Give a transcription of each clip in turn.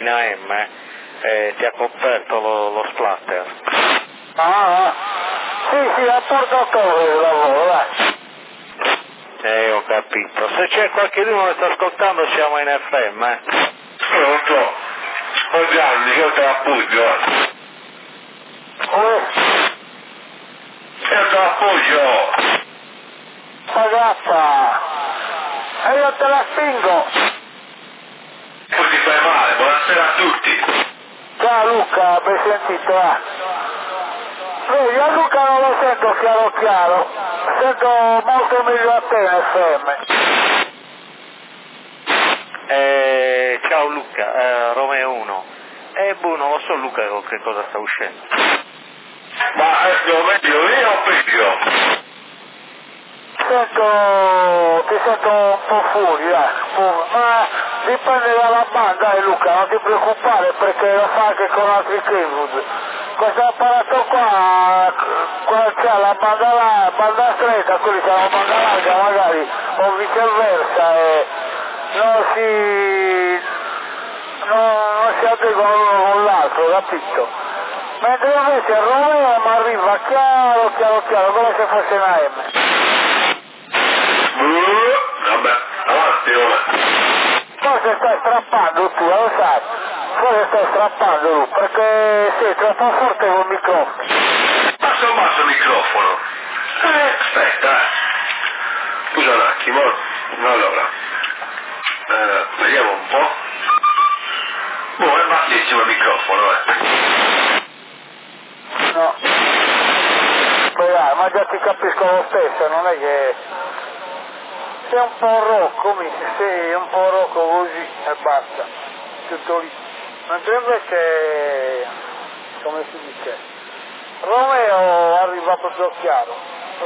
AM ti ha coperto lo splatter. Sì, a portatore il lavoro, dai. Ho capito. Se c'è qualcuno che sta ascoltando siamo in FM, Pronto? Oh Gianni, io te l'appoggio. Io te l'appoggio. Ragazza, e io te la spingo. Poi ti fai male, buonasera a tutti. Ciao Luca, ben sentito, io Luca non lo sento chiaro, sento molto meglio a te in FM. Ciao Luca, Romeo 1. Non lo so Luca con che cosa sta uscendo. Ma devo meglio io o peggio? Ti sento un po' fuori, ma dipende dalla banda, Luca, non ti preoccupare perché lo fa anche con altri Kenwood. Questo apparato qua c'è la banda stretta, quelli che hanno banda larga magari, o viceversa, e non si adeguano l'uno con l'altro, capito? Mentre invece il Romeo mi arriva chiaro, come se fosse una M. Vabbè, avanti, Forse stai strappando tu, lo sai? Forse stai strappando tu, perché sei troppo forte col microfono. Basso il microfono. Aspetta, scusa un attimo. Allora, vediamo un po'. È bassissimo il microfono, No. Poi dai, ma già ti capisco lo stesso, non è che... Sei un po' rocco, sei un po' rocco così e basta, tutto lì. Mentre invece, come si dice, Romeo arriva proprio chiaro.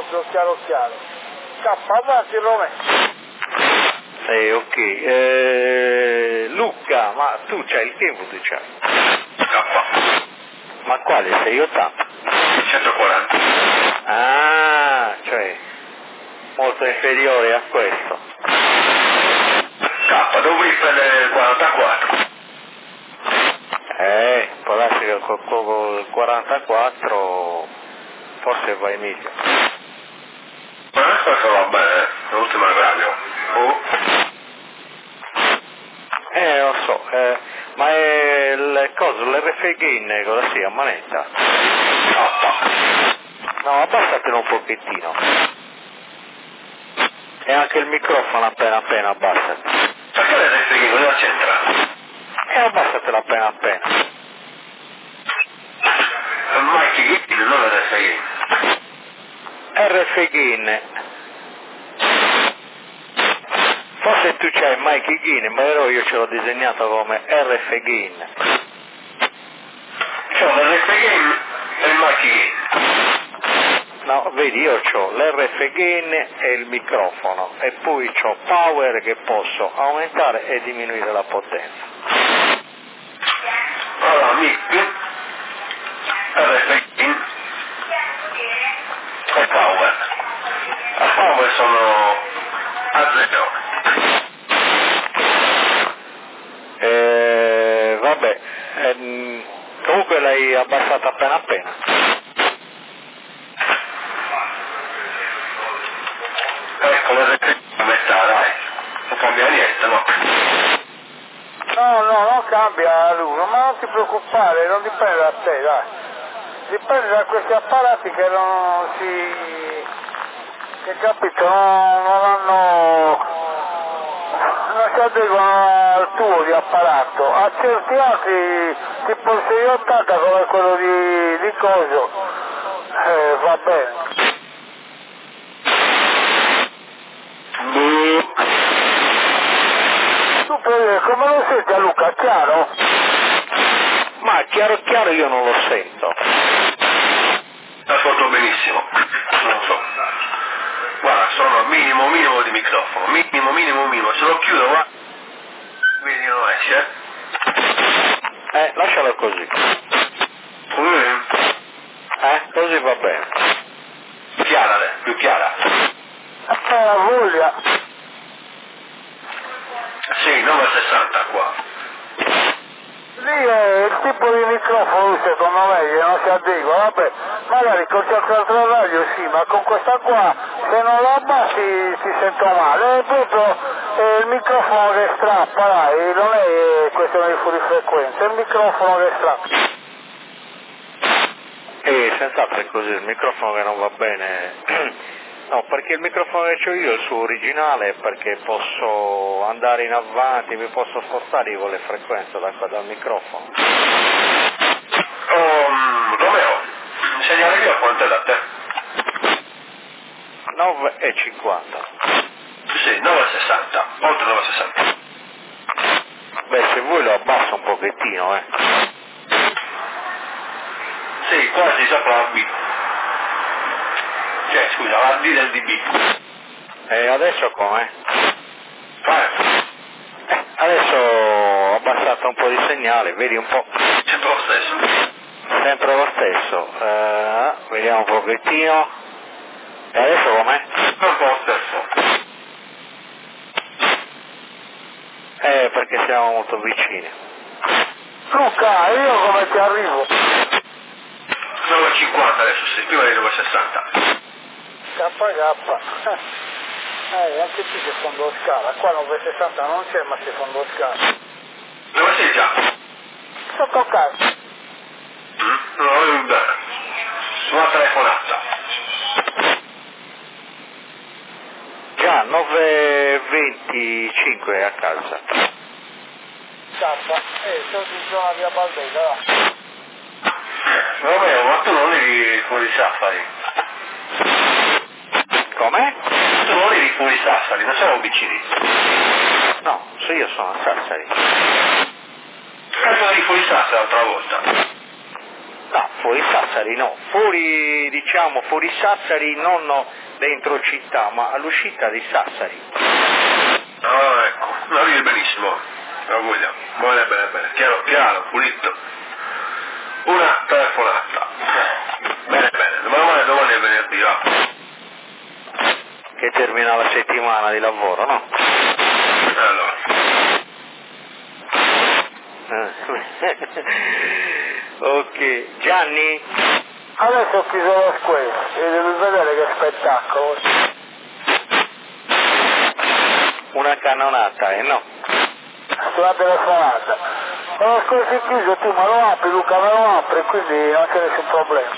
Scappa avanti Romeo. Ok. Luca, ma tu c'hai il Kenwood, c'hai? Ma quale? 680? 140. Cioè... molto inferiore a questo. Dovevi prendere il 44. Può darsi che col 44 forse vai meglio. Ma questo va bene, l'ultima radio. Lo so, ma è il coso, l'RF Gain cosa sia, manetta? No, abbassatelo un pochettino. E anche il microfono appena abbassati. Perché l'RF Gain non la c'entra? Abbassatelo appena. Mike Gain, non l'RF Gain. RF Gain. Forse tu c'hai Mike Gain, ma io ce l'ho disegnato come RF Gain. C'ho l'RF Gain e il Mike Gain. No, vedi, io ho l'RF Gain e il microfono e poi ho power che posso aumentare e diminuire la potenza. Allora, mic, RF Gain e power. A power sono a 0. Vabbè, comunque l'hai abbassata appena. Ecco, a metà, dai. Non cambia niente, no? No, non cambia l'uno, ma non ti preoccupare, non dipende da te, dai. Dipende da questi apparati che non capito, non si adeguano al tuo di apparato. A certi altri, tipo il 680 come quello di coso, va bene. Tu come lo senti a Luca, chiaro? Ma chiaro io non lo sento. Ascolto benissimo. Non lo so. Guarda, sono al minimo di microfono. Minimo. Se lo chiudo, guarda. Vedi, non esce. Lascialo così. Così va bene. Chiara, più chiara. La voglia. Sì, 9,60 qua. tipo di microfono secondo me che non si adegua, vabbè, magari con qualche altro radio sì, ma con questa qua se non lo abbassi si sento male, è proprio il microfono che strappa, dai, non è questione di fuorifrequenza, è il microfono che strappa. Senz'altro è così, il microfono che non va bene. No, perché il microfono che ho io, il suo originale, perché posso andare in avanti, mi posso spostare con le frequenze dal microfono. Romeo, segnale mio quanto è da te? 9,50. Sì, 9,60, oltre 9,60. Beh, se vuoi lo abbasso un pochettino, Sì, quasi sopra la B. Cioè, scusa, la D del DB. E adesso com'è? Adesso ho abbassato un po' di segnale, vedi un po'. Sempre lo stesso. Sempre lo stesso. Vediamo un pochettino. E adesso com'è? Un po' lo stesso. Perché siamo molto vicini. Luca, io come ti arrivo? 9,50 adesso, sì, prima di 9,60. Anche qui c'è fondo scala, qua 960 non c'è ma c'è fondo scala. Dove sei già? Sotto casa. Non lo vedo bene. Una telefonata. Già, 9,25 a casa. Zappa, sono di zona via Baldella, va. Romeo, ma tu non eri fuori Sassari? Com'è? Tu non eri fuori Sassari, non siamo vicini. No, se io sono a Sassari. Tu eri fuori Sassari l'altra volta. No, fuori Sassari no. Fuori Sassari non dentro città, ma all'uscita di Sassari. Ah, ecco, non arrivi benissimo. La voglia. Bene. Chiaro, pulito. Una telefonata. Bene. Domani è venerdì, va. Che termina la settimana di lavoro, no? Allora. Ok, Gianni? Adesso ho chiuso lo square e devi vedere che spettacolo. Una cannonata, no? Sulla telefonata. Lo square si è chiuso, tu me lo apri, Luca me lo apri, quindi non c'è nessun problema.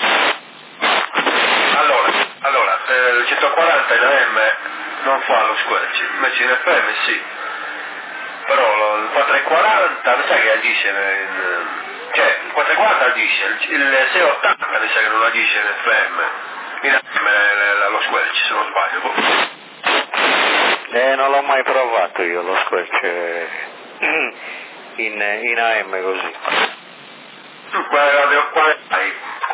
Allora, il 140 in AM non fa lo squelch, invece in FM sì. Però il 440 mi sa che agisce cioè il 440 agisce, il 680 mi sa che non agisce in FM. In AM lo squelch, se non sbaglio. Non l'ho mai provato io lo squelch in AM così. Tu quale hai?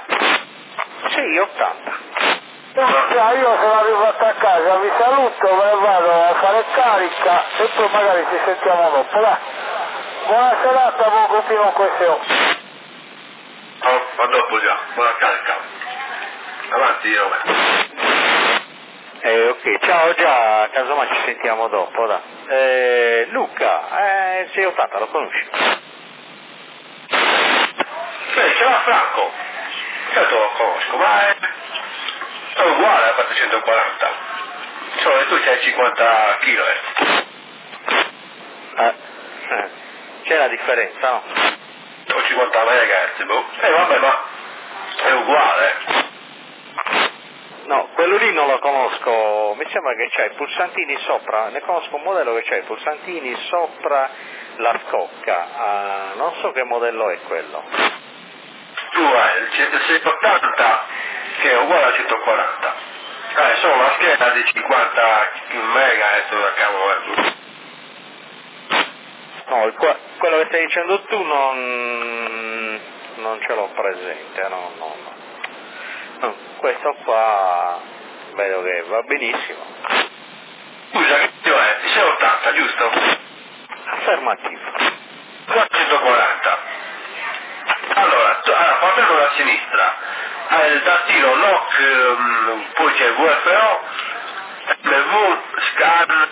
680. Io sono arrivato a casa, vi saluto, me ne vado a fare carica e poi magari ci sentiamo dopo, dai. Buona serata, buon continuo queste ore. A dopo già, buona carica. Avanti, Rome. Ok, ciao già, casomai ci sentiamo dopo, dai. Luca, 680 lo conosci? Ce l'ha Franco. Certo lo conosco, ma è uguale a 440. Solo che tu c'hai 50 kHz. C'è la differenza, no? O 50 MHz, boh. Vabbè, ma è uguale. No, quello lì non lo conosco, mi sembra che c'ha i pulsantini sopra, ne conosco un modello che c'ha i pulsantini sopra la scocca, non so che modello è quello. Tu hai il 680 che è uguale al 140. Sono una scheda di 50 MHz da cavolo. No, quello che stai dicendo tu non ce l'ho presente, no. Questo qua vedo che va benissimo. Scusa, che è? 680, giusto? Affermativo. 440. Allora, partendo da sinistra, hai il tastino NOC, poi c'è VFO, MV, SCAN,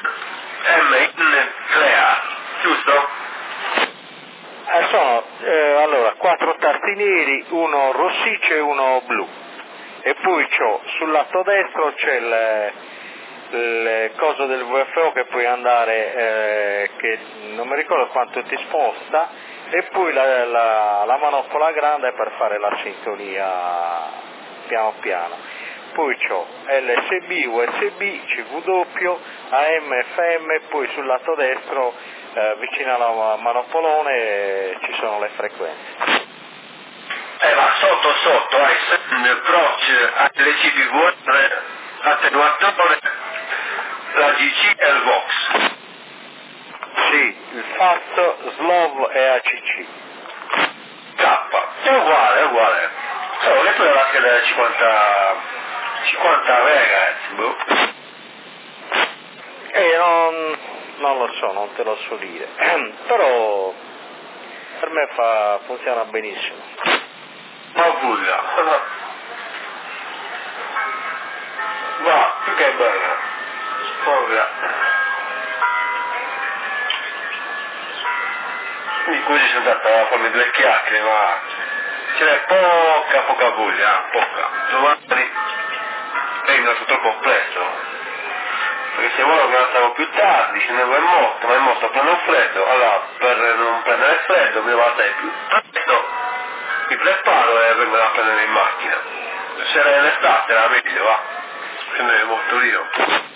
MIN, CLEA, giusto? Sono allora 4 tastinieri, uno rossiccio e uno blu, e poi sul lato destro c'è il coso del VFO che puoi andare, che non mi ricordo quanto ti sposta, e poi la manopola grande per fare la sintonia piano piano. Poi c'ho LSB, USB, CW, AM, FM, e poi sul lato destro vicino alla manopolone ci sono le frequenze. Ma sotto hai il proc, LCPVR, attenuatore, la GC e il Vox. Sì, il FAST, SLOV e ACC. K, è uguale. Solo che tu hai la scheda 50 MHz, boh. Non lo so, non te lo so dire, però per me funziona benissimo. Ma bulla. Va, che bello. Spogra. Quindi così sono andato a farmi 2 chiacchiere, ma ce n'è poca voglia, poca. Domani vengo tutto completo. Perché se vuole che la stavo più tardi, scendevo in moto, ma in moto prendo freddo, allora per non prendere freddo mi devo alzare più presto, mi preparo e vengo a prendere in macchina. Se era in estate era meglio, va, scendere in motorino.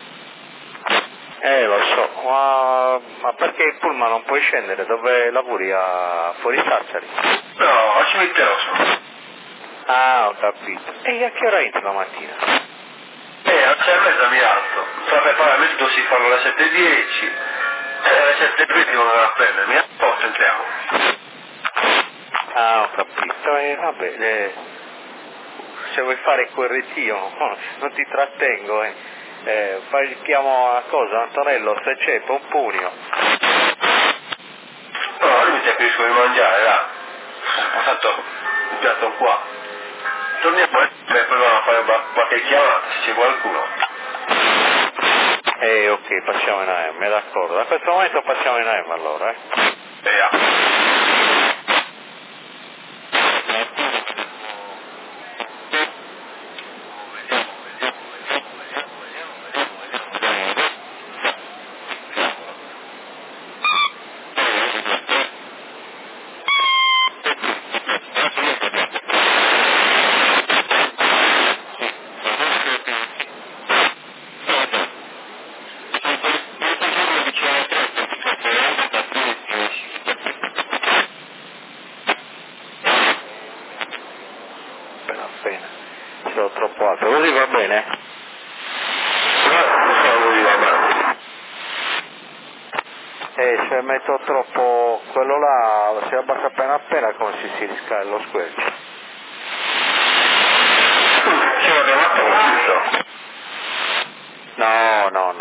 Lo so, ma perché il pullman non puoi scendere? Dove lavori? Fuori Sassari? No, a cimitero sono. Ah, ho capito. E a che ora entri la mattina? Alle 6:30 mi alzo, fra preparamento si fanno alle 7:10, alle 7:20 devono andare a prendermi, a posto entriamo. Ah, ho capito, vabbè, se vuoi fare quel ritiro, non ti trattengo, chiamo a cosa, Antonello, se c'è, Pompunio. No, io mi capisco di mangiare, là, ho portato il piatto qua. Torniamo e proviamo a fare qualche chiamata se c'è qualcuno. Ok, passiamo in AM, d'accordo. Da questo momento passiamo in AM allora, Appena. Sono troppo alto, così va bene? Se metto troppo quello là, si abbassa appena come si riscalda lo squelcio. Ci abbiamo fatto un No. non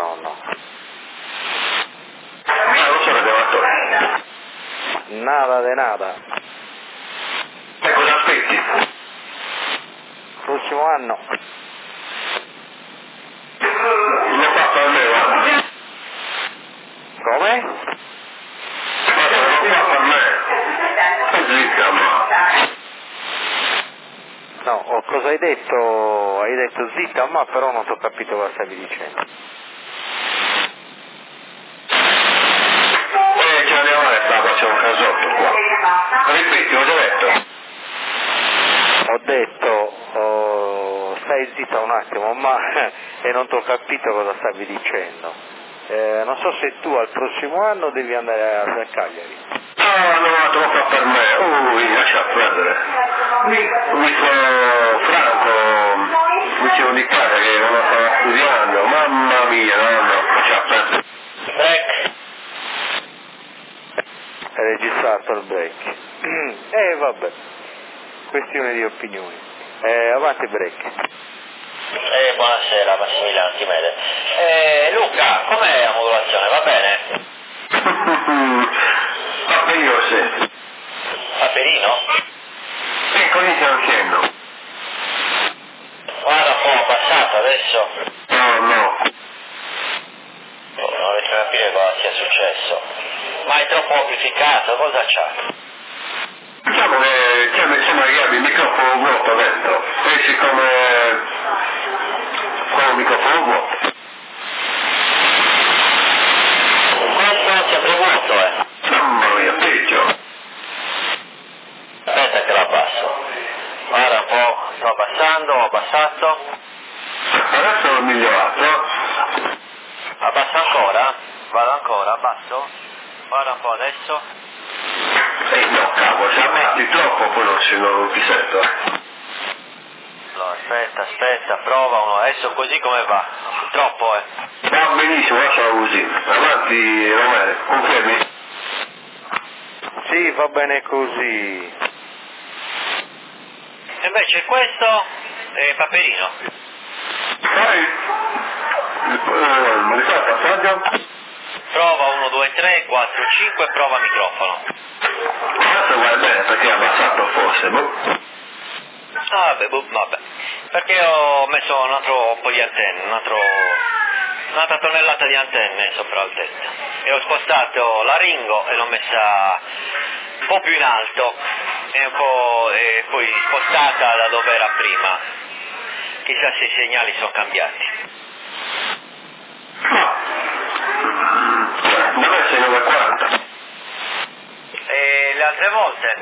ce l'abbiamo fatto. Nada de nada. E cosa aspetti? Prossimo anno. Ne fa per me, guarda. Come? Non fa per me. Zitta, ma. No, cosa hai detto? Hai detto zitta, ma però non ti ho capito cosa stavi dicendo. Ce l'abbiamo detto, facciamo un casotto qua. Ripeti, cosa hai detto? Ho detto, stai zitta un attimo, ma e non ti ho capito cosa stavi dicendo. Non so se tu al prossimo anno devi andare a Cagliari. No, troppo per me. Lascia perdere. Visto Franco, dicevo di casa che non lo stava studiando, mamma mia, no, lascia perdere. È registrato il break. Vabbè, questione di opinioni. Avanti break. Buonasera, Massimiliano Timede. Luca, com'è la modulazione? Va bene? Io sì. Paperino? Sì, così stiamo facendo. Guarda un po' abbassato adesso. No. Non riesco a capire cosa sia successo. Ma è troppo amplificato, cosa c'ha? Diciamo che siamo pronto? Guarda un po' adesso. No, cavolo, se abbatti troppo poi non ti sento. Allora, aspetta, prova uno, adesso così come va? Troppo, Va benissimo, lascialo così. Avanti, Romero, confermi? Sì, va bene così. E invece questo è Paperino. Sai, mi fa il passaggio? Prova 1, 2, 3, 4, 5, prova microfono. Questo va bene perché è abbassato forse, boh. Ah, vabbè. Perché ho messo un altro po' di antenne, un'altra tonnellata di antenne sopra il tetto. E ho spostato la Ringo e l'ho messa un po' più in alto e poi spostata da dove era prima. Chissà se i segnali sono cambiati. Dove sei 9,40? E le altre volte?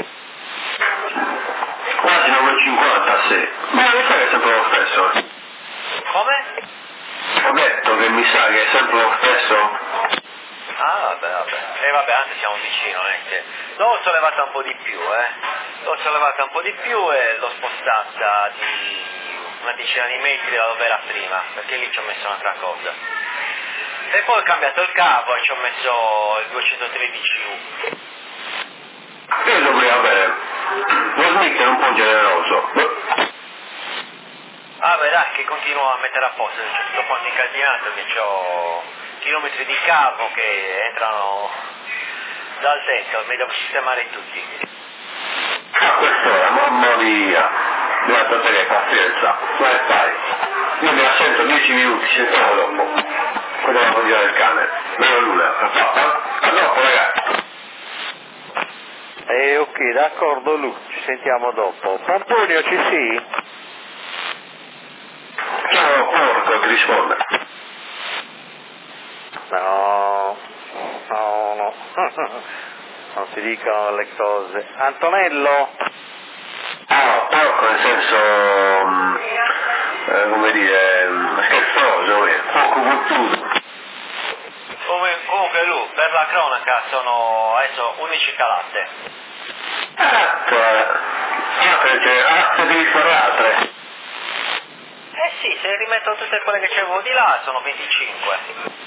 Quasi 9,50, sì. Ma mi sa che è sempre lo stesso. Come? Ho detto che mi sa che è sempre lo stesso. Ah, vabbè, anzi siamo vicino, l'ho sollevata un po' di più, L'ho sollevata un po' di più e l'ho spostata di una decina di metri da dove era prima, perché lì ci ho messo un'altra cosa. E poi ho cambiato il cavo e ci ho messo il 213U. Io dovrei avere lo Smith è un po' generoso. Ah, beh, dai, che continuo a mettere a posto, c'è tutto quanto incasinato, che ho chilometri di cavo che entrano dal tetto, mi devo sistemare tutti. A quest'ora, mamma mia, guarda te che pazienza, dove stai? Io mi assento 10 minuti, ci sentiamo dopo. Poi devo mangiare il cane. Meno l'una, a dopo ragazzi. Ok, d'accordo Lu, ci sentiamo dopo. Antonio, ci sei? Ciao, porco, ti risponde. No. Non si dicono le cose. Antonello? Ah, porco nel senso, come dire, scherzoso, poco cultuto. Comunque lui, per la cronaca sono adesso 11 calate. Perché devi fare altre. Eh sì, se rimetto tutte quelle che c'avevo di là sono 25.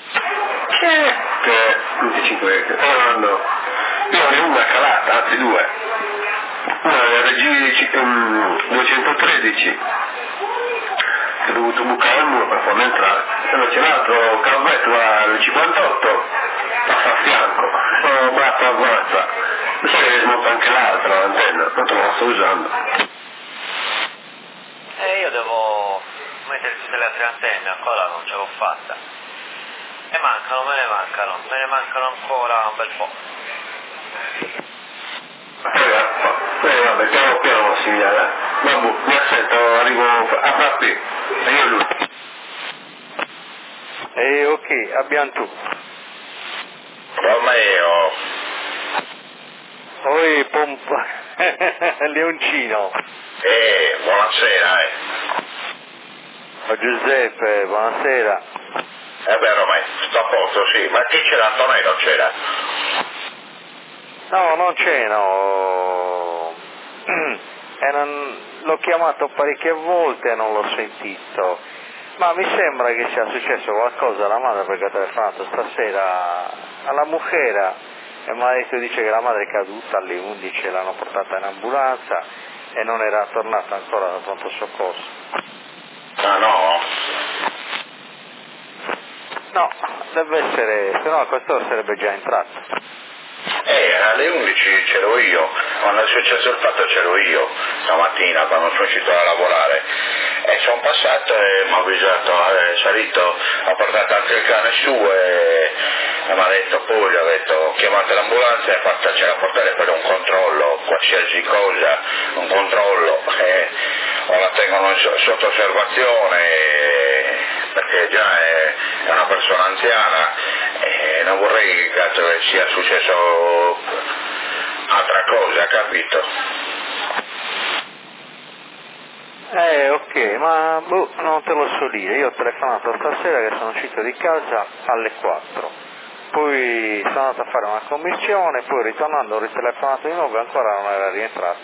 Che 25, no. Io ne ho una calata, anzi due. Una della regina 213. Ho dovuto bucare il muro per farlo entrare. E poi c'è l'altro calvetto al 58, passa a fianco. Sono ammazza. Mi sa che ne smonta anche l'altra, l'antenna, tanto non la sto usando. Io devo mettere tutte le altre antenne, ancora non ce l'ho fatta. E me ne mancano ancora un bel po'. Vabbè, piano piano Massimiliano. Vabbè, mi assento, arrivo a Bappi. E io lui. Ok, abbiamo tu. Romeo. Oi, pompa. Leoncino. Buonasera, Oh, Giuseppe, buonasera. Beh, Romeo, sto a posto, sì. Ma chi c'era? Antonello c'era? No, non c'è, no. L'ho chiamato parecchie volte e non l'ho sentito. Ma mi sembra che sia successo qualcosa alla madre perché ha telefonato stasera alla Mucchera e mi ha detto, dice che la madre è caduta alle 11 e l'hanno portata in ambulanza e non era tornata ancora dal pronto soccorso. Ah, no? No, deve essere, se no a quest'ora sarebbe già entrata. Alle 11 c'ero io, quando è successo il fatto c'ero io, stamattina quando sono uscito a lavorare. E sono passato e mi ha avvisato, è salito, ha portato anche il cane su e mi ha detto, poi gli ha detto chiamate l'ambulanza e fattacela portare per un controllo, qualsiasi cosa, un controllo, o la tengono sotto osservazione perché già è una persona anziana e non vorrei che cazzo che sia successo altra cosa, capito? Ok, ma non te lo so dire, io ho telefonato stasera che sono uscito di casa alle 4, poi sono andato a fare una commissione, poi ritornando ho ritelefonato di nuovo e ancora non era rientrato.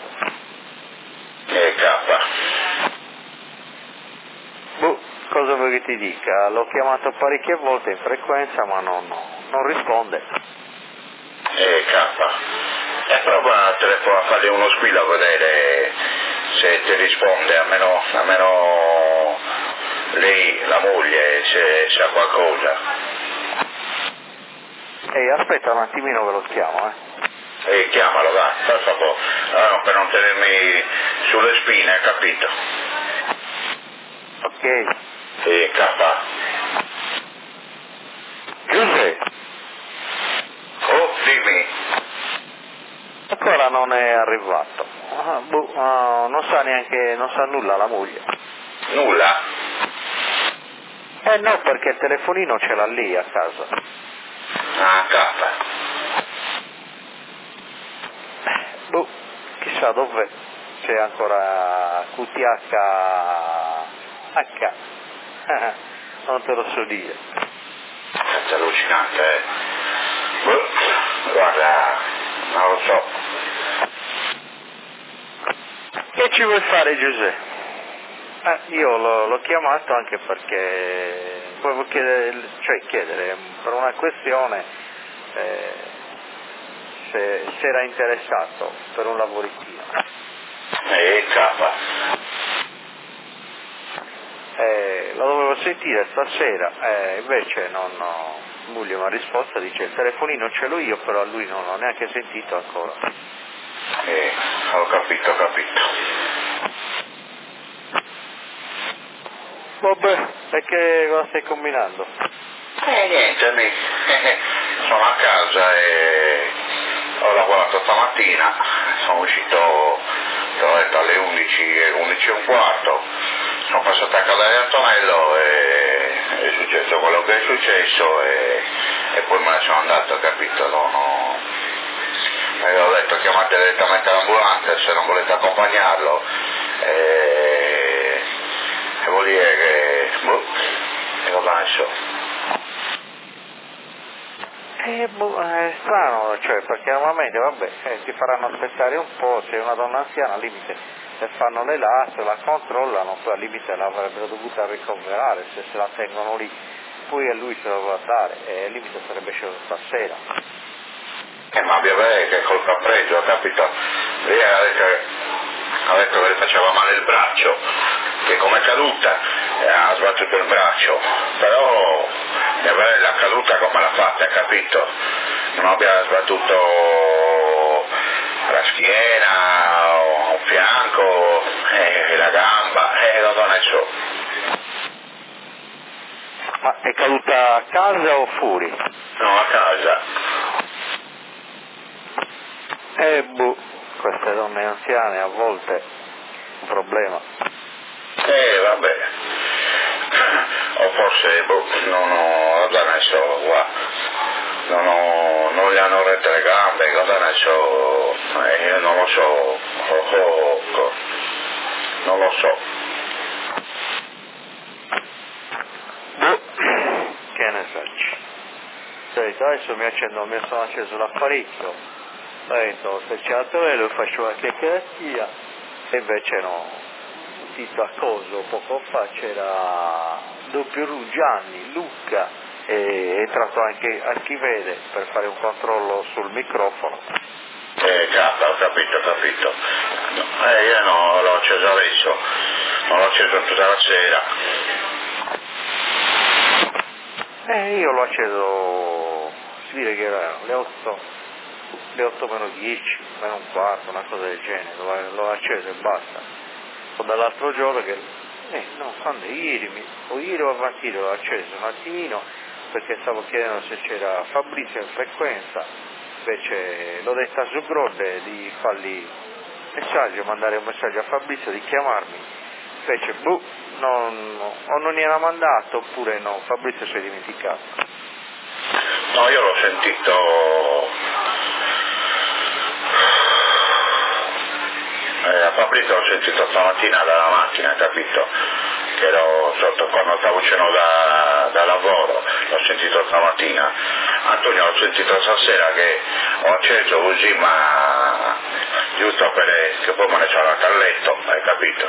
Cosa vuoi che ti dica? L'ho chiamato parecchie volte in frequenza ma non risponde. Prova a telefonare a fargli uno squillo a vedere se ti risponde, almeno lei, la moglie, se sa qualcosa. Aspetta un attimino che lo chiamo, Chiamalo, va, per favore. No, per non tenermi sulle spine, capito? Ok. Giuseppe. Dimmi. Ancora non è arrivato. Non sa nulla la moglie. Nulla? No, perché il telefonino ce l'ha lì a casa. Chissà dov'è. C'è ancora QTH H. Non te lo so dire. È allucinante, Guarda, non lo so. Che ci vuoi fare, Giuseppe? Io l'ho chiamato anche perché volevo chiedere per una questione se era interessato per un lavorettino. Lo dovevo sentire stasera, invece moglie mi ha risposto, dice il telefonino ce l'ho io, però lui non l'ho neanche sentito ancora. Ho capito. Vabbè, e che cosa stai combinando? Niente, sono a casa e ho lavorato stamattina, sono uscito, ti ho detto, alle 11 e un quarto, sono passato a casa di Antonello e è successo quello che è successo e poi me ne sono andato, capito? Ho detto chiamate direttamente l'ambulanza se non volete accompagnarlo e vuol dire che cosa ne so. È strano, perché normalmente ti faranno aspettare un po', se è una donna anziana al limite se fanno le lasse, la controllano, poi al limite l'avrebbero dovuta ricoverare se la tengono lì, poi a lui se lo va a dare e al limite sarebbe sceso stasera. Ma che colpa ha preso, capito? Lei ha detto che le faceva male il braccio, che come caduta ha sbattuto il braccio, però la caduta come l'ha fatta, capito? Non abbia sbattuto la schiena, un fianco, la gamba, non ne so. Ma è caduta a casa o fuori? No, a casa. Queste donne anziane a volte è un problema. Vabbè. O forse, cosa ne so, non gli hanno rette le gambe, cosa ne so, io non lo so, non lo so. Che ne faccio? Adesso mi sono acceso l'apparecchio, ho detto se c'è Antonello faccio una chiacchieratina e invece no, sentito a coso poco fa c'era doppio Gianni, Luca e è entrato anche Archivede per fare un controllo sul microfono. Ho capito. No, io non l'ho acceso adesso, non l'ho acceso tutta la sera. Io l'ho acceso, si dire che erano le 8 meno 10, meno un quarto, una cosa del genere, l'ho acceso e basta. Dall'altro giorno che, quando ieri o avanti l'ho acceso un attimino perché stavo chiedendo se c'era Fabrizio in frequenza, invece l'ho detta su Grode di fargli mandare un messaggio a Fabrizio di chiamarmi, invece o non era mandato oppure no, Fabrizio si è dimenticato. No, io l'ho sentito, Fabrizio l'ho sentito stamattina dalla macchina, capito? Che ero sotto quando stavo uscendo da lavoro, l'ho sentito stamattina, Antonio, l'ho sentito stasera che ho acceso così, ma giusto che poi me ne sono andato a letto, hai capito?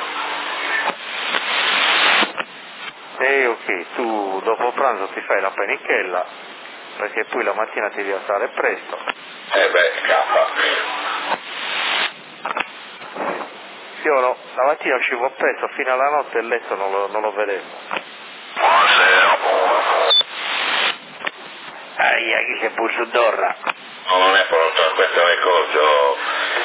Ok, tu dopo pranzo ti fai la penichella, perché poi la mattina ti devi alzare presto. Cappa. Io no, la mattina uscivo presto, fino alla notte il letto non lo vedevo. Buonasera. Aia, chi c'è pure su Dorra? No, non è pronto, questo è coso.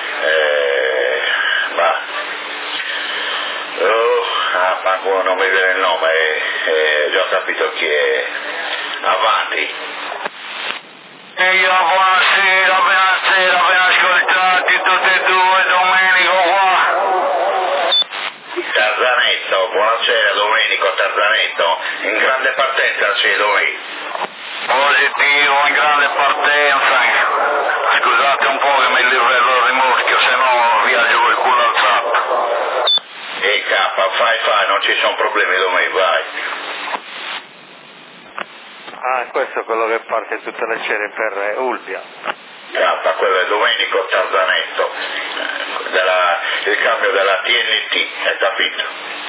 Ma non mi viene il nome, già ho capito chi è. Avanti. E io buonasera, ben ascoltati tutti e due, Domenico qua. Tarzanetto, buonasera Domenico Tarzanetto, in grande partenza sei Domenico. Positivo, in grande partenza. Scusate un po' che mi livello il rimorchio, se no viaggio col culo alzato. E fai, non ci sono problemi Domenico, vai. Ah, questo è quello che parte tutte le sere per Ulbia. Quello è Domenico Tarzanetto, il cambio della TNT, hai capito?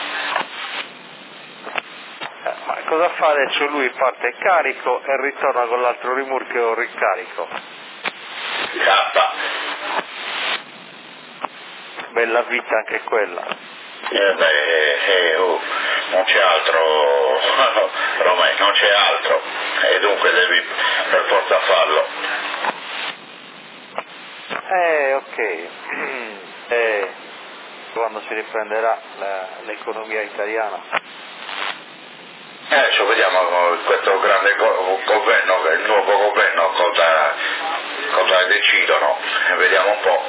Ma cosa fa adesso? Lui parte carico e ritorna con l'altro rimorchio ricarico. Bella vita anche quella. Non c'è altro, Romè, non c'è altro, e dunque devi per forza farlo. Ok. Quando si riprenderà l'economia italiana? Adesso vediamo questo grande governo, il nuovo governo, cosa decidono, vediamo un po'.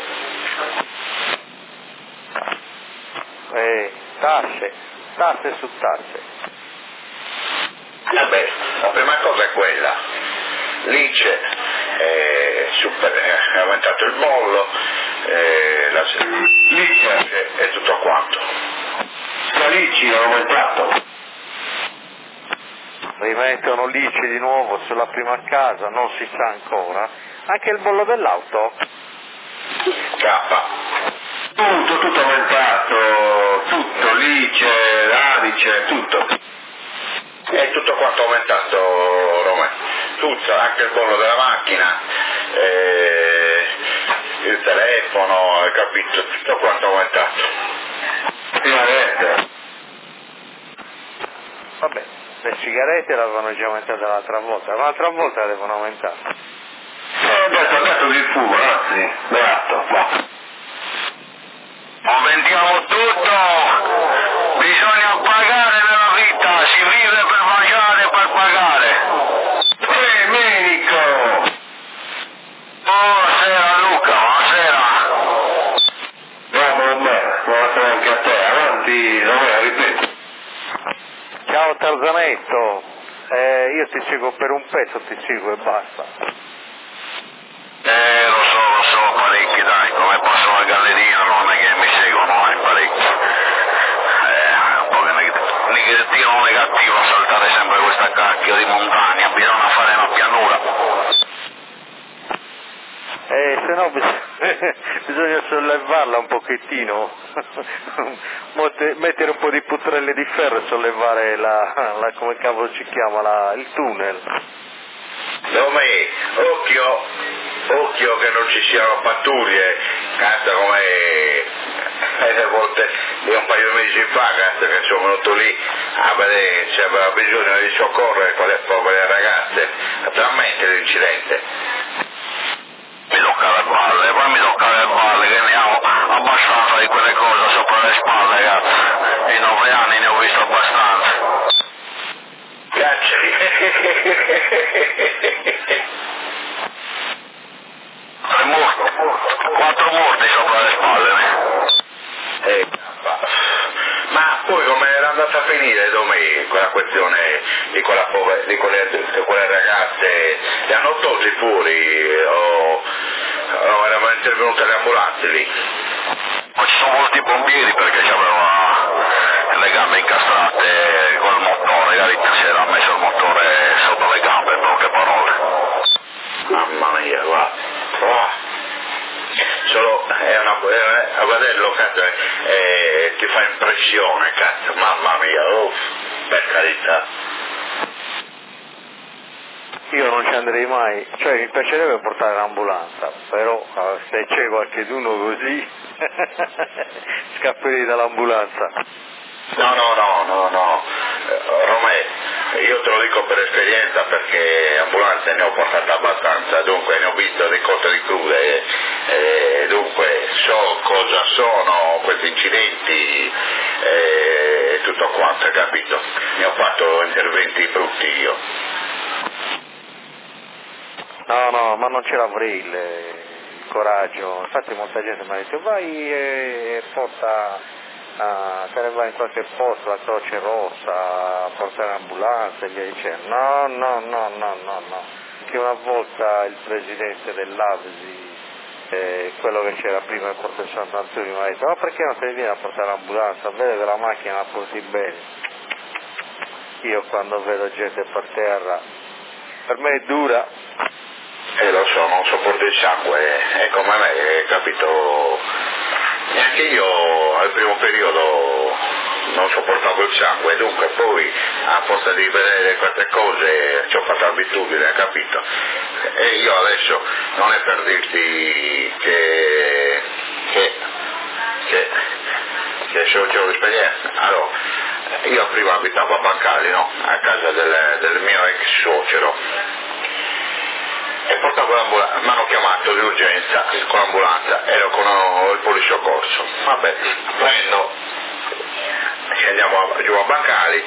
Tasse su tasse. La prima cosa è quella, l'ICE è aumentato il bollo, l'ICE e tutto quanto. L'ICE è aumentato. Rimettono l'ICE di nuovo sulla prima casa, non si sa ancora. Anche il bollo dell'auto? Tutto aumentato, tutto, l'ICE, l'ADICE, tutto. È tutto quanto aumentato, Romè. Tutto, anche il bollo della macchina, il telefono, hai capito? Tutto quanto aumentato. Sigarette. Vabbè, le sigarette l'avevano già aumentate l'altra volta le devono aumentare. Adesso di fumo, anzi, beato. Aumentiamo tutto, bisogna pagare nella vita, si vive per mangiare e per pagare. Domenico! Buonasera Luca, buonasera. Buonasera anche a te, avanti, ripeto. Ciao Tarzanetto, io ti seguo per un pezzo, ti seguo e basta. Lo so, parecchi dai, come passo la gallerina non è che mi seguono, parecchi. Un po' negativo a saltare sempre questa cacchio di montagna, bisogna fare una pianura. Se no bisogna sollevarla un pochettino, mettere un po' di putrelle di ferro e sollevare come cavolo si chiama, il tunnel. Occhio che non ci siano pattuglie, cazzo come le volte di un paio di mesi fa, cazzo che sono venuto lì a vedere se aveva bisogno di soccorrere quelle povere ragazze, talmente l'incidente. Mi tocca le balle, che ne ho abbastanza di quelle cose sopra le spalle, cazzo. In 9 anni ne ho visto abbastanza. Cazzo. 4 morti sopra le spalle. Ma poi come era andata a finire quella questione di quelle ragazze, le hanno tolti fuori o erano intervenute le ambulanze lì? Ma ci sono molti pompieri perché c'aveva le gambe incastrate col motore, c'era messo il motore sotto le gambe, in poche parole. modello, cazzo, ti fa impressione, cazzo, mamma mia, per carità. Io non ci andrei mai, cioè mi piacerebbe portare l'ambulanza, però se c'è qualcheduno così scapperei dall'ambulanza. No, Romè, io te lo dico per esperienza perché ambulanze ne ho portate abbastanza, dunque ne ho visto le cose di crude, dunque so cosa sono questi incidenti e tutto quanto, capito? Ne ho fatto interventi brutti io. No, ma non ce l'avrei il coraggio, infatti molta gente mi ha detto vai e porta, te ne vai in qualche posto, la Croce Rossa, portare l'ambulanza e via dicendo. No, che una volta il presidente dell'AVSI, quello che c'era prima al Porto Sant'Antonio, mi ha detto ma perché non te ne vieni a portare l'ambulanza, vede che la macchina la porti bene. Io quando vedo gente per terra, per me è dura. Lo so, non sopporto il sangue, è come me, capito? Neanche io al primo periodo non sopportavo il sangue, dunque poi a forza di vedere queste cose ci ho fatto abitudine, capito? E io adesso non è per dirti che ho esperienza. Allora, io prima abitavo a Bancali, no? A casa del mio ex suocero. E portavo l'ambulanza, mi hanno chiamato di urgenza con l'ambulanza, ero con il polisoccorso. Vabbè, prendo, scendiamo giù a Bancali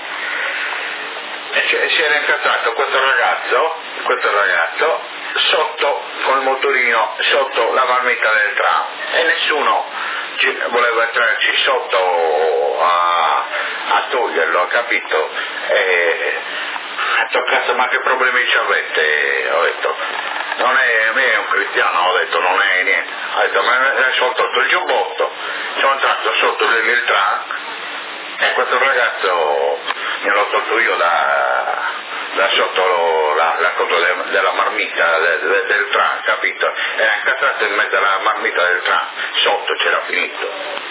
e si era incastrato questo ragazzo sotto, con il motorino, sotto la marmitta del tram e nessuno voleva entrarci sotto a toglierlo, capito? Ho detto, cazzo, ma che problemi ci avete? Ho detto, non è un cristiano, ho detto, non è niente. Ho detto, ma sono tolto il giubbotto, sono entrato sotto il tram e questo ragazzo me l'ho tolto io da sotto la cosa della marmita del tram, capito? Era incastrato in mezzo alla marmita del tram, sotto c'era finito.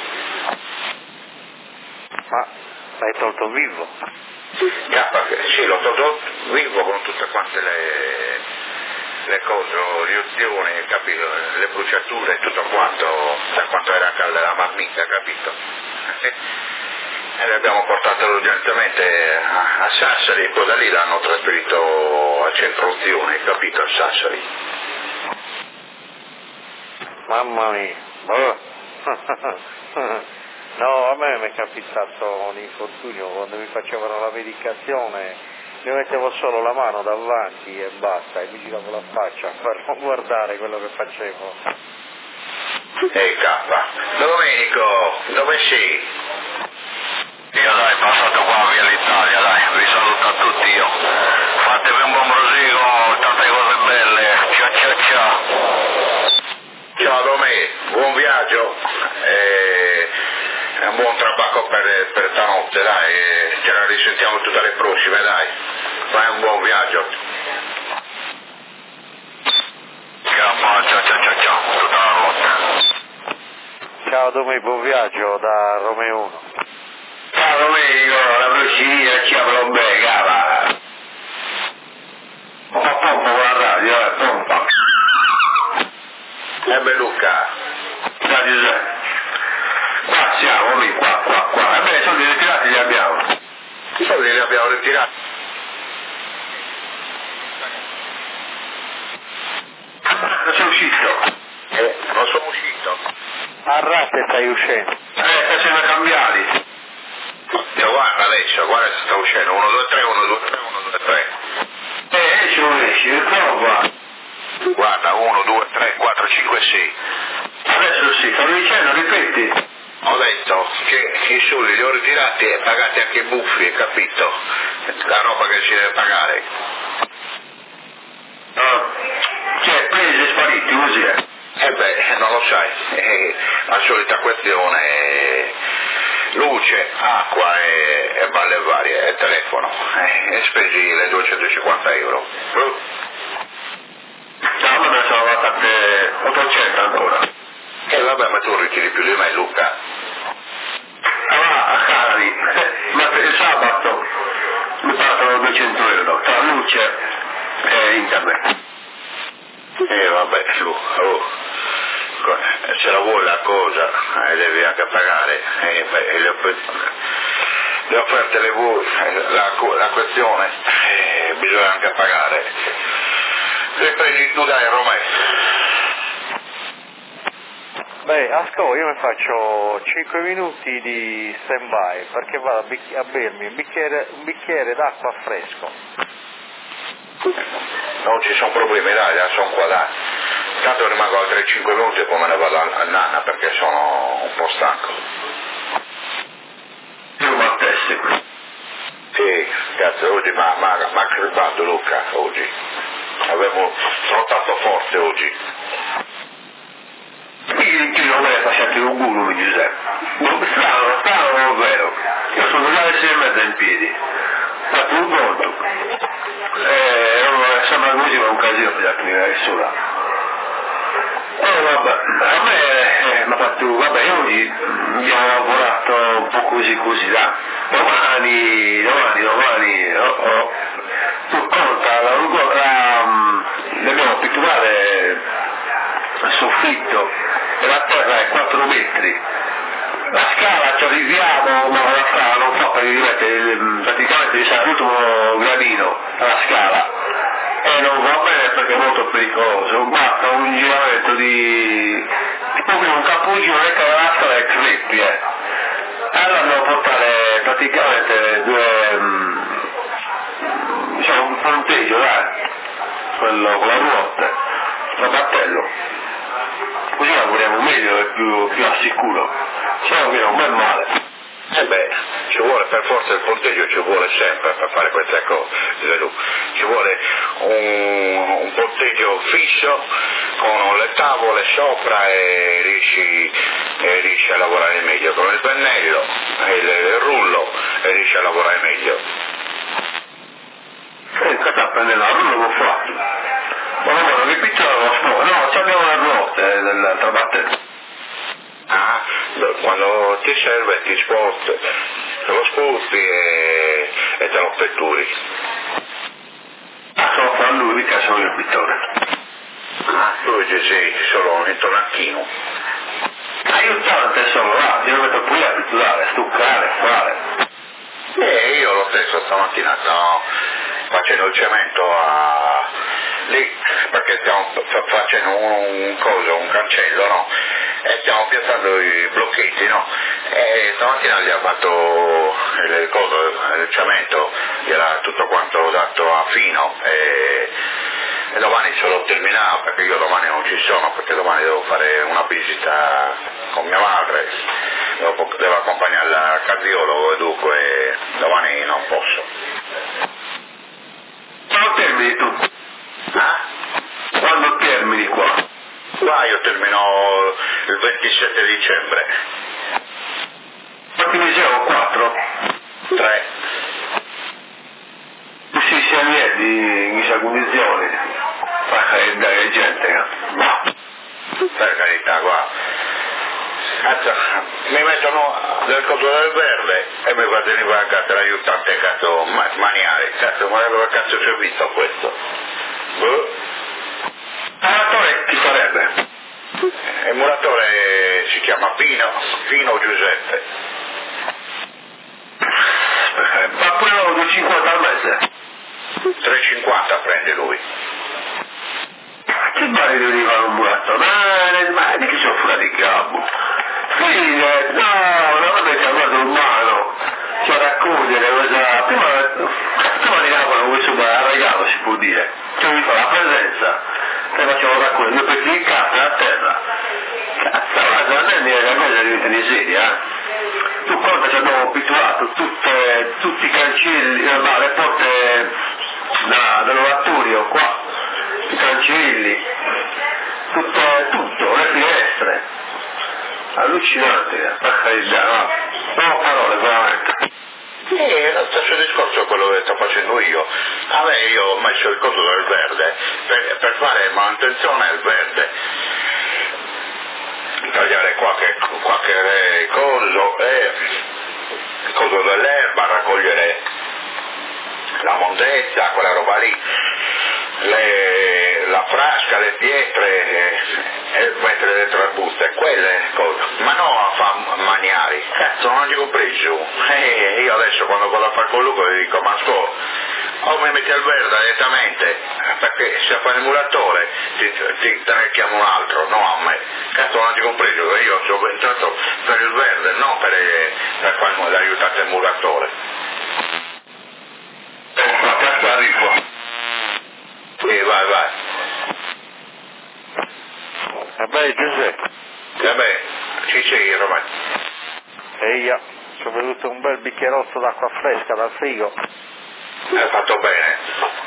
Ma l'hai tolto vivo? Sì, l'ho tolto vivo con tutte quante le cose, le riazioni, capito? Le bruciature e tutto quanto, da quanto era calda la marmita, capito? E l'abbiamo portato urgentemente a Sassari, poi da lì l'hanno trasferito al centro unzione, capito? A Sassari. Mamma mia, no, a me mi è capitato un infortunio quando mi facevano la medicazione, mi mettevo solo la mano davanti e basta, e mi giravo la faccia per non guardare quello che facevo. Ehi Cappa, Domenico, dove sei? Io dai, passate qua via l'Italia, dai, vi saluto a tutti io. Fatevi un buon proseguo, tante cose belle, ciao. Ciao Domenico, buon viaggio e un buon trabacco per stanotte, dai, ce la risentiamo tutte le prossime, dai. Fai un buon viaggio. Ciao, tutta la notte. Ciao Domenico, buon viaggio da Romeo 1. Ciao Domenico, la prossima ci avrò bene, cava. Pompa la radio, pompa. Luca. Ciao Giuseppe. Qua siamo, lì, qua. Ebbene, i soldi ritirati li abbiamo. I soldi li abbiamo ritirati. Non sei uscito? Non sono uscito. A rate stai uscendo. Siamo cambiati. Io guarda adesso, guarda se sta uscendo. 1, 2, 3, 1, 2, 3, 1, 2, 3. Esci o non esci? Eccolo qua. Guarda, 1, 2, 3, 4, 5, 6. Adesso sì, stavo dicendo, ripeti. Ho detto che i soldi li ho ritirati e pagati anche i buffi, capito? La roba che si deve pagare. Cioè, presi e spariti, così è. Non lo sai. La solita questione luce, acqua e balle varie e telefono. E spesi le 250 euro. No, ma sono andata a 800 ancora. Va vabbè, ma tu ritiri più di me, Luca. Allora, cari, ma per il sabato mi pagano 200 euro tra luce e internet. Vabbè, Luca, se la vuoi la cosa, devi anche pagare. Le offerte le vuoi, la questione, bisogna anche pagare. Se prendi tu dai Romè. Beh, ascolta, io mi faccio 5 minuti di stand-by perché vado a bermi un bicchiere d'acqua fresco. Non ci sono problemi, dai, sono qua, dai. Tanto rimango altri 5 minuti e poi me ne vado a nanna perché sono un po' stanco. Io battessi. Sì, cazzo, oggi mi ha crepato Luca, oggi. Avevo trottato forte oggi. Io non me ne facciate un culo, Giuseppe. Strano, non è vero. Io sono alle 6:30 in piedi. Ma tu un conto. Sembra così, ma un casino per la clinica nessuna. Vabbè, a me mi ha fatto, vabbè, oggi abbiamo lavorato un po' così, là. Domani, tu conta, dobbiamo pitturare il soffitto e la terra è 4 metri. La scala ci arriviamo, ma la scala non fa perché praticamente ci sarà l'ultimo gradino alla scala e non va bene perché è molto pericoloso, basta un giramento di proprio un cappuccino che la scala è creppi, allora dobbiamo portare praticamente diciamo un ponteggio, quello con la ruota, il battello, così lavoriamo meglio e più al sicuro, se no viene un bel male. Ci vuole per forza il ponteggio, ci vuole sempre per fare queste cose, ci vuole un ponteggio fisso con le tavole sopra e riesci a lavorare meglio, con il pennello e il rullo e riesci a lavorare meglio. Che sta prendendo la rullo l'ho fatto, ma lavoro che piccolo lo scuola, no, abbiamo le ruote dell'altra batteria. Quando ti serve ti sposti, te lo sposti e te lo petturi. Solo fra lui che sono il pittore. Tu sei solo un tonacchino. Aiutante solo là, ti metto pure a pitturare, stuccare, fare. Io lo stesso stamattina stavo facendo il cemento lì, perché stiamo facendo un cancello, no? E stiamo piazzando i blocchetti, no? E stamattina gli ha fatto il cemento, gli era tutto quanto dato a fino e domani ce l'ho terminato perché io domani non ci sono, perché domani devo fare una visita con mia madre, devo accompagnarla al cardiologo e dunque domani non posso. Quando termini tu? Quando termini qua? Qua io termino il 27 dicembre. Quanti mesi ho? 4? 3. Sì, si è in questa condizione. Fa carità gente, no? Per carità, qua. Mi mettono del coso del verde e mi fa venire a casa l'aiutante, cazzo, maniare, cazzo, ma dove cazzo c'è visto questo? Muratore chi sarebbe? Il muratore si chiama Pino Giuseppe. Ma pure 2,50 al mese? 3,50 prende lui. Che male devi fare un muratore? Ma di che sono fuori di capo? Fine, no, una volta che ha dato in mano, cioè raccogliere questa, prima arrivavano questo da regalo si può dire, cioè mi fa la presenza, e facciamo raccogliere 2 pezzi di carta a terra, cazzo, non è la cosa diventa di seria, tu conta ci abbiamo abituato tutti i cancelli, le porte dell'oratorio qua, i cancelli, tutto, le finestre. Allucinante, per carità, no? Non ho parole, veramente. È lo stesso discorso è quello che sto facendo io. A me io ho messo il coso del verde per fare manutenzione al verde. tagliare qualche coso dell'erba, raccogliere la mondezza, quella roba lì, la frasca, le pietre, e mettere dentro le buste, quelle cose, ma no a fare maniari, cazzo non ci ho preso, io adesso quando vado a fare con Luca gli dico ma o mi metti al verde direttamente, perché se fai il muratore te ne chiamo un altro, no a me, cazzo non ci ho preso, io sono entrato per il verde, non per aiutare il muratore. La cazzo arrivo. Sì, vai. Vabbè Giuseppe. Vabbè, ci sei Romano. E io ci ho bevuto un bel bicchierotto d'acqua fresca dal frigo. Hai fatto bene.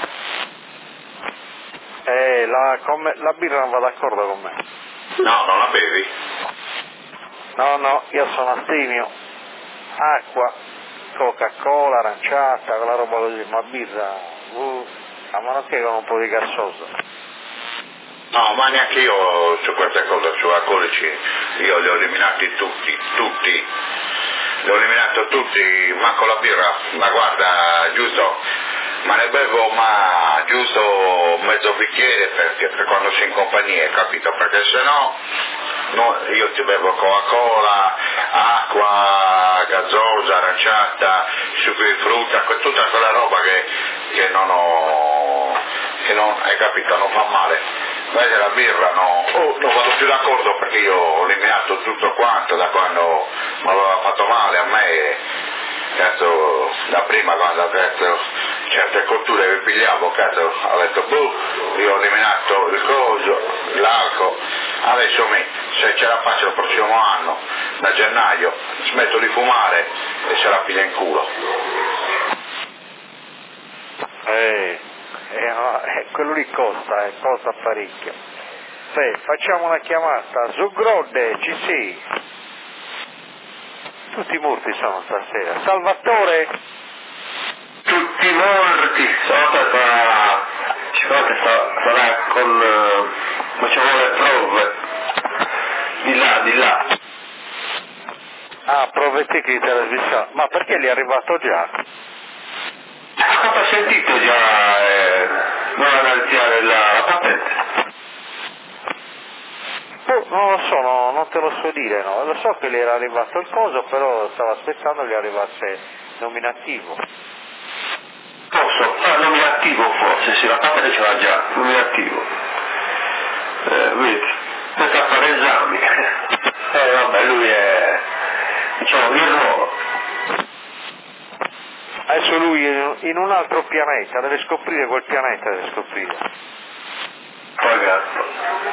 La birra non va d'accordo con me. No, non la bevi? No, io sono astemio. Acqua, Coca-Cola, aranciata, quella roba così, ma birra, a meno che con un po' di gassoso. No, ma neanche io su queste cose, su alcolici, io li ho eliminati tutti. Li ho eliminato tutti, manco la birra, ma guarda, giusto, ma ne bevo giusto mezzo bicchiere per quando sei in compagnia, capito? Perché sennò io ti bevo Coca-Cola, acqua, gazzosa, aranciata, succo di frutta, tutta quella roba che non hai capito, non fa male. Invece la birra non vado più d'accordo perché io ho eliminato tutto quanto da quando mi aveva fatto male a me, cazzo, da prima quando cazzo, certe cotture mi pigliavo, cazzo, ho detto io ho eliminato il coso, l'alcol, adesso se ce la faccio il prossimo anno, da gennaio, smetto di fumare e se la piglia in culo. Quello lì costa parecchio. Facciamo una chiamata. Zugrode, ci sei? Tutti morti sono stasera. Salvatore? Tutti morti. Sarà con... facciamo le prove. Di là. Ah, prove tecniche della trasmissione. Ma perché gli è arrivato già? Ho sentito già non analizzare la patente. Non lo so, non te lo so dire, no. Lo so che gli era arrivato il coso, però stavo aspettando che gli arrivasse nominativo. Nominativo forse, sì, la patente ce l'ha già, nominativo. Vedi, sta a fare esami. Vabbè, lui è, diciamo, il ruolo. Adesso lui in un altro pianeta, deve scoprire quel pianeta, deve scoprire. Pagato.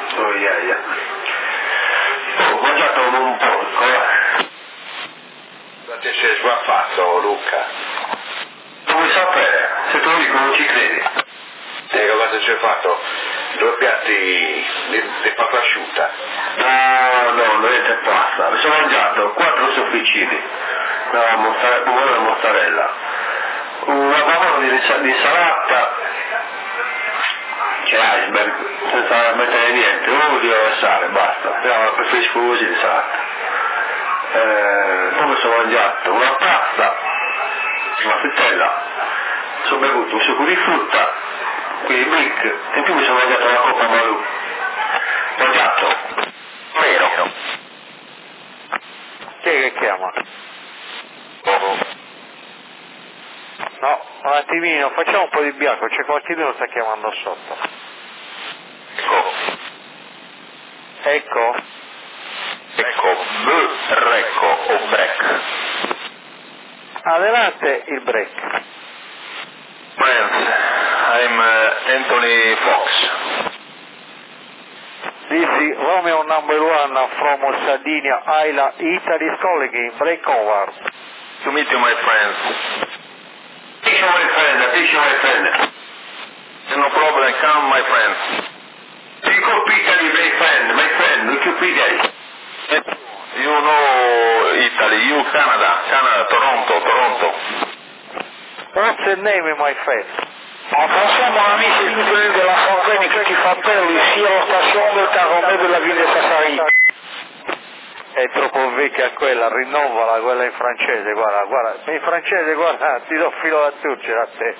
Ho mangiato un porco, Ma ti sei sguaffato, Luca? Non vuoi sapere, se te lo dico non ci credi. E cosa ci hai fatto? 2 piatti di pappa asciutta? No, niente pasta. Mi sono mangiato 4 sofficini, una mozzarella, una mamma di insalata, c'è iceberg, senza mettere niente, olio e sale, basta. Però preferisco così l'insalata. Poi mi sono mangiato una pasta, una frittella, sono bevuto un succo di frutta, quindi brick, e in più mi sono mangiato una coppa Malù. Mangiato? Vero. Chi è che chiama? No, un attimino, facciamo un po' di bianco, c'è qualcuno che sta chiamando sotto. Ecco, Recco o break. Adelante il break. Friends, I'm Anthony Fox. This is Romeo number 1 from Sardinia Island, Italy is calling, break over. To meet you, my friends. Attention my friend. No problem, come, my friends. You could Italy, my friend, you could Italy. You know Italy, you Canada, Toronto. What's the name, my friend? Attention mon ami, c'est Nicolas de la Fontaine qui fa peur ici à la station de Taromé de la ville de Sassari. è troppo vecchia quella, rinnovala quella in francese, guarda, in francese guarda, ti do filo da turcere a te.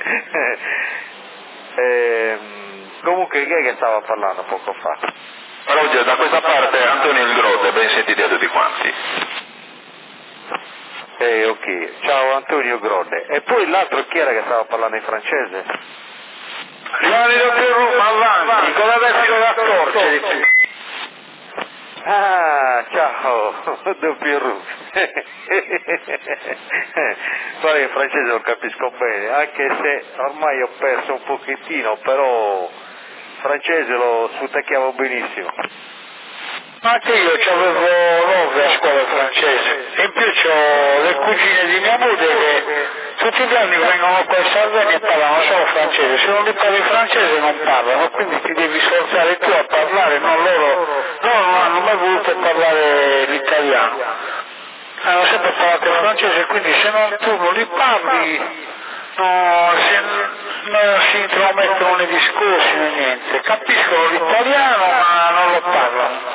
Comunque chi è che stava parlando poco fa? Roger, da questa parte Antonio Il Grode, ben sentiti a tutti quanti. Ok, ciao Antonio Grode. E poi l'altro chi era che stava parlando in francese? Giovanni Dottor avanti, con adesso da torcere. Ah, ciao, doppio Ru. Guarda che in francese lo capisco bene, anche se ormai ho perso un pochettino, però francese lo sputacchiavo benissimo. Anche io avevo 9 a scuola francese, e in più ho le cugine di mia moglie che tutti gli anni vengono qua in Sardegna e parlano solo francese, se non li parli francese non parlano, quindi ti devi sforzare tu a parlare, non loro non hanno mai voluto parlare l'italiano, hanno sempre parlato il francese, quindi se non tu non li parli non si intromettono nei discorsi né niente, capiscono l'italiano ma non lo parlano.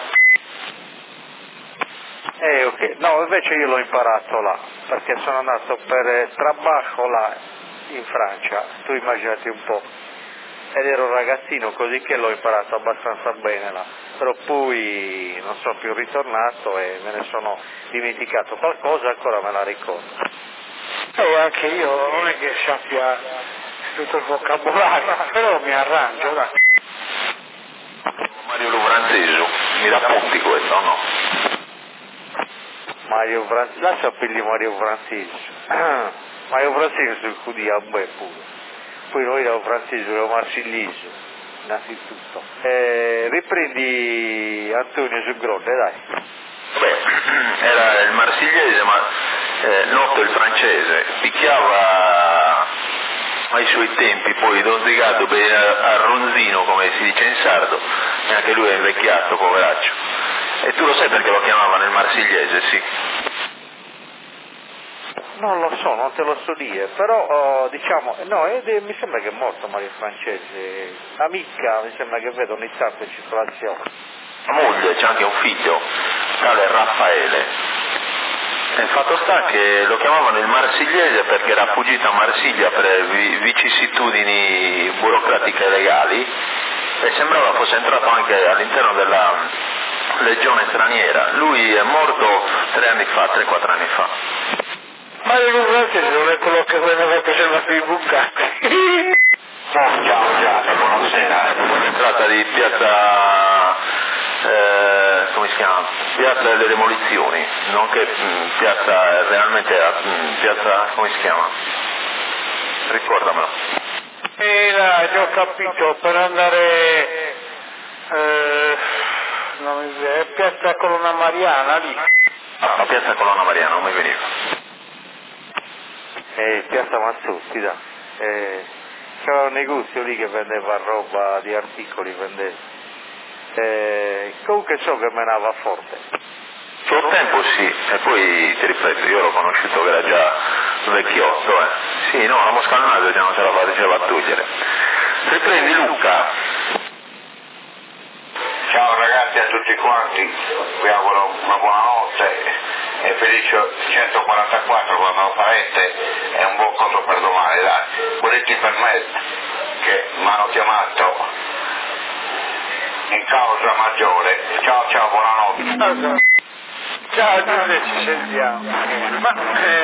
Ok, no, invece io l'ho imparato là, perché sono andato per trabajo là in Francia, tu immaginati un po', ed ero un ragazzino così che l'ho imparato abbastanza bene là, però poi non sono più ritornato e me ne sono dimenticato qualcosa, ancora me la ricordo. Anche io non è che sappia tutto il vocabolario, però mi arrangio, dai. Mario Luvranzesu, mi dà punti questo o no? Mario Francis, lascia pilli Mario Francis. Mario Francis sul QD a me pure. Poi noi da Francis lo Marsigliso, innanzitutto. Riprendi Antonio sul Grode, dai. Beh, era il marsigliese, ma noto il francese, picchiava ai suoi tempi, poi Don Zigato a ronzino, come si dice in sardo, e anche lui è invecchiato, poveraccio. E tu lo sai perché lo chiamavano il marsigliese, sì? Non lo so, non te lo so dire, però diciamo, no, mi sembra che è morto Mario Francese, amica, mi sembra che vedo ogni tanto in circolazione. La moglie, c'è anche un figlio, tale Raffaele. E il fatto sta che lo chiamavano il marsigliese perché era fuggito a Marsiglia per vicissitudini burocratiche e legali e sembrava fosse entrato anche all'interno della legione straniera. Lui è morto 3 anni fa, 3-4 anni fa. Ma le francese non è quello che veniva facendo i bucati. Ciao, buonasera. L'entrata di piazza, come si chiama? Piazza delle Demolizioni, nonché piazza, realmente piazza, come si chiama? Ricordamelo. Là, già ho capito, per andare piazza Colonna Mariana lì. A piazza Colonna Mariana, non mi veniva. Piazza Mazzutti, da. C'era un negozio lì che vendeva roba di articoli, vendeva. Comunque so che menava forte. Suo tempo sì, e poi ti ripeto, io l'ho conosciuto che era già vecchiotto, Sì, no, la mosca al naso già non se la faceva togliere. Riprendi Luca. Ciao ragazzi a tutti quanti, vi auguro una buona notte e felice 144 come mio parente è un buon coso per domani, dai. Volete per me che mi hanno chiamato in causa maggiore. Ciao, buonanotte. Ciao Giuseppe, ci sentiamo. Ma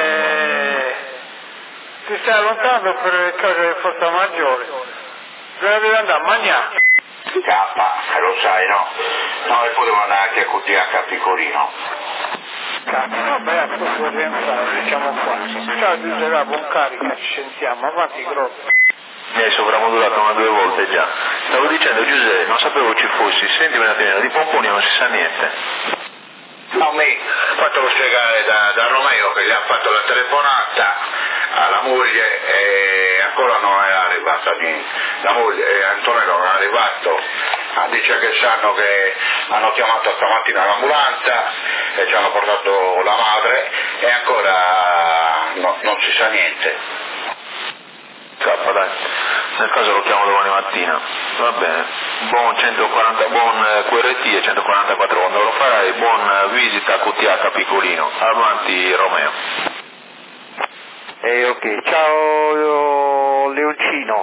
ti stai allontanando per le cose di forza maggiore? Dove devi andare a mangiare? Lo sai, no? No, e poi devo andare anche a QTH a Piccolino. Vabbè, a questo rientrare, diciamo qua. Ciao Giuseppe, buon carica, ci sentiamo, avanti grosso. Mi hai sovramodulato 1 o 2 volte già. Stavo dicendo Giuseppe, non sapevo ci fossi, sentimi un attimo, di pomponi non si sa niente. No, fatelo spiegare da Romeo che gli ha fatto la telefonata alla moglie e ancora non è arrivata la moglie, Antonello non è arrivato, dice che sanno che hanno chiamato stamattina l'ambulanza e ci hanno portato la madre e ancora non si sa niente. Dai, nel caso lo chiamo domani mattina. Va bene, buon 140, buon QRT e 144 quando lo farai, buon visita QTA Piccolino. Avanti Romeo. Ok, ciao Leoncino.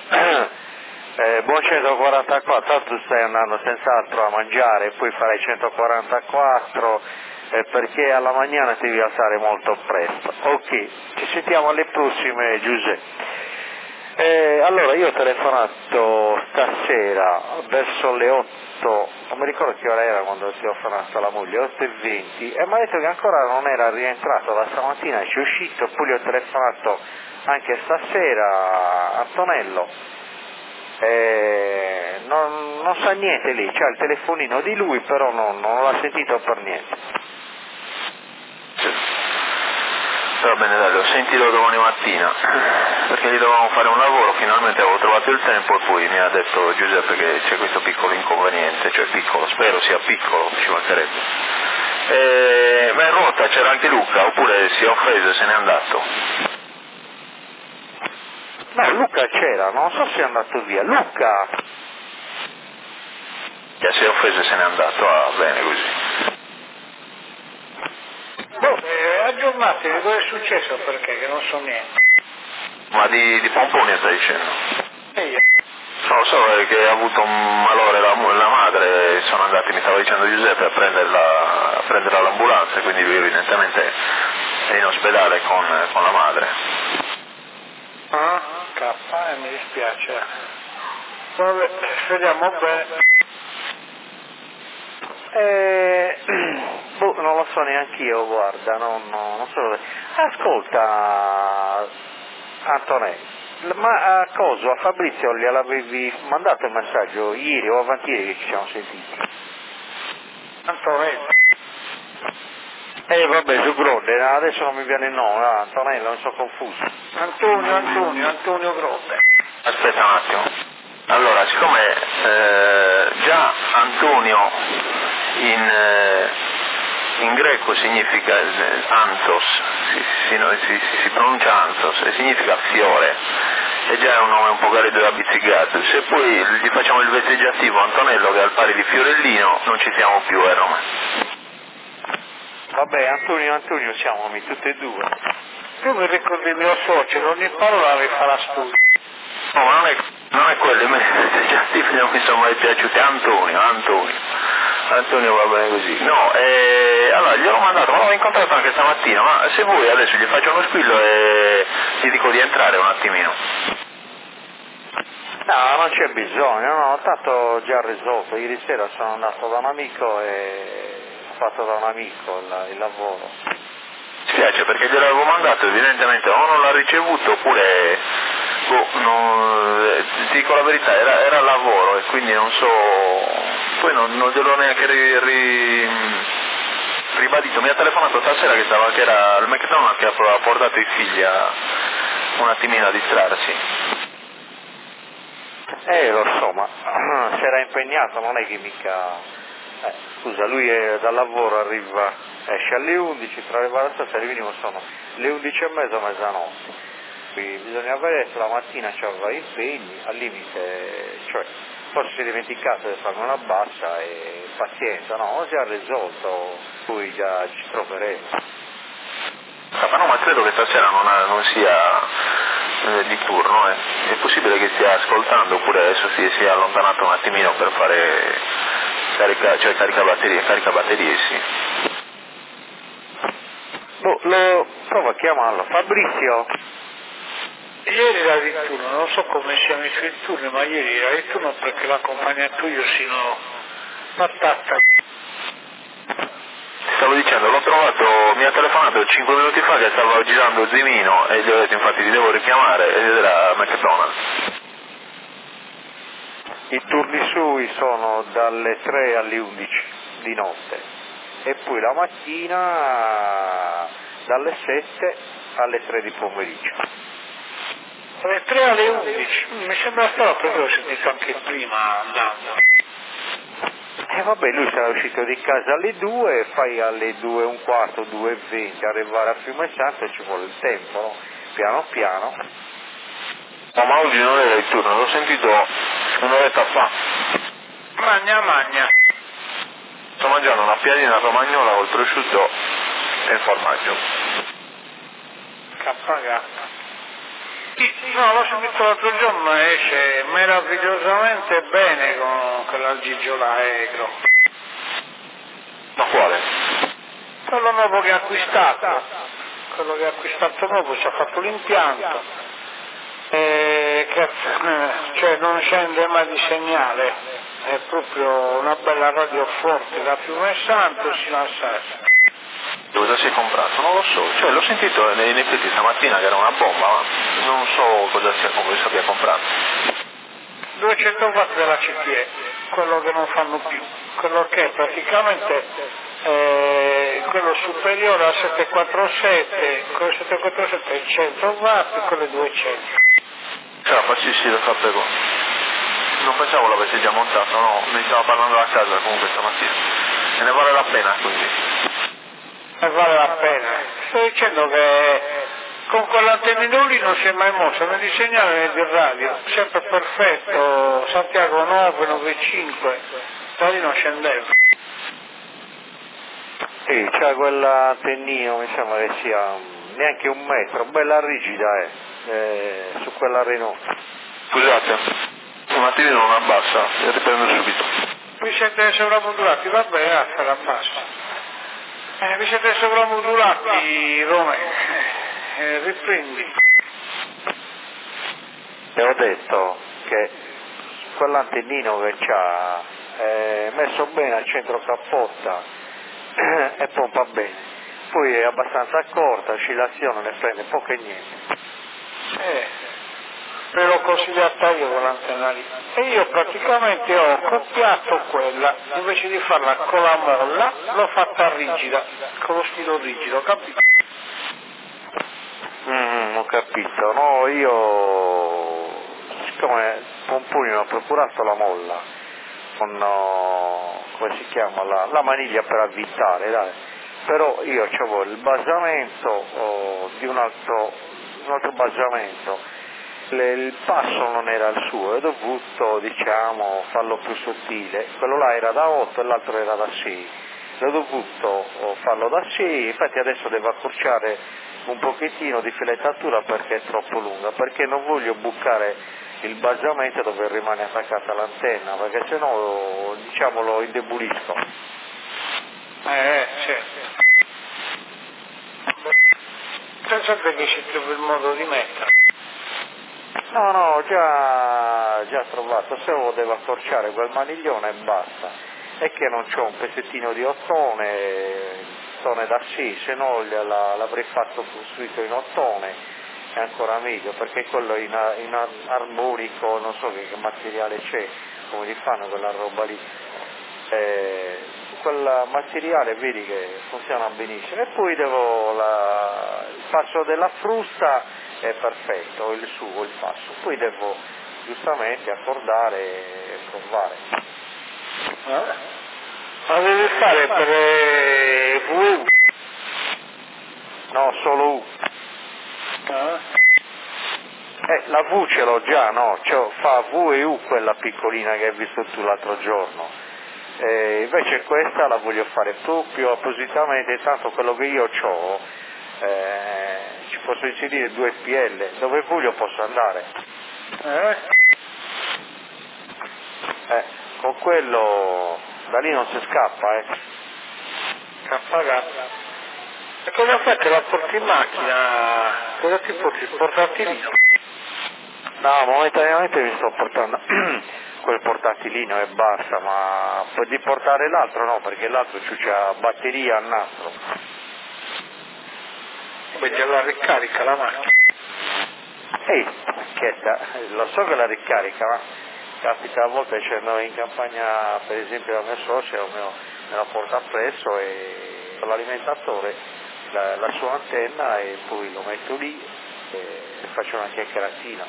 Buon 144, tanto stai andando senz'altro a mangiare, poi farai 144 perché alla mattina ti devi alzare molto presto. Ok, ci sentiamo alle prossime Giuseppe. Allora io ho telefonato stasera verso le 8, non mi ricordo che ora era quando ti ho telefonato alla moglie, 8:20, e mi ha detto che ancora non era rientrato da stamattina, ci è uscito, poi gli ho telefonato anche stasera a Antonello, non sa niente lì, c'ha il telefonino di lui, però non l'ha sentito per niente. Va bene, dai, lo sentirò domani mattina, perché gli dovevamo fare un lavoro, finalmente avevo trovato il tempo e poi mi ha detto Giuseppe che c'è questo piccolo inconveniente, cioè piccolo, spero sia piccolo, ci mancherebbe. Ma in ruota c'era anche Luca, oppure si è offeso e se n'è andato? No, Luca c'era, non so se è andato via, Luca! Che si è offeso e se n'è andato, ah, bene così. Aggiornati, cosa è successo perché? Che non so niente. Ma di Pomponia stai dicendo? Io. No, so che ha avuto un malore la madre, sono andati, mi stava dicendo Giuseppe, a prenderla all'ambulanza, quindi lui evidentemente è in ospedale con la madre. Ah, mi dispiace. Vabbè, vediamo bene. Non lo so neanche io, guarda, non so dove. Ascolta, Antonello, ma a coso, a Fabrizio gliel'avevi mandato il messaggio ieri o avanti ieri che ci siamo sentiti? Antonello. Vabbè, su Gronde, adesso non mi viene il nome, Antonello, mi sono confuso. Antonio Gronde. Aspetta un attimo. Allora, siccome già Antonio in greco significa Anthos, si pronuncia Anthos e significa fiore, e già è un nome un po' abizzicato. Se poi gli facciamo il vezzeggiativo Antonello, che è al pari di Fiorellino, non ci siamo più, Roma. Vabbè, Antonio siamo tutti e due. Tu mi ricordi il mio socio, ogni parola mi fa la studia. No, ma non è quello, i vezzeggiativi non mi sono mai piaciuti. Antonio va bene così. No, allora gliel'ho mandato, ma l'ho incontrato anche stamattina, ma se vuoi adesso gli faccio uno squillo e gli dico di entrare un attimino. No, non c'è bisogno, no, tanto ho già risolto. Ieri sera sono andato da un amico e ho fatto da un amico il lavoro. Mi spiace perché gliel'avevo mandato, evidentemente o non l'ha ricevuto oppure, ti dico la verità, era al lavoro e quindi non so, poi non gliel'ho neanche ribadito. Mi ha telefonato stasera che era al McDonald's, che ha portato i figli un attimino a distrarsi. Lo so, ma si era impegnato, non è che mica... scusa, lui dal lavoro esce alle 11, tra le varie stasera venivano sono le 11:30, mezzanotte. Qui bisogna vedere se la mattina c'aveva impegni, al limite, cioè, forse si è dimenticato di farmi una bassa e pazienza, no, si è risolto, poi già ci troveremo. Ma no, ma credo che stasera non sia di turno, è possibile che stia ascoltando oppure adesso si è allontanato un attimino per fare carica batterie, sì. Prova a chiamarlo. Fabrizio? Ieri era di turno, non so come siamo i suoi turni, ma ieri era di turno perché l'ha accompagnato io sino a Tazza. Stavo dicendo, l'ho trovato, mi ha telefonato 5 minuti fa che stava girando Zimino e gli ho detto infatti ti devo richiamare ed era McDonald's. I turni sui sono dalle 3 alle 11 di notte e poi la mattina dalle 7 alle 3 di pomeriggio. Dalle 3 alle 11, mi sembra strano perché l'ho sentito anche prima andando. Vabbè, lui sarà uscito di casa alle 2, fai alle 2:15, 2:20 arrivare a Fiume Santo, ci vuole il tempo, no? Piano piano. No, ma oggi non era il turno, l'ho sentito un'oretta fa. Magna. Sto mangiando una piadina romagnola col prosciutto e il formaggio. K. No, l'ho sentito l'altro giorno, esce meravigliosamente bene con quell'algigiola egro. Ma quale? Quello nuovo che ha acquistato, nuovo, ci ha fatto l'impianto, cioè non scende mai di segnale, è proprio una bella radio forte da Fiume Santo sino a Sassi. Cosa si è comprato? Non lo so, cioè l'ho sentito in effetti stamattina che era una bomba, ma non so cosa abbia comprato. 200 watt della CTE, quello che non fanno più, quello che è praticamente quello superiore al 747, quello 747 è 100 watt, quello è 200. Cioè, facessi da fare con. Non pensavo l'avessi già montato, no, mi stava parlando a casa comunque stamattina. E ne vale la pena quindi. Vale la pena. Sto dicendo che con quell'antennino lì non si è mai mosso né di segnale né di radio, sempre perfetto, Santiago 995, da lì non scendeva. Sì, c'è quell'antennino, mi sembra che sia neanche 1 metro, bella rigida su quella Renault. Scusate, un attimino non abbassa, e riprendo subito. Vi siete sovramodulati, va bene, la bassa. Vi siete sovramodulati, Rome, riprendi. E ho detto che quell'antennino che c'ha messo bene al centro cappotta e pompa bene, poi è abbastanza corta, oscillazione ne prende poco e niente. Me l'ho consigliata io quell'antenna lì e io praticamente ho copiato quella, invece di farla con la molla l'ho fatta rigida, con lo stilo rigido, capito? Ho capito, no, io siccome Pomponi mi ha procurato la molla con, come si chiama, la maniglia per avvitare, dai. Però io avevo il basamento di un altro basamento, il passo non era il suo, ho dovuto farlo più sottile, quello là era da 8 e l'altro era da 6, ho dovuto farlo da 6, infatti adesso devo accorciare un pochettino di filettatura perché è troppo lunga, perché non voglio bucare il basamento dove rimane attaccata l'antenna, perché sennò lo indebolisco. Certo. Pensate che ci trovo il modo di mettere. No, già trovato, se lo devo accorciare quel maniglione e basta, è che non c'ho un pezzettino di ottone da sì, se no l'avrei fatto costruito in ottone, è ancora meglio, perché quello in armonico, non so che materiale c'è, come li fanno quella roba lì, quel materiale vedi che funziona benissimo, e poi il passo della frusta è perfetto, il suo, il passo, poi devo giustamente accordare e provare. Ma devi fare per VU? No, solo U. La V ce l'ho già, no? Fa V e U quella piccolina che hai visto tu l'altro giorno. Invece questa la voglio fare proprio appositamente, tanto quello che io ho, ci posso inserire 2 PL, dove voglio posso andare. Con quello da lì non si scappa, E cosa fai che la porti in macchina? Cosa ti porti? Il portatilino? No, momentaneamente mi sto portando quel portatilino e basta, ma di portare l'altro no, perché l'altro c'ha batteria a nastro. Beh, già la ricarica la macchina. Lo so che la ricarica, ma capita a volte scendo in campagna, per esempio la mia socia me la porta appresso e con l'alimentatore la sua antenna e poi lo metto lì e faccio una chiacchieratina.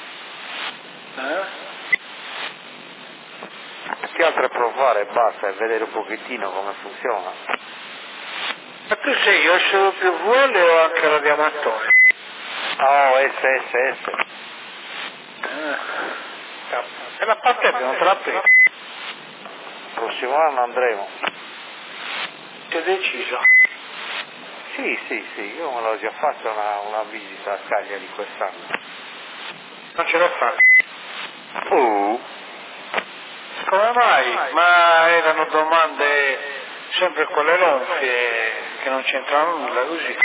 Che altro è provare e basta, e vedere un pochettino come funziona. Ma tu sei SWL o anche radioamatore? Oh, SS. E la patente non te l'ha presa? Prossimo anno andremo. Ti è deciso? Sì, io me l'ho già fatto una visita a Cagliari quest'anno. Non ce l'ho fatta. Come mai? Ma erano domande sempre quelle ronfie che non c'entrano nulla così.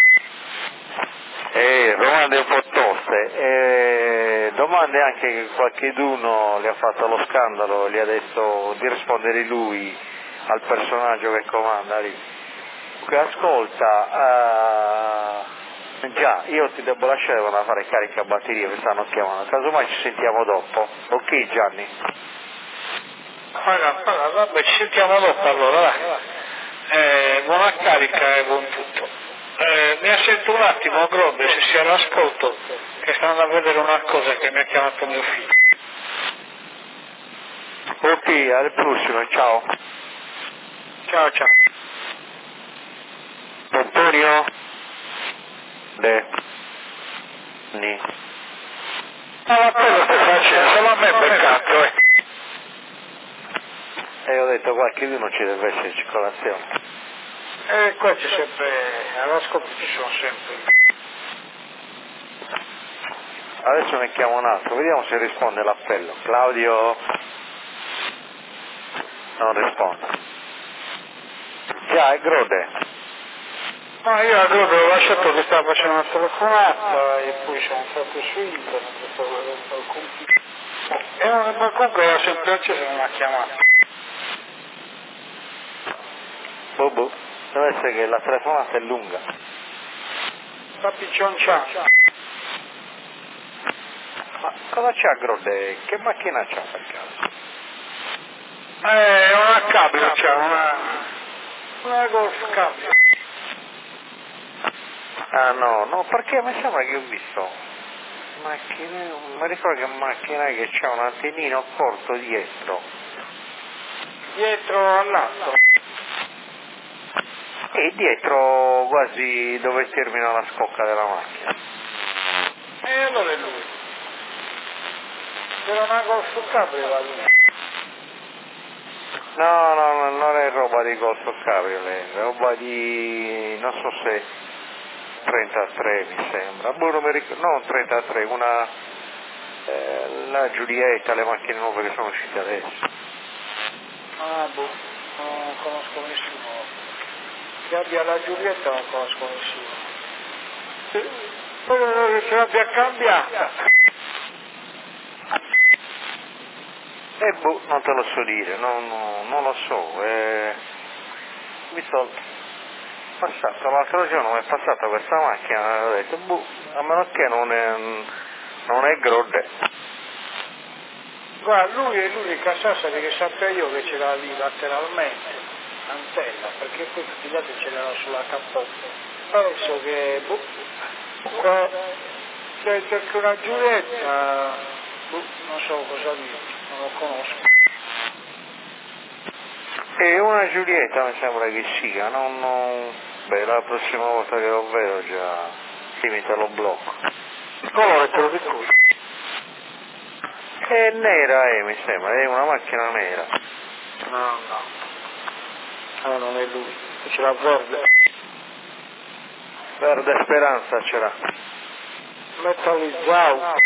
Domande un po' toste, domande anche che qualcheduno le ha fatto lo scandalo, gli ha detto di rispondere lui al personaggio che comanda lì. Ascolta, già, io ti devo lasciare per fare carica a batteria, mi stanno chiamando, casomai ci sentiamo dopo, ok Gianni? Vabbè, ci sentiamo dopo allora, dai. Buona carica e buon tutto. Mi assento un attimo, Grode, se sia all'ascolto, che stanno a vedere una cosa che mi ha chiamato mio figlio. Ok, al prossimo, ciao. Ciao. Antonio? Ni. Ma quello che faccio, solo a me beccato, E ho detto qualcheduno ci deve essere circolazione. Qua c'è sempre, all'ascolto ci sono sempre. Adesso ne chiamo un altro, vediamo se risponde l'appello. Claudio? Non risponde. Già, è Grode. Ma io a Grode ho lasciato che stava facendo una telefonata e poi sono entrato su internet e stavo vedendo il computer. Ma comunque era sempre acceso e non ha chiamato. Bobo, deve essere che la telefonata è lunga. Sta piccionciando. Ma cosa c'ha Grode? Che macchina c'ha per caso? Una cabrio c'è, una Golf cabrio. Ah no, perché mi sembra che ho visto mi ricordo che è un macchina che c'ha un antennino corto dietro. Dietro all'altro. E dietro quasi dove termina la scocca della macchina. E allora è lui. C'era una Golf cabrio la luna. No, non è roba di Golf Cabriolet, è roba di, non so se 33 mi sembra, non mi ricordo, no 33, la Giulietta, le macchine nuove che sono uscite adesso. Non conosco nessuno. Che abbia la Giulietta non conosco nessuno. Quello che ce l'abbia cambiata. Non te lo so dire, non lo so, mi sono passato l'altro giorno, mi è passata questa macchina e ho detto, a meno che non è Grode. Guarda, lui è l'unica Sassari che sappia io che c'era lì lateralmente, antella, perché poi tutti gli altri ce l'erano sulla cappotto. Penso che, c'è anche una Giulietta, non so cosa dire. Non lo conosco. E una Giulietta mi sembra che sia, beh, la prossima volta che lo vedo già limita lo blocco. Il colore te lo ricordo? È nera, mi sembra, è una macchina nera. No. Ah, non è lui, ce l'ha verde. Verde Speranza c'era. Metallizzato.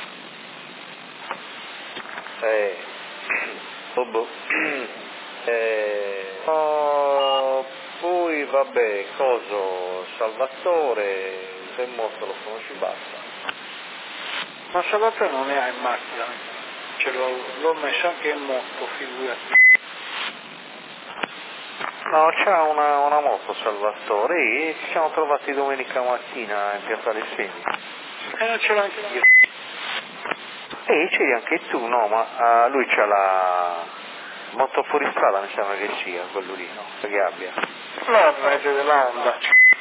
Poi vabbè, Salvatore, se è morto lo conosci, basta. Ma Salvatore non ne ha in macchina, l'ho messo anche in moto, figurati. No, c'ha una moto Salvatore e ci siamo trovati domenica mattina in Piazza dei Segni. E non ce l'ho anche io. C'eri anche tu, no, ma lui c'ha la moto fuoristrada, mi sembra che sia, quello lì, no? Che abbia. L'Honda, della Honda.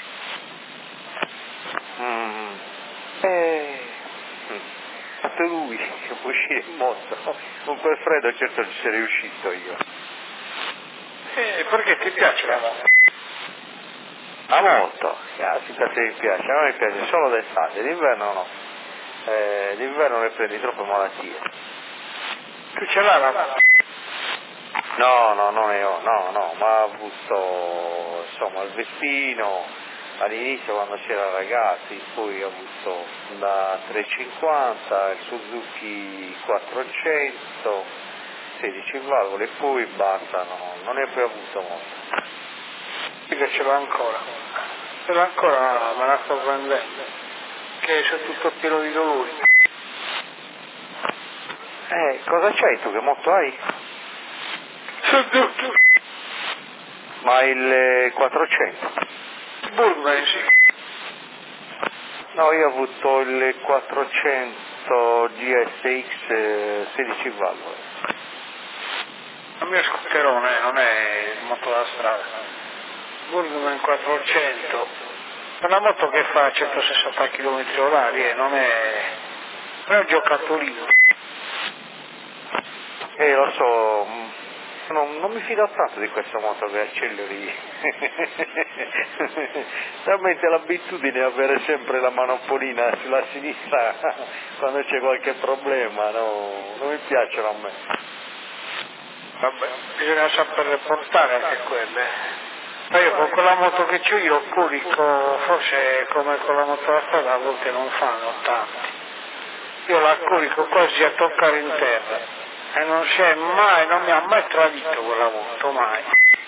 Fatto lui che può uscire in moto, con quel freddo certo ci sarei uscito io. Perché ti piace la moto? La moto, caspita se mi piace, a me mi piace solo d'estate, d'inverno no. D'inverno ne prendi troppe malattie. Tu ce l'hai la moto? No, non ne ho, no, ma ho avuto insomma il Vespino all'inizio quando c'era ragazzi, poi ho avuto la 350, il Suzuki 400, 16 valvole e poi basta, non ne ho più avuto molto. Sì che ce l'ho ancora, me la sto prendendo, che sono tutto pieno di dolori. Cosa c'hai tu, che moto hai? Suzuki. Ma il 400? Burbank, sì. No, io ho avuto il 400 GSX 16 valvole. Il mio scooterone, non è il moto da strada. Burbank 400. È una moto che fa 160 km/h, non è un giocattolino. Lo so, non mi fido tanto di questa moto che acceleri. Realmente l'abitudine è avere sempre la manopolina sulla sinistra quando c'è qualche problema, no? Non mi piacciono a me. Vabbè, bisogna saper portare anche quelle. Ma io con quella moto che c'ho io curico, forse come con la moto da strada a volte non fanno tanti. Io la curico quasi a toccare in terra. E non mi ha mai tradito quella moto, mai.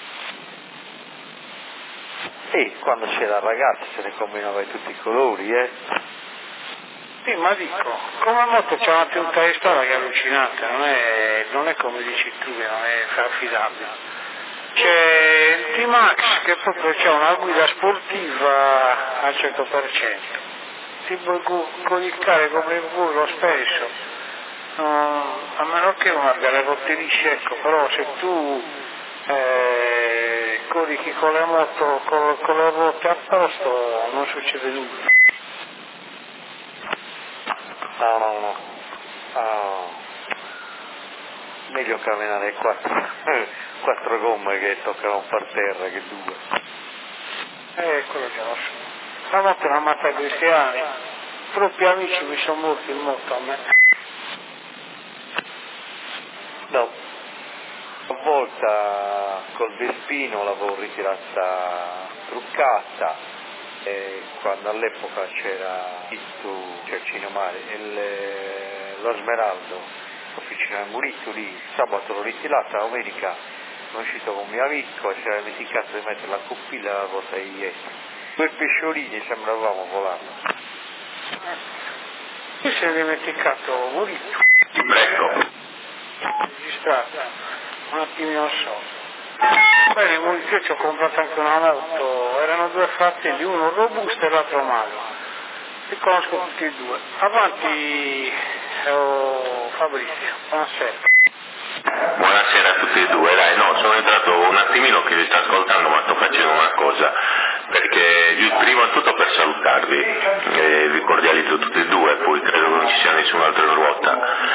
Sì, quando c'era il ragazzo se ne combinava di tutti i colori, Sì, ma dico, come moto c'è una tenuta di strada che è allucinante, non è come dici tu che non è affidabile. C'è il T-Max che proprio c'è una guida sportiva al 100%. Ti puoi codicare come vuoi lo stesso. A meno che non abbia le rotte lisce, ecco, però se tu corichi con le moto con le ruote a posto non succede nulla. No. Meglio camminare quattro gomme che toccano per terra che due. Quello che lo so. La moto è una matta cristiana. Troppi amici mi sono morti in moto a me. No, una volta col Vespino l'avevo ritirata truccata e quando all'epoca c'era il Cinemare lo Smeraldo, l'officina del Muritto lì, sabato l'ho ritirata, domenica sono uscito con mio amico e si era dimenticato di mettere la coppilla e la ruota di dietro. Due pesciolini sembravamo volando. Qui si è dimenticato Muritto. Ecco. Registrata, un attimino so. Bene, io ci ho comprato anche una moto, erano due fratelli, uno robusto e l'altro malo. Li conosco tutti e due. Avanti Fabrizio, buonasera. Buonasera a tutti e due, dai, no, sono entrato un attimino che vi sto ascoltando, ma sto facendo una cosa, perché prima di tutto per salutarvi, vi cordializzo tutti e due, poi credo che non ci sia nessun altro in ruota.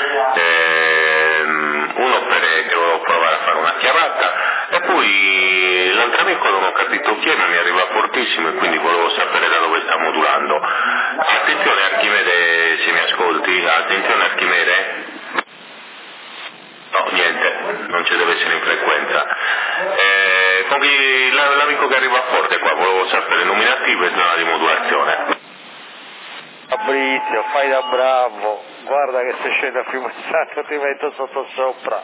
Uno perché volevo provare a fare una chiamata e poi l'altro amico non ho capito chi è, ma mi arriva fortissimo e quindi volevo sapere da dove sta modulando. Attenzione Archimede, se mi ascolti, attenzione Archimede. No, niente, non ci deve essere in frequenza. Con l'amico che arriva forte qua, volevo sapere nominativo e zona di modulazione. Fabrizio, fai da bravo, guarda che se scende a Fiumezzano ti metto sotto sopra.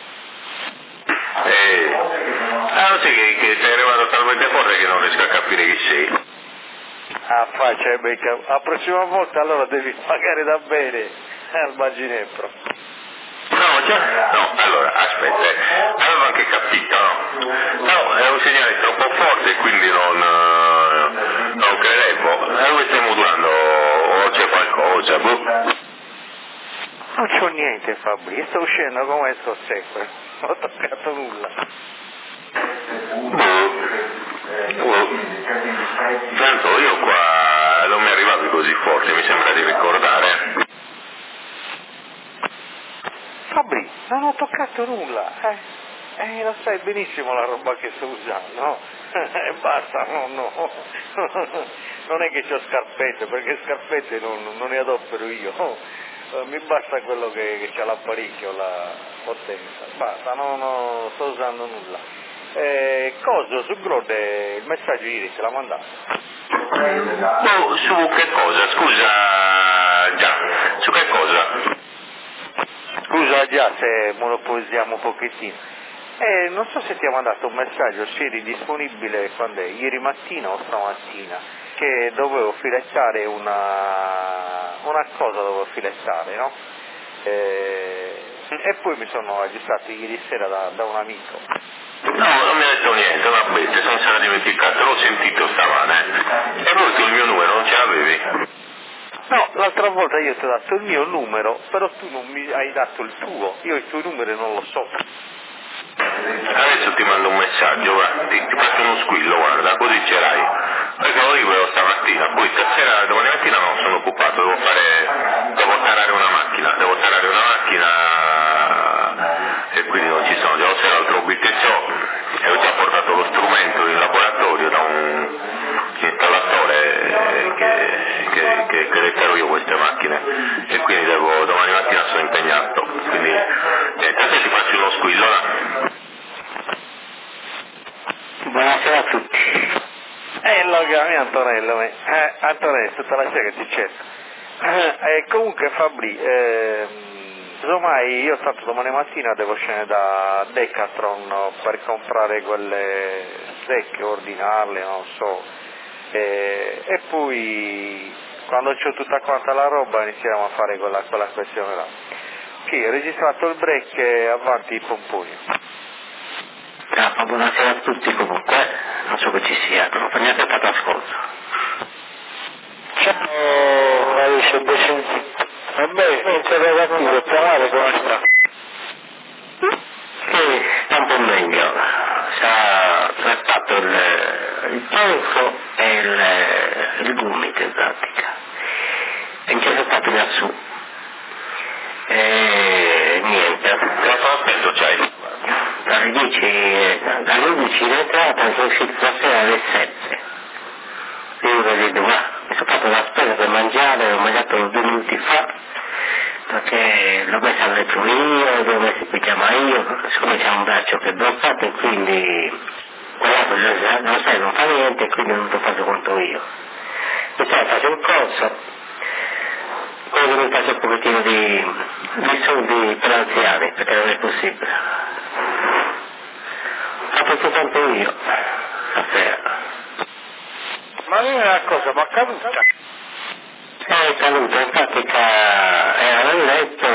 Non sai che sei arrivato talmente forte che non riesco a capire chi sei. Faccia becca, la prossima volta allora devi pagare da bene al Baginepro. No, allora, aspetta, avevo anche capito, no? No, è un segnale troppo forte quindi non credevo. Dove stai modulando o c'è qualcosa? Non c'ho niente Fabri, sto uscendo come sto sempre, non ho toccato nulla. Tanto io qua non mi arrivavi così forte, mi sembra di ricordare. Fabri, non ho toccato nulla, lo sai benissimo la roba che sto usando, no? Basta, no. Non è che c'ho scarpette, perché scarpette non ne adopero io. Mi basta quello che c'ha l'apparecchio, la potenza, basta, non sto usando nulla. Coso su Grode, il messaggio ieri te l'ha mandato? No, su che cosa? Scusa, già, su che cosa? Scusa già se monopolizziamo un pochettino. Non so se ti ha mandato un messaggio, se eri disponibile quando è, ieri mattina o stamattina, che dovevo filettare una cosa dovevo filettare, no? E poi mi sono aggiustato ieri sera da un amico. No, non mi ha detto niente, vabbè, se non se l'ha dimenticato, l'ho sentito stamane. E poi tu il mio numero non ce l'avevi? No, l'altra volta io ti ho dato il mio numero, però tu non mi hai dato il tuo, io i tuoi numeri non lo so. Adesso ti mando un messaggio, guarda, ti faccio uno squillo, guarda, così ce l'hai. Perché lo dico stamattina, poi stasera, domani mattina non sono occupato, devo tarare una macchina, e quindi non ci sono, già c'era l'altro bitteccio e ho già portato lo strumento in laboratorio da un installatore che rettero io queste macchine e quindi domani mattina sono impegnato, quindi adesso ti faccio uno squillo là. Buonasera a tutti. Logicamente Antonello, Antonello, tutta la sera che ti cerco. Comunque Fabri, ormai io tanto domani mattina devo scendere da Decathlon per comprare quelle secche, ordinarle, non so, e poi quando c'ho tutta quanta la roba iniziamo a fare quella questione là. Ho registrato il break avanti i pomponi. Buonasera a tutti comunque, non so che ci sia, non fa niente per l'ascolto. Ciao Mauricio Becenti. Vabbè, interrogativo, chiamare come sta? Sì, sta un po' meglio. Si ha trattato il tonfo e il gomito in pratica. E in che stato lassù. E niente. Quanto aspetto c'hai? Dalle 11 in entrata sono uscito stasera alle 7. Io vedo, ma mi sono fatto la spesa per mangiare, ho mangiato 2 minuti fa, perché l'ho messa a letto io, l'ho messo in pigiama io, siccome c'è un braccio che è bloccato e quindi quell'altro non sai, non fa niente, quindi non lo faccio conto io. Mi faccio un corso, poi mi faccio un pochettino di soldi per anziani, perché non è possibile. Fatto soltanto io, stasera. Ma non è una cosa, ma caduta? È caduta, in pratica era nel letto,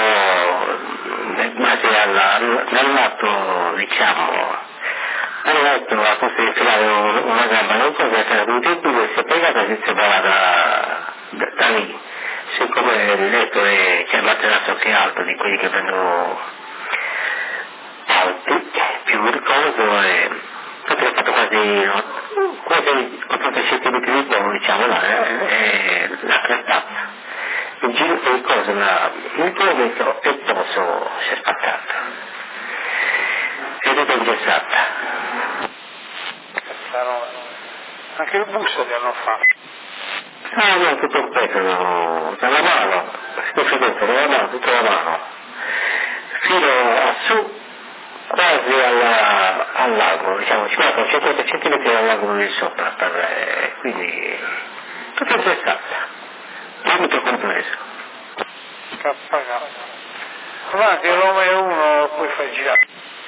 nel lato, diciamo, nel letto a posto di infilare una gamba nel coso, è caduta in due, si è piegata e si è separata da lì. Siccome il letto c'è il materasso che è alto, di quelli che vengono alti, più il coso e ho fatto quasi 80 centimetri di buono, diciamo là, e la crestata. Il giro del coso, il gomito e il polso si è spaccato. Ed è ingessata. Anche il busto ti hanno fatto. Ah no, tutto il petto, dalla mano, tutta la mano, fino a su, quasi al lago, diciamo, ci mancano 50 centimetri al lago di sopra, quindi tutto ingessata, gomito compreso. Cappagato. Guarda che Roma è uno, poi fai girare.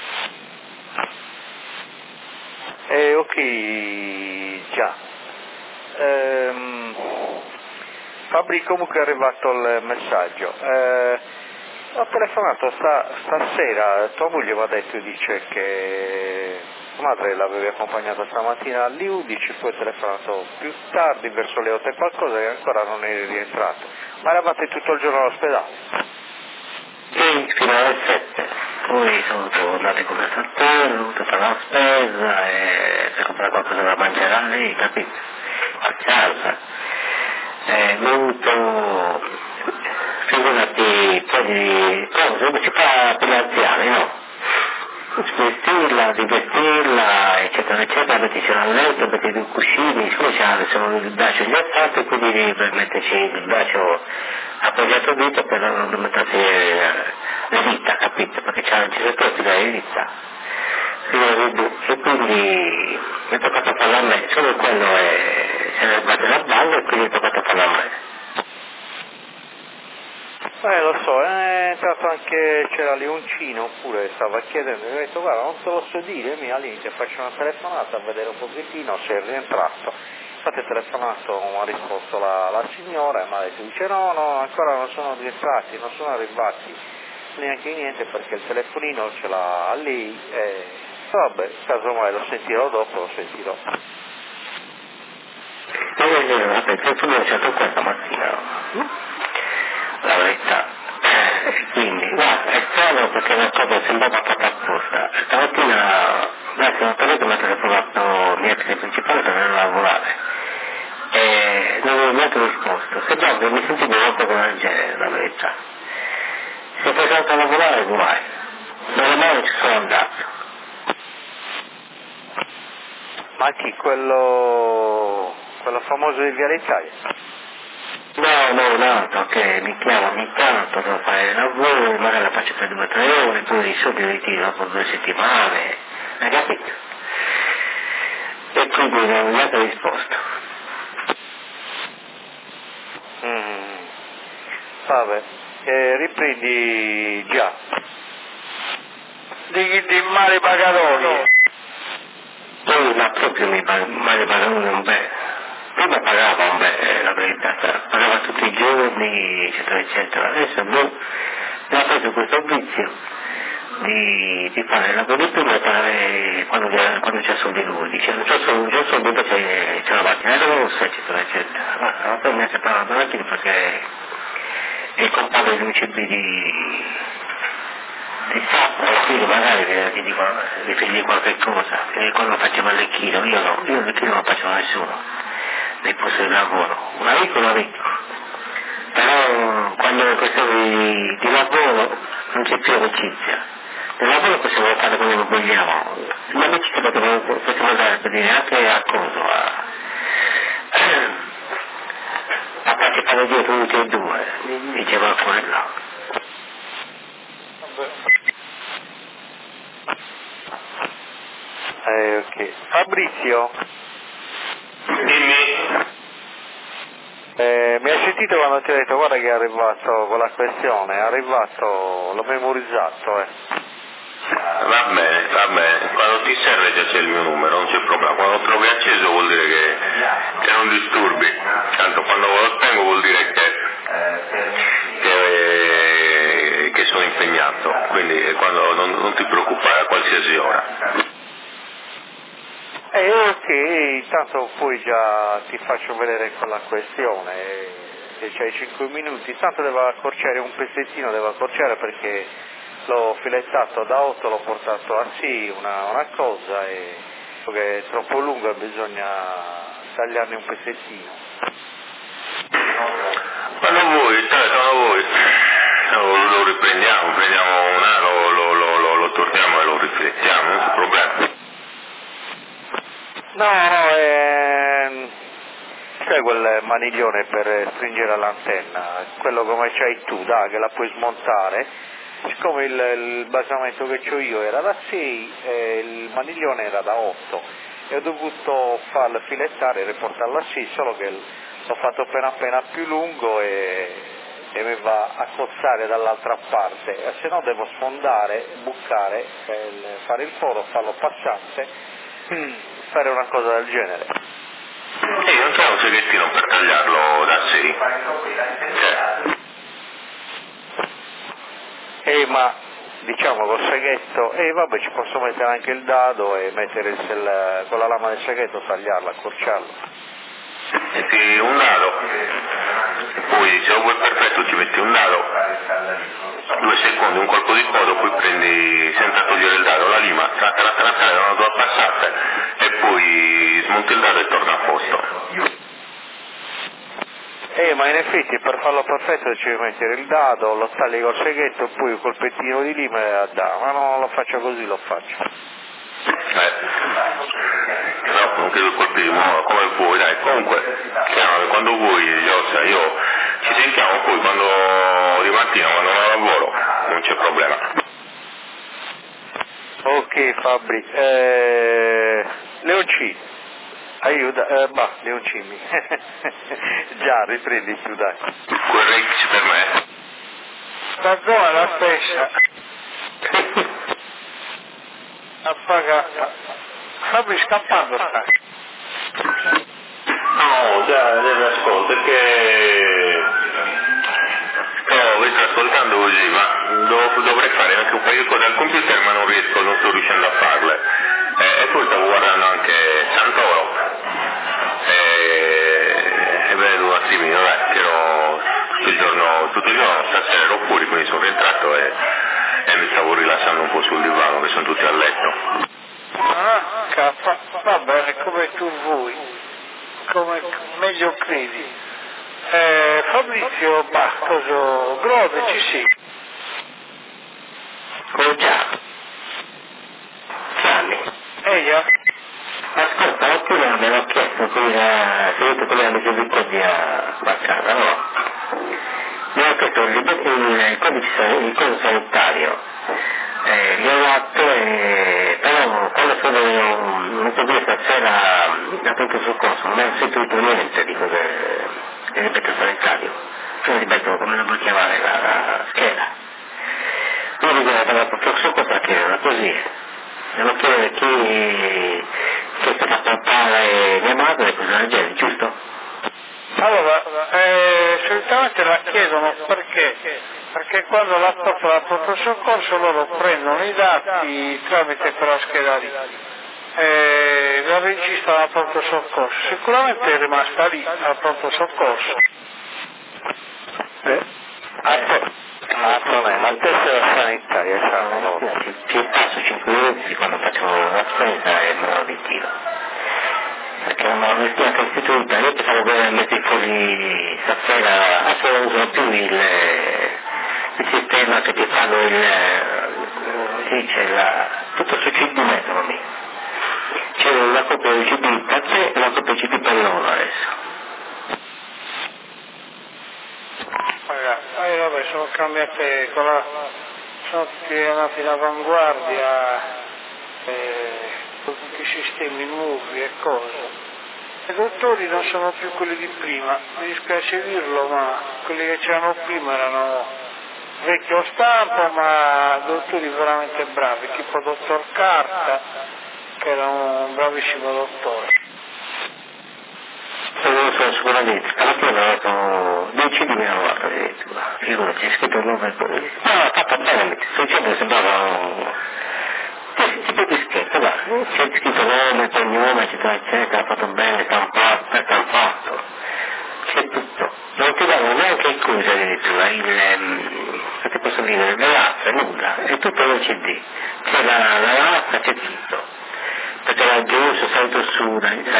Ok, già. Fabri, comunque è arrivato il messaggio. Ho telefonato stasera, tua moglie mi ha detto, dice che sua madre l'avevi accompagnata stamattina alle 11, poi ho telefonato più tardi, verso le 8 e qualcosa, e ancora non eri rientrato. Ma eravate tutto il giorno all'ospedale? Sì, fino alle 7. Poi sono tornato come fattore, ho dovuto fare la spesa e per comprare qualcosa da mangiare a lei, capito? A casa. Mi ho avuto, figurati, poi di cose, come si fa per gli anziani, no? vestirla, rivestirla, eccetera, eccetera, metterci a letto, mettere i cuscini, scusa, sono il braccio ghiacciato e quindi devi metterci il braccio appoggiato al dito per non mettersi le dita, capito? Perché c'è posti le dita. E quindi mi è toccato farlo a me, solo quello se ne batte la balla e quindi è toccato farlo a me. Lo so, è entrato anche, c'era Leoncino oppure stava chiedendo, mi ha detto guarda non te lo so dire, mi all'inizio faccio una telefonata a vedere un pochettino se è rientrato. Infatti ho telefonato, mi ha risposto la signora e mi ha detto, dice no, ancora non sono rientrati, non sono arrivati neanche niente perché il telefonino ce l'ha lì e vabbè, casomai lo sentirò dopo, lo sentirò. Vabbè, il telefonino c'è stato questa mattina, la verità. Quindi, guarda, è strano perché la cosa sembrava fatta apposta. Stamattina, grazie a un mi ha telefonato mia cliente principale per andare a lavorare. E non avevo neanche risposto. Sembrava che mi sentivo una cosa del genere, la verità. Se poi sono andato a lavorare, guai. Non ci sono andato. Ma chi? Quello famoso di Viale Italia? No, un altro che mi chiama ogni tanto, devo fare il lavoro, magari la faccio per 2 o 3 ore, poi i soldi li ritiro dopo 2 settimane, hai capito? E quindi non mi ha dato risposta. Vabbè, riprendi già. Di male pagadoni. Poi ma proprio male pagadoni un bel. Prima pagava un bel, la verità, pagava tutti i giorni, eccetera, eccetera. Adesso mi ha preso questo vizio di fare il lavoro di prima e pagare quando c'è soldi lui. Dice non c'è soldi perché c'è la macchina rossa, eccetera, eccetera. Ma poi mi ha separato la macchina perché il compadre di UCB di Sappo, e quindi magari gli dico di figli qualche cosa, e quando faceva il lecchino, io il lecchino non lo faccio a nessuno nei posti di lavoro, un amico, però quando questo di lavoro non c'è più amicizia, nel lavoro possiamo fare come lo vogliamo, l'amicizia possiamo andare per dire anche a coso, a partecipare dietro tutti e due, diceva quello. Ok. Fabrizio? Dimmi. Mi hai sentito quando ti ho detto guarda che è arrivato con la questione, è arrivato, l'ho memorizzato Va bene, quando ti serve già c'è il mio numero, non c'è problema, quando lo trovi acceso vuol dire che non disturbi, tanto quando lo spengo vuol dire che sono impegnato, quindi quando non ti preoccupare a qualsiasi ora. Ok, tanto poi già ti faccio vedere con la questione, se c'hai 5 minuti, tanto devo accorciare un pezzettino, perché l'ho filettato da 8, l'ho portato a 6, una cosa, e perché è troppo lungo e bisogna tagliarne un pezzettino. Quando vuoi, lo riprendiamo, prendiamo un anno, lo torniamo e lo riflettiamo, non c'è problema. No, c'è quel maniglione per stringere l'antenna, quello come c'hai tu, che la puoi smontare. Siccome il basamento che ho io era da 6 e il maniglione era da 8 e ho dovuto farlo filettare e riportarlo a 6, solo che l'ho fatto appena più lungo e mi va a cozzare dall'altra parte, se no devo sfondare, bucare, fare il foro, farlo passante, fare una cosa del genere. Non c'è un seghettino per tagliarlo da 6? Ma diciamo col seghetto, vabbè ci posso mettere anche il dado e mettere con la lama del seghetto, tagliarlo, accorciarlo. Metti un dado, poi se lo vuoi perfetto ci metti un dado, 2 secondi, un colpo di codo, poi prendi senza togliere il dado la lima, da una tua passata e poi smonti il dado e torna a posto. Ma in effetti per farlo perfetto ci devi mettere il dado, lo tagli col seghetto, poi col pettino di lima e a dà, ma non lo faccio così, lo faccio. No, non credo col primo, come vuoi, dai, comunque, chiamami quando vuoi, io ci sentiamo poi quando di mattina, quando non lavoro, non c'è problema. Ok Fabri, Leoncini, aiuta, Leoncini, già riprendi tu dai. Correggi per me. La zona è la stessa. Appagata. Fabri scappando sta. No, già, ascolta, che sto ascoltando così, ma dovrei fare anche un paio di cose al computer, ma non sto riuscendo a farle. E poi stavo guardando anche Santoro. E vedo un attimino, che ero tutto il giorno, stasera ero fuori, quindi sono rientrato e mi stavo rilassando un po' sul divano, che sono tutti a letto. Va bene, come tu vuoi, come meglio credi. Fabrizio Bastoso, Grove, ci sei? Oh già. Gianni. Già? Ascolta, oppure mi hanno chiesto come hanno servito di Baccata, no? Mi hanno chiesto il codice sanitario, gli ho dato, però quando sono venuto qui stasera da pronto soccorso non ho sentito niente di cose del ripeto sanitario, cioè ripeto come lo puoi chiamare la scheda. Non bisogna parlare pronto soccorso perché era così. Devo chiedere chi è stato a portare mia madre e cose del genere, giusto? Allora, solitamente la chiedono perché quando la portano al pronto soccorso loro prendono i dati tramite quella scheda lì, la registrano al pronto soccorso, sicuramente è rimasta lì al pronto soccorso. Ma il test sanitario ci passo 5 minuti quando faccio la spesa e me lo ritiro. Perché non ho vestito istituita, io pensavo che metti fuori stasera, adesso non uso più il sistema che ti fanno tutto su CD mettono lì. C'è una copia del CD per te e una copia del CD per loro adesso. Vabbè, sono cambiate, sono tutti andati in avanguardia, con tutti i sistemi nuovi e cose. I dottori non sono più quelli di prima, mi dispiace dirlo, ma quelli che c'erano prima erano vecchio stampo, ma dottori veramente bravi, tipo dottor Carta, che era un bravissimo dottore. Non so sicuramente, stamattina ho dato 10.000 volte addirittura, figurati, c'è scritto il nome con lui. No, fatto bene, sul centro sembrava tipo di scherzo, guarda, c'è scritto nome, cognome, eccetera, eccetera, ha fatto bene, stampato, c'è tutto. Non ti danno neanche il coso addirittura, che ti posso dire, le razze, nulla, è tutto nel CD, c'è la razza, c'è tutto. Perché laggiù sono salito su,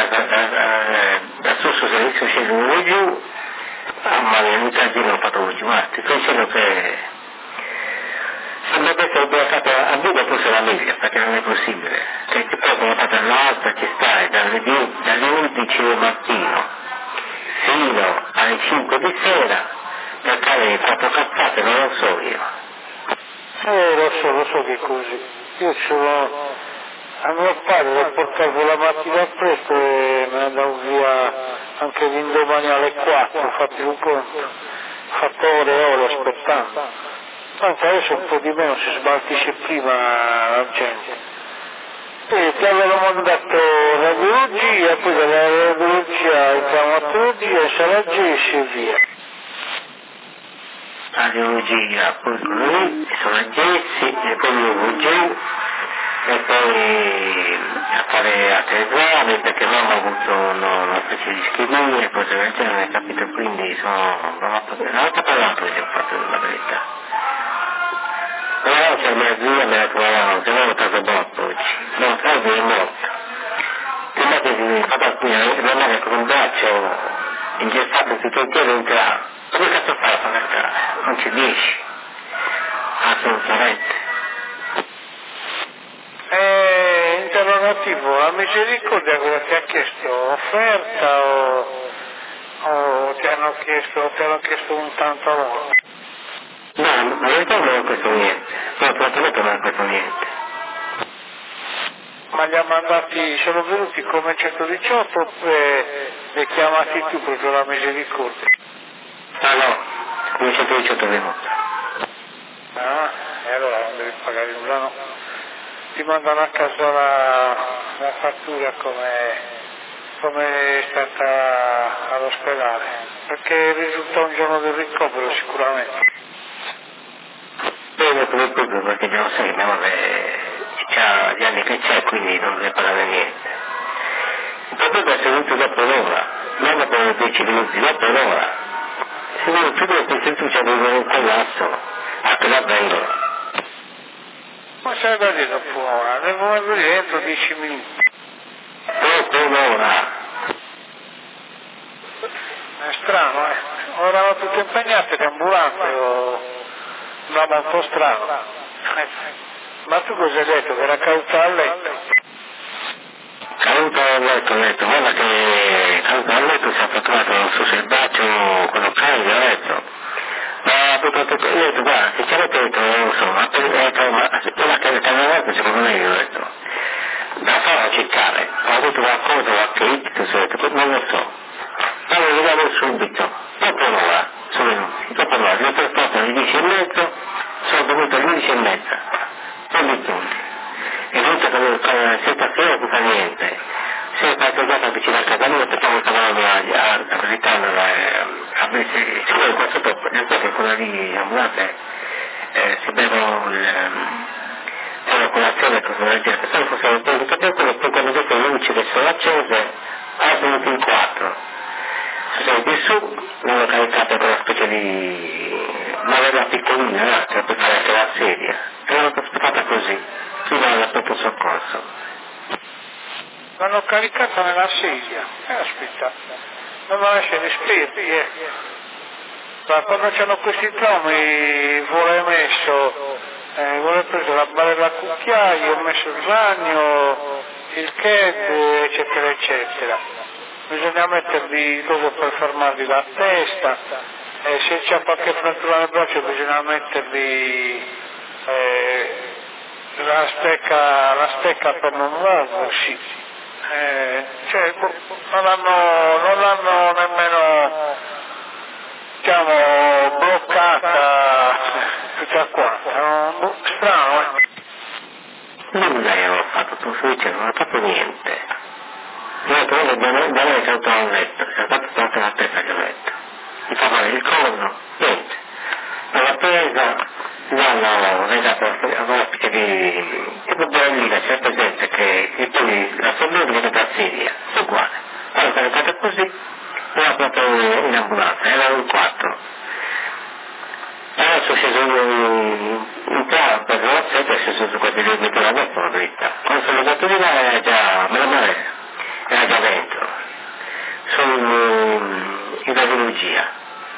da su sul servizio sceso giù, ma in casino ho fatto giù, ma ti sto dicendo che sembra che sia bloccato a guida forse la meglio, perché non è possibile, che ti poi bloccato all'altra ci stai dalle 11 del mattino fino alle 5 di sera per fare 4 cazzate, non lo so io. Lo so che così, io a mio padre l'ho portato la mattina presto e me ne andavo via anche l'indomani alle 4, fatti un conto, fatto ore e ore aspettando. Tanto adesso un po' di meno si sbaltisce prima la gente. E ti avevano mandato radiologia, poi dalla radiologia in traumatologia, salagessi e via. Radiologia, poi lui, salagessi e poi io giù. E poi a fare altre esami perché non ho avuto una specie di ischemia e cose del genere, capito? Quindi non ho parlato che ho fatto la verità. Però c'è mia zia, me la trovavano, se no l'ho preso morto oggi. No, quasi è morto. Prima che si fatto qui, non è con un braccio ingessato tutto il piede in trano. Come cazzo fai a pagare? Non ci riesci. Assolutamente. Interrogativo, la misericordia cosa ti ha chiesto? Offerta o ti hanno chiesto un tanto loro? No, ma in realtà non hanno chiesto niente. Fortunatamente non hanno chiesto niente. Ma li ha mandati, sono venuti come 118 oppure li hai chiamati tu proprio la misericordia? Ah no, come 118 è venuto. Ah, e allora non devi pagare nulla, no? Ti mandano a casa la fattura come è stata all'ospedale, perché risulta un giorno del ricovero sicuramente. Bene, come proprio perché non sai, mia madre c'ha gli anni che c'è, quindi non deve pagare niente. Il problema è venuto dopo l'ora, non dopo 10 minuti, dopo l'ora. Se non tutto questo c'è un collasso, anche la vendola. Ma sai da dire dopo un'ora, devono venire entro 10 minuti. Dopo un'ora. È strano, eh? Ora erano tutte impegnate le ambulanze, no, ma un po' strano. Ma tu cosa hai detto? Che era caduta a letto? Caduta a letto, ho detto, guarda che caduta a letto si è fatto sul selvaccio, quello caldo, ho detto. Ma purtroppo io ho detto, guarda, se c'è detto, non lo so, ma quella che aveva letto, secondo me, io ho detto, da fare a cercare, ho avuto qualcosa, qualche ictus, ho detto, non lo so. Allora lo vediamo subito, dopo un'ora, sono venuti, dopo un'ora, mi ho trasportato alle 10:30, sono venuto alle 11:30, non mi punti. E non c'è senza filo non fa niente. Se è parcheggiata vicino a casa mia perché mi stavano a visitare a messe, sicuro qua sotto, nel senso che quella lì ambulante si bevono la colazione e cose del genere. Se non fosse un po' di capello, poi quando dopo le luci che sono accese, ha venuto in 4. Sono di su, l'hanno caricata con una specie di navella piccolina, che per fare anche la sedia. E l'hanno trasportata così, fino all'aspetto soccorso. L'hanno caricata nella sedia. Aspetta, non va a essere esperti, Ma quando c'hanno questi traumi vuole preso la barella a cucchiaio, messo il ragno, il CHED, eccetera, eccetera. Bisogna mettervi cosa per fermarvi la testa, se c'è qualche frattura nel braccio bisogna mettervi la stecca per non muoversi. Cioè, non l'hanno nemmeno, diciamo, bloccata tutta quanta. Strano, Nulla avevo fatto, tu felice, non ho fatto niente. Io ho trovato da me che ho a letto, si è fatto tutta la testa che ho letto. Mi fa male il collo, niente. L'ho presa, l'hanno legato a una specie di tipo brandina, c'è presente che poi la solleva diventa da sedia, uguale. L'hanno caricata così, l'hanno portato in ambulanza, erano in 4. Allora sono sceso in piano per la setta e sono sceso quasi 2 metri la destra, dritta. Quando sono andato di là era già, meno male, era già dentro. Sono in radiologia.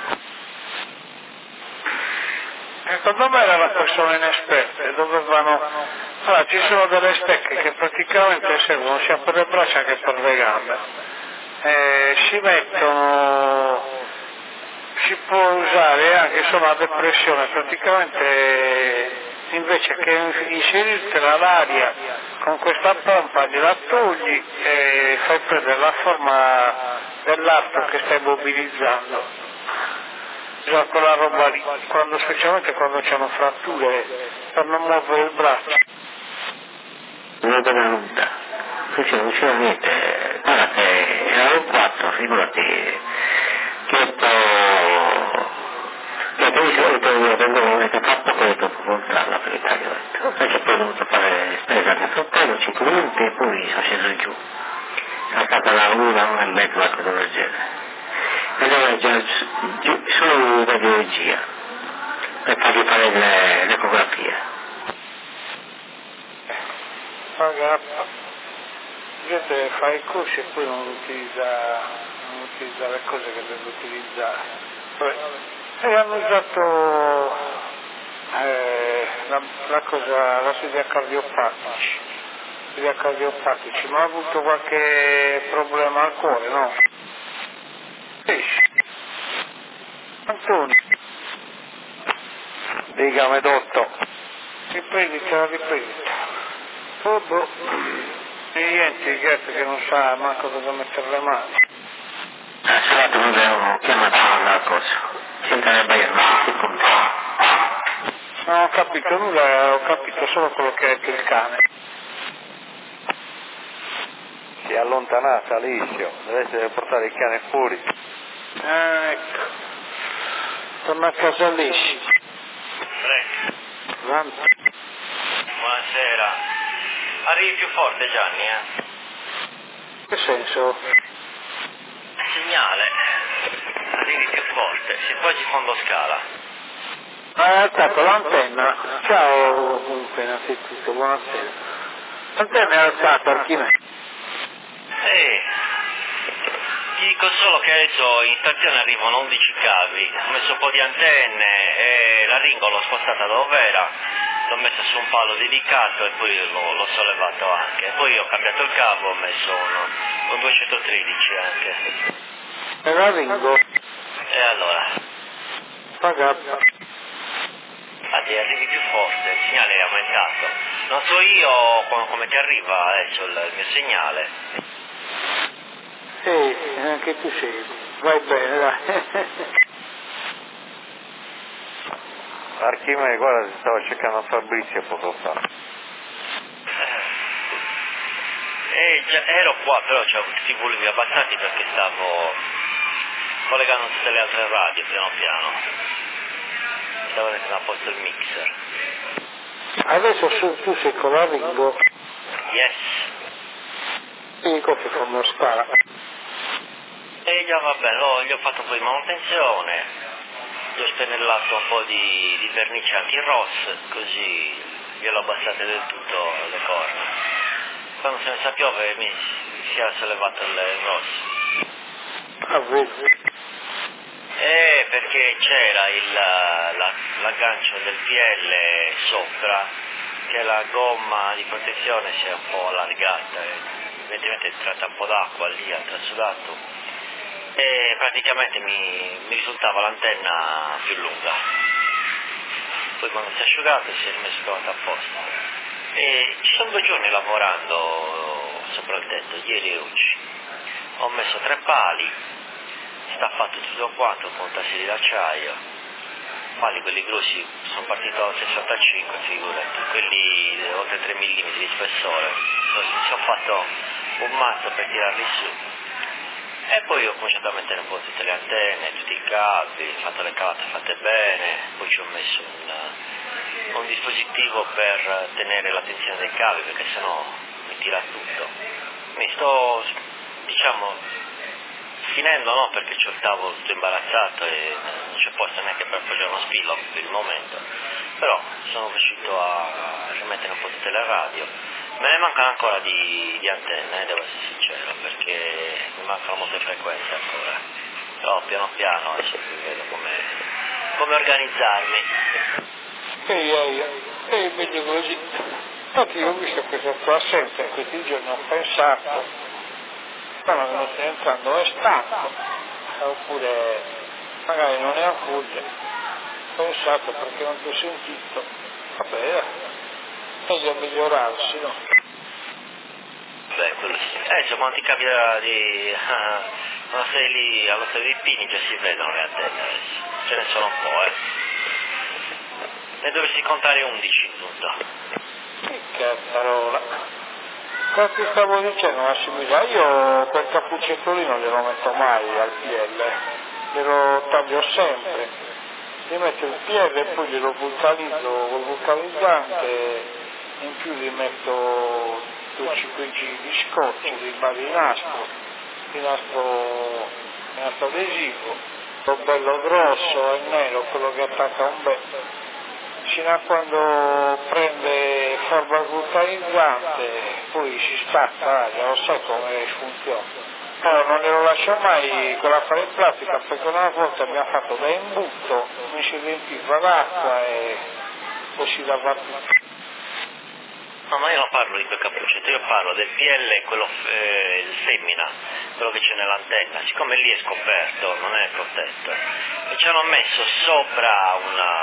Secondo me erano persone inesperte, dovevano. Allora, ci sono delle stecche che praticamente servono sia per le braccia che per le gambe. Si mettono, si può usare anche solo la depressione, praticamente invece che inserirtela l'aria con questa pompa gliela togli e fai prendere la forma dell'arto che stai mobilizzando. Già quella roba lì, specialmente quando c'hanno fratture per non muovere il braccio. Non della nuda, invece non c'era niente, guarda che erano 4, figurati, che poi di solito io vengo troppo quello dopo portarla per l'Italia, perché poi ho dovuto fare spesa nel fratello, 5 minuti e poi sono sceso giù. Sono stata la 1:30, qualcosa del genere. E allora già solo in radiologia per fargli fare l'ecografia. Gente fa i corsi e poi non utilizza utilizzare cose che devo utilizzare. E hanno usato la sedia cardiopatici, ma ha avuto qualche problema al cuore, no? Sì. Antonio. Dicami tutto. Riprendita. E niente, che non sa manco dove mettere le mani. Sarà che avevo chiamato una cosa. Sentare bene, ma si compra. Non ho capito nulla, ho capito solo quello che ha detto il cane. Si è allontanato Alessio, deve portare il cane fuori. Ecco. Torna a casa Alessio. Prego. Buonasera. Arrivi più forte, Gianni, Che senso? Segnale. Arrivi più forte. Se poi ci fondo scala. Ha alzato l'antenna. Ciao, comunque, innanzitutto, buonasera. L'antenna è alzata, Archime. Ti dico solo che adesso in stazione arrivano 11 cavi. Ho messo un po' di antenne e la ringo l'ho spostata dove era. L'ho messo su un palo dedicato e poi l'ho sollevato anche. Poi ho cambiato il cavo, ho messo un 213 anche. E la ringo? E allora? Pagata. Ti arrivi più forte, il segnale è aumentato. Non so io come ti arriva adesso il mio segnale. Anche tu sei. Vai bene, dai. Archimede, guarda, si stava cercando Fabrizio poco fa. Ero qua, però c'ho tutti i volumi abbassati perché stavo collegando tutte le altre radio piano piano. Stavo mettendo a posto il mixer. Adesso tu sei con la ringo. Yes. Dico che fanno scala. E già va bene, gli ho fatto poi manutenzione, gli ho spenellato un po' di vernice anti-ross, così gliel'ho abbassate del tutto le corna. Quando si è messa a piovere si è sollevato il ross. Ah, vedi? Perché c'era l'aggancio del PL sopra, che la gomma di protezione si è un po' allargata, evidentemente è entrata un po' d'acqua lì, ha trasudato. E praticamente mi risultava l'antenna più lunga. Poi quando si è asciugato si è rimesso tutto a posto. E ci sono 2 giorni lavorando sopra il tetto, ieri e oggi. Ho messo 3 pali, staffato tutto quanto con tasseri d'acciaio. Pali quelli grossi, sono partito a 65, figurati, quelli oltre 3 mm di spessore. Ci ho fatto un mazzo per tirarli su. E poi ho cominciato a mettere un po' tutte le antenne, tutti i cavi, ho fatto le cavate fatte bene, poi ci ho messo un dispositivo per tenere la tensione dei cavi perché sennò mi tira tutto. Mi sto, finendo, no, perché c'ho il tavolo tutto imbarazzato e non c'è posto neanche per appoggiare uno spillo per il momento, però sono riuscito a rimettere un po' tutte le radio. Me ne mancano ancora di antenne, devo essere sincero, perché mi mancano molte frequenze ancora. Però piano piano adesso vedo come organizzarmi. Meglio così. Infatti io ho visto questa tua assenza in questi giorni, ho pensato, ma non stai entrando, è stanco, oppure magari non è a furia. Ho pensato perché non ti ho sentito. Vabbè, meglio migliorarsi, no? Beh, quello sì. Insomma, quando ti capita quando sei lì allo stadio dei Pini già si vedono le antenne adesso. Ce ne sono un po', Ne dovresti contare 11 in tutto. Che cazzarola. Cosa ti stavo dicendo, Massimiliano? Io quel cappuccetto lì non glielo metto mai al PL, glielo taglio sempre. Gli metto il PL e poi glielo vulcanizzo col vulcanizzante, in più gli metto 2-5 giri di scotch, di nastro adesivo, bello grosso e nero, quello che attacca un bel. Fino a quando prende forma vulcanizzante, poi si stacca l'aria, lo sai come funziona. No, non glielo lascio mai quell'affare in plastica perché una volta abbiamo fatto da imbutto, mi si riempiva l'acqua e poi si dava tutto. No, ma io non parlo di quel cappuccetto, io parlo del PL, quello il femmina, quello che c'è nell'antenna, siccome lì è scoperto, non è protetto, e ci hanno messo sopra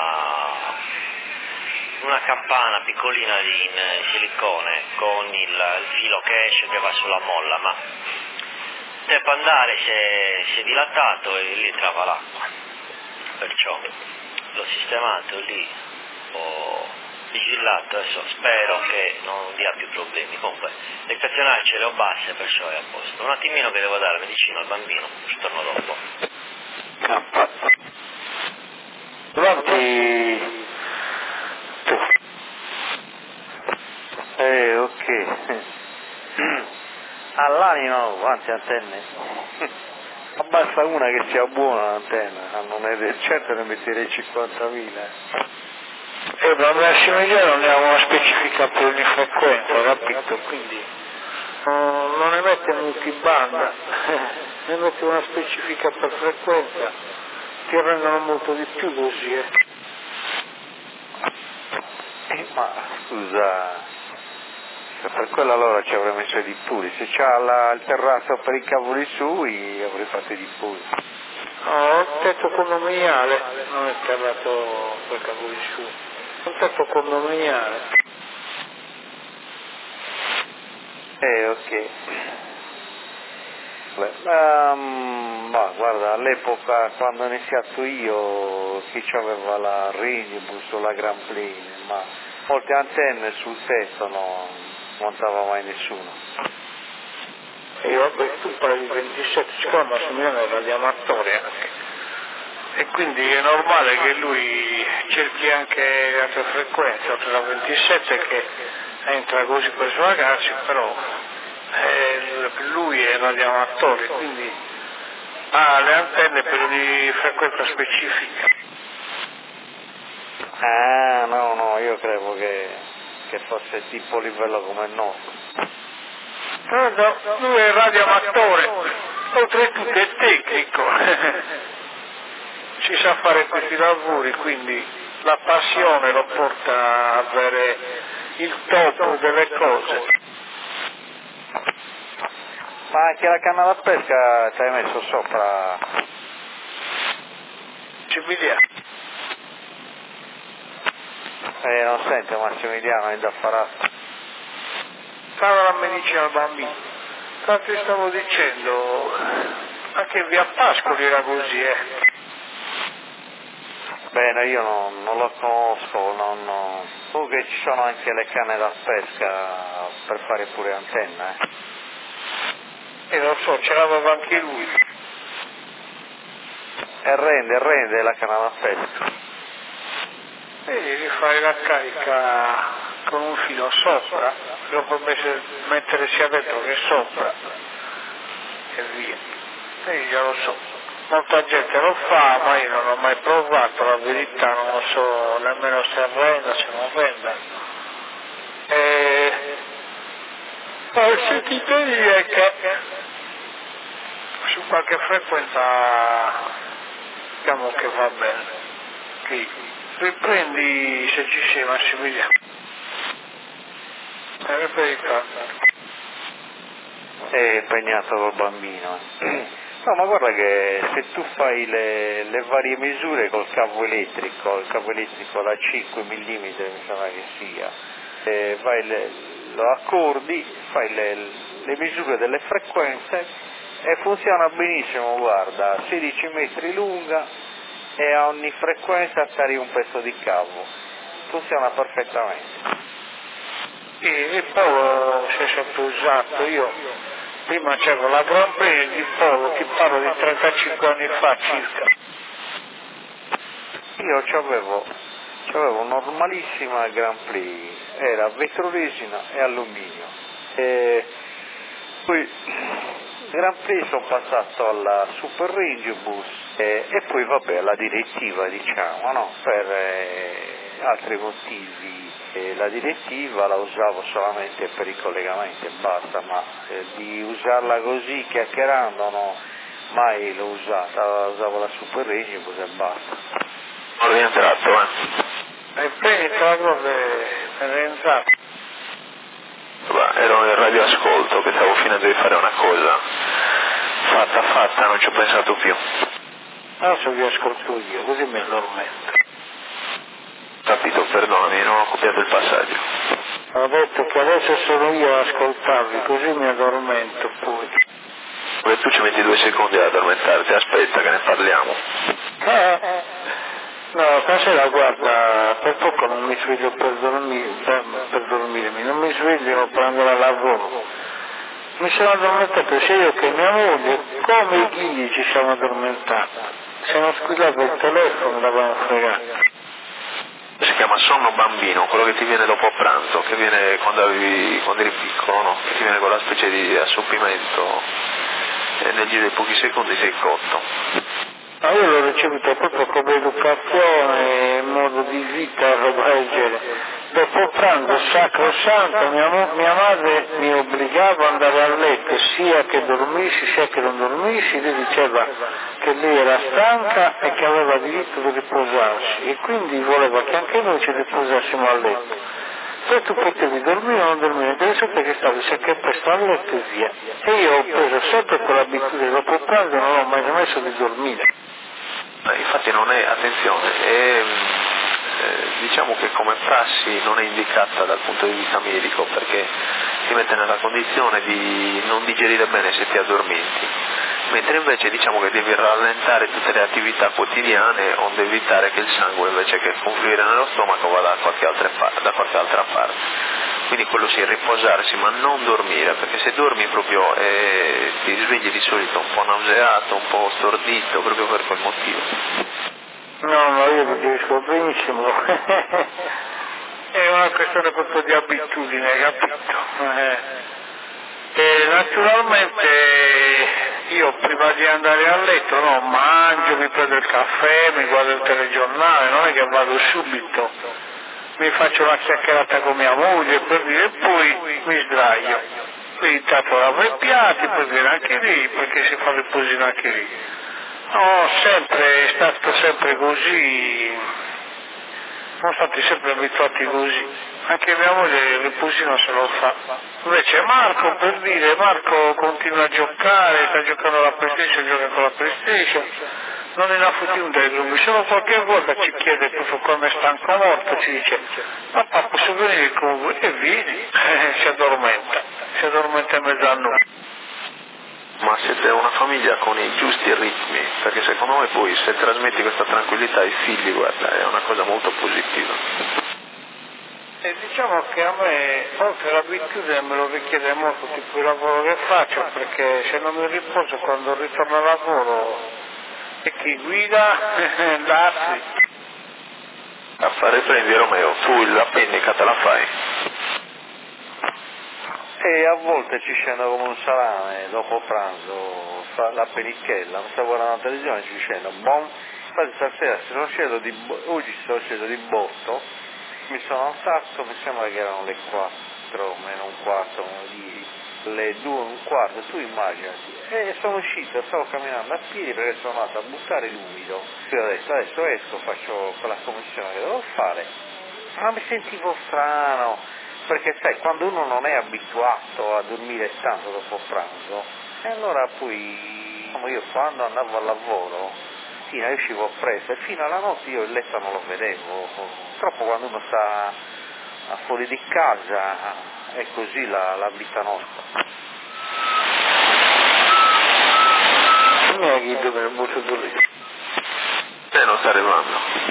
una campana piccolina in silicone con il filo che esce che va sulla molla, ma tempo andare si è dilatato e lì entrava l'acqua, perciò l'ho sistemato lì, ho vigilato, adesso spero che non dia più problemi. Comunque le stazionali ce le ho basse, perciò è a posto. Un attimino che devo dare medicina al bambino, ci torno dopo. Pronti? Ok. All'anima, quante antenne? Basta una che sia buona l'antenna, non è certo ne metterei 50.000. Ma Massimiliano non ha una specifica per ogni frequenza, capito? Quindi non ne mette multibanda, ne mette una specifica per frequenza, ti rendono molto di più così, Ma scusa, se per quello allora ci avrei messo i dippuri, se c'ha il terrazzo per i cavoli sui avrei fatto i dippuri. No, un tetto condominiale, non è terrato per cavoli su, un tetto condominiale. Ok. Ma guarda, all'epoca quando ho iniziato io, chi c'aveva la Rinibus o la Grand Plane, ma molte antenne sul tetto non montava mai nessuno. E vabbè, tu parli di 27, siccome Massimiliano è radioamatore anche, e quindi è normale che lui cerchi anche altre frequenze, oltre la 27 che entra così per i suoi ragazzi, però lui è radioamatore, quindi ha le antenne per ogni frequenza specifica. Ah, no, io credo che fosse tipo livello come il nostro. No, lui è radioamatore, oltretutto è tecnico, si sa fare questi lavori, quindi la passione lo porta a avere il top delle cose. Ma anche la canna da pesca ci hai messo sopra? Ci vediamo. Non sente Massimiliano, è indaffarato. Fare la medicina al bambino. Tanto ti stavo dicendo, anche via Pascoli era così, Bene, io non lo conosco, comunque ci sono anche le canne da pesca per fare pure antenna, E lo so, ce l'aveva anche lui. E rende la canna da pesca. E devi fare la carica con un filo sopra, lo puoi mettere sia dentro che sopra, e via. E io lo so, molta gente lo fa, ma io non l'ho mai provato, la verità non lo so nemmeno se renda, se non renda. Ma ho sentito dire che su qualche frequenza diciamo che va bene. Sì. Riprendi se ci sei Massimiliano. Riprendi tanto. È impegnato col bambino. No, ma guarda che se tu fai le varie misure col cavo elettrico, il cavo elettrico da 5 mm mi sembra che sia, lo accordi, fai le misure delle frequenze e funziona benissimo, guarda, 16 metri lunga e a ogni frequenza cari un pezzo di cavo, funziona perfettamente. E poi si è sempre usato, io prima c'avevo la Grand Prix di Polo, ti parlo di 35 anni fa circa. Io c'avevo normalissima Grand Prix, era vetroresina e alluminio. E poi Grand Prix sono passato alla Super Range Bus e poi vabbè alla direttiva diciamo, no? Per altri motivi la direttiva la usavo solamente per i collegamenti e basta, ma di usarla così chiacchierando no, mai l'ho usata, la usavo la Super Regibus e basta. Ho rientrato, E poi la cosa è rientrato. Ero nel radioascolto che stavo finendo di fare una cosa. Fatta, non ci ho pensato più. Adesso vi ascolto io, così mi addormento. Capito, perdonami, non ho copiato il passaggio. Ho detto che adesso sono io ad ascoltarvi, così mi addormento poi. Beh, tu ci metti 2 secondi ad addormentarti, aspetta che ne parliamo. No, stasera guarda, per poco non mi sveglio per dormirmi, non mi sveglio per andare al lavoro. Mi sono addormentato sia io che mia moglie, come i ghigli ci siamo addormentati. Siamo squillato il telefono e l'avevamo fregato. Si chiama sonno bambino, quello che ti viene dopo pranzo, che viene quando eri piccolo, no? Che ti viene quella specie di assorbimento e nel giro di pochi secondi sei cotto. Ma io l'ho ricevuto proprio come educazione, modo di vita, roba del genere. Dopo pranzo sacrosanto mia madre mi obbligava ad andare a letto, sia che dormissi sia che non dormissi, lei diceva che lei era stanca e che aveva diritto di riposarsi e quindi voleva che anche noi ci riposassimo a letto. Poi tu potevi dormire o non dormire, devi sapere che stavi sempre presto a letto e via. E io ho preso sempre quell'abitudine, dopo pranzo non ho mai smesso di dormire. Infatti non è, attenzione, diciamo che come prassi non è indicata dal punto di vista medico perché ti mette nella condizione di non digerire bene se ti addormenti, mentre invece diciamo che devi rallentare tutte le attività quotidiane onde evitare che il sangue invece che confluire nello stomaco vada da qualche altra parte. Quindi quello sì, riposarsi ma non dormire, perché se dormi proprio ti svegli di solito un po' nauseato, un po' stordito, proprio per quel motivo. No, io lo capisco benissimo. È una questione proprio di abitudine, capito? E naturalmente io prima di andare a letto mangio, mi prendo il caffè, mi guardo il telegiornale, non è che vado subito, mi faccio una chiacchierata con mia moglie per dire, e poi mi sdraio. Quindi intanto lavo i piatti, poi viene anche lì, perché si fa il riposino anche lì. No, è stato sempre così, siamo stati sempre abituati così, anche mia moglie il riposino se lo fa. Invece Marco, per dire, Marco continua a giocare, sta giocando alla PlayStation, gioca con la PlayStation, non è una fottuta del gruppo, solo qualche volta ci chiede proprio quando è stanco morto, ci dice, papà posso venire con voi? E vieni, si addormenta in mezzo a noi. Ma siete una famiglia con i giusti ritmi, perché secondo me poi se trasmetti questa tranquillità ai figli, guarda, è una cosa molto positiva. E diciamo che a me, oltre all'abitudine, me lo richiede molto tipo il lavoro che faccio, perché se non mi riposo quando ritorno al lavoro e chi guida, l'altri. Affare prendi Romeo, tu la pennica te la fai. E a volte ci scendo come un salame dopo pranzo, la penicchella, non sto guardando la televisione, ci scendo, infatti stasera oggi sono sceso di botto, mi sono alzato, mi sembra che erano le 4, meno un quarto, le 2, un quarto, tu immaginati, e sono uscito, stavo camminando a piedi perché sono andato a buttare l'umido, e ho detto adesso esco, faccio quella commissione che devo fare, ma mi sentivo strano, perché sai, quando uno non è abituato a dormire tanto dopo pranzo, e allora poi, io quando andavo al lavoro, uscivo presto e fino alla notte io il letto non lo vedevo, purtroppo quando uno sta fuori di casa è così la vita nostra. Non è che dove è buttato lì. Non sta arrivando.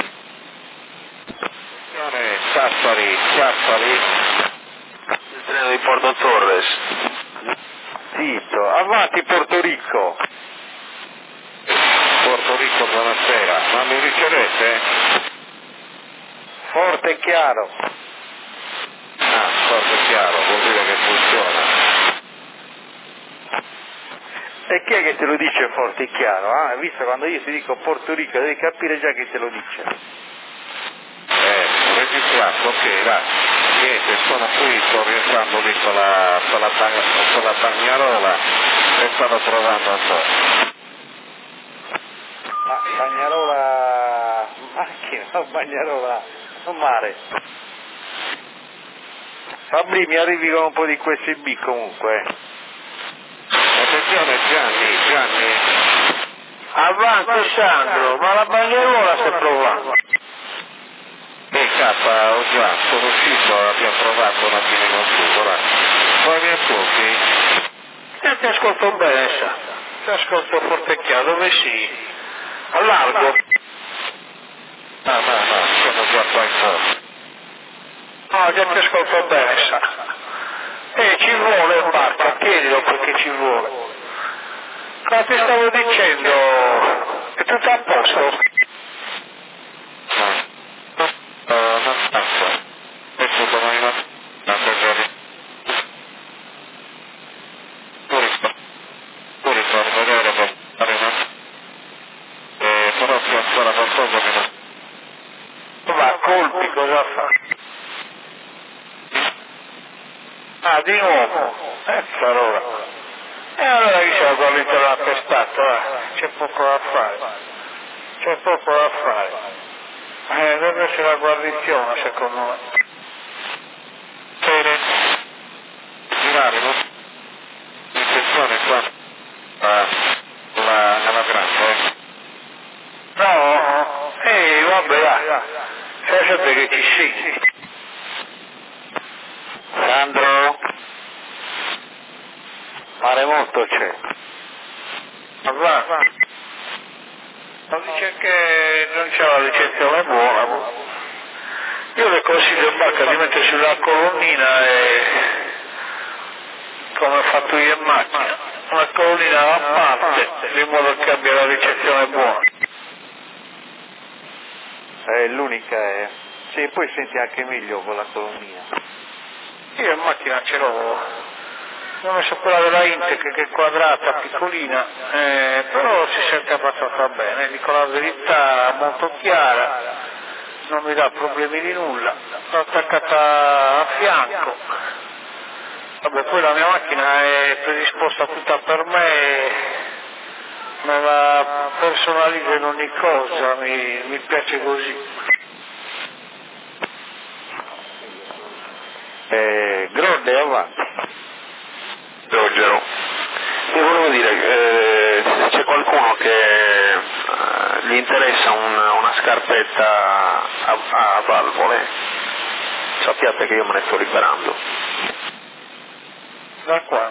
Chiappari. Il treno di Porto Torres. Zitto, avanti Porto Rico. Porto Rico, buonasera, ma mi ricevete? Forte e chiaro. Forte e chiaro, vuol dire che funziona. E chi è che te lo dice forte e chiaro? Visto quando io ti dico Porto Rico devi capire già che te lo dice. Registrato. Giacomo, ok, va. Niente, sono qui, sto rientrando lì con la bagnarola e stanno trovando ancora. Bagnarola, macchina, bagnarola, mare. Fabri, mi arrivi con un po' di questi B comunque. Attenzione Gianni. Avanti Sandro, ma la bagnarola sta provando. Ho già, sono uscito, abbiamo provato un attimo con tu, ora. Poi mi ascolti? Ti ascolto bene, sa. Ti ascolto forte e chiaro, dove sì? A largo. No, sono già qua in fondo. No, già ti ascolto bene, sa. Ci vuole in barca, chiedilo perché ci vuole. Cosa ti stavo dicendo? È tutto a posto? Non tanto. Adesso domani mattina tu ritorni vedere per fare una... però c'è ancora qualcosa che non... Ma colpi cosa fa? Ah, di nuovo? Allora. E allora chi c'è la guardia l'ha pestato, c'è poco da fare. Deve essere la guarnizione, secondo me. Bene. Girare, no? L'intenzione qua nella grande, No, vabbè, lasciate che ci sia. Sandro? Mare molto c'è. Va. Ma dice che non c'è la ricezione buona. Io le consiglio in barca di mettersi la colonnina e come ho fatto io in macchina, una colonnina a parte, in modo che abbia la ricezione buona. L'unica è... Sì, poi senti anche meglio con la colonnina. Io in macchina ce l'ho. Non ho messo quella della Intec che è quadrata, piccolina, però si sente abbastanza bene, dico la verità, molto chiara, non mi dà problemi di nulla, l'ho attaccata a fianco, vabbè poi la mia macchina è predisposta tutta per me, me la personalizzo in ogni cosa, mi piace così. Gronde avanti. Ruggero, io volevo dire, se c'è qualcuno che gli interessa una scarpetta a valvole, sappiate che io me ne sto liberando. Da qua?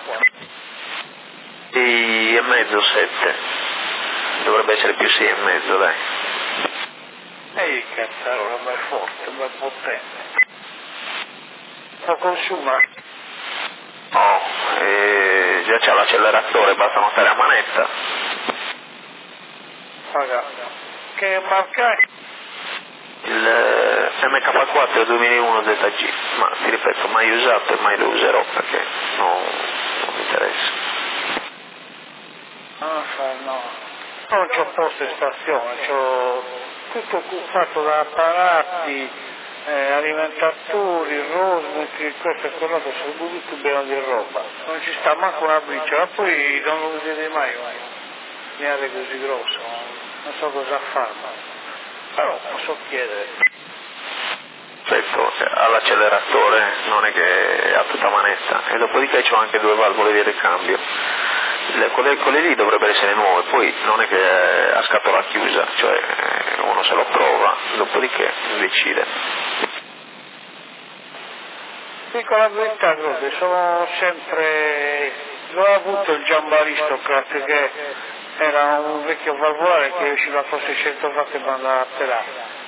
6,5, 7, dovrebbe essere più 6,5, dai. Ehi cazzarola, ma è forte, ma è potente. Lo consuma? No, già c'è l'acceleratore, basta notare a manetta. Raga, che marca è? Il MK4 2001 ZG, ma ti ripeto, mai usato e mai lo userò perché non mi interessa. No, non c'ho posto in stazione, c'ho tutto fatto da apparati, alimentatori, rosmetri, questo e quell'altro, sono tutto pieno di roba, non ci sta manco una briciola, poi non lo vedete mai un lineare così grosso, non so cosa farlo, però posso chiedere. Perfetto, all'acceleratore non è che ha tutta manetta e dopodiché c'ho anche 2 valvole di ricambio. Quelle lì dovrebbero essere nuove, poi non è che è a scatola chiusa, cioè uno se lo prova, dopodiché decide. Dico la verità, sono sempre, l'ho avuto il Giambaristocrat che era un vecchio valvolare che usciva forse 100 watt e mandava a pelare,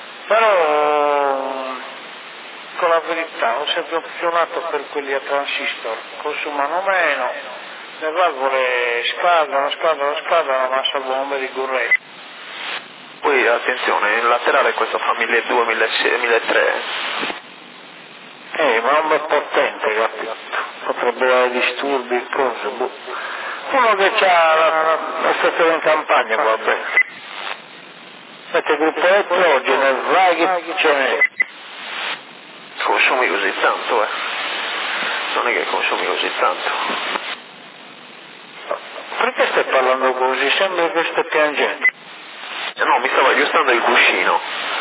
però con la verità ho sempre opzionato per quelli a transistor, consumano meno, le valvole scadano, ma salvo un di corrente. Poi attenzione, il laterale questo fa 1200, 1300. Ma non è potente, capito? Potrebbe avere disturbi, cose, boh. Uno che ha la stazione in campagna va bene. Mette gruppo elettrogeno, vai che ce n'è. consumi così tanto, non è che consumi così tanto. Perché stai parlando così? Sembra che stai piangendo. No, mi stavo aggiustando il cuscino,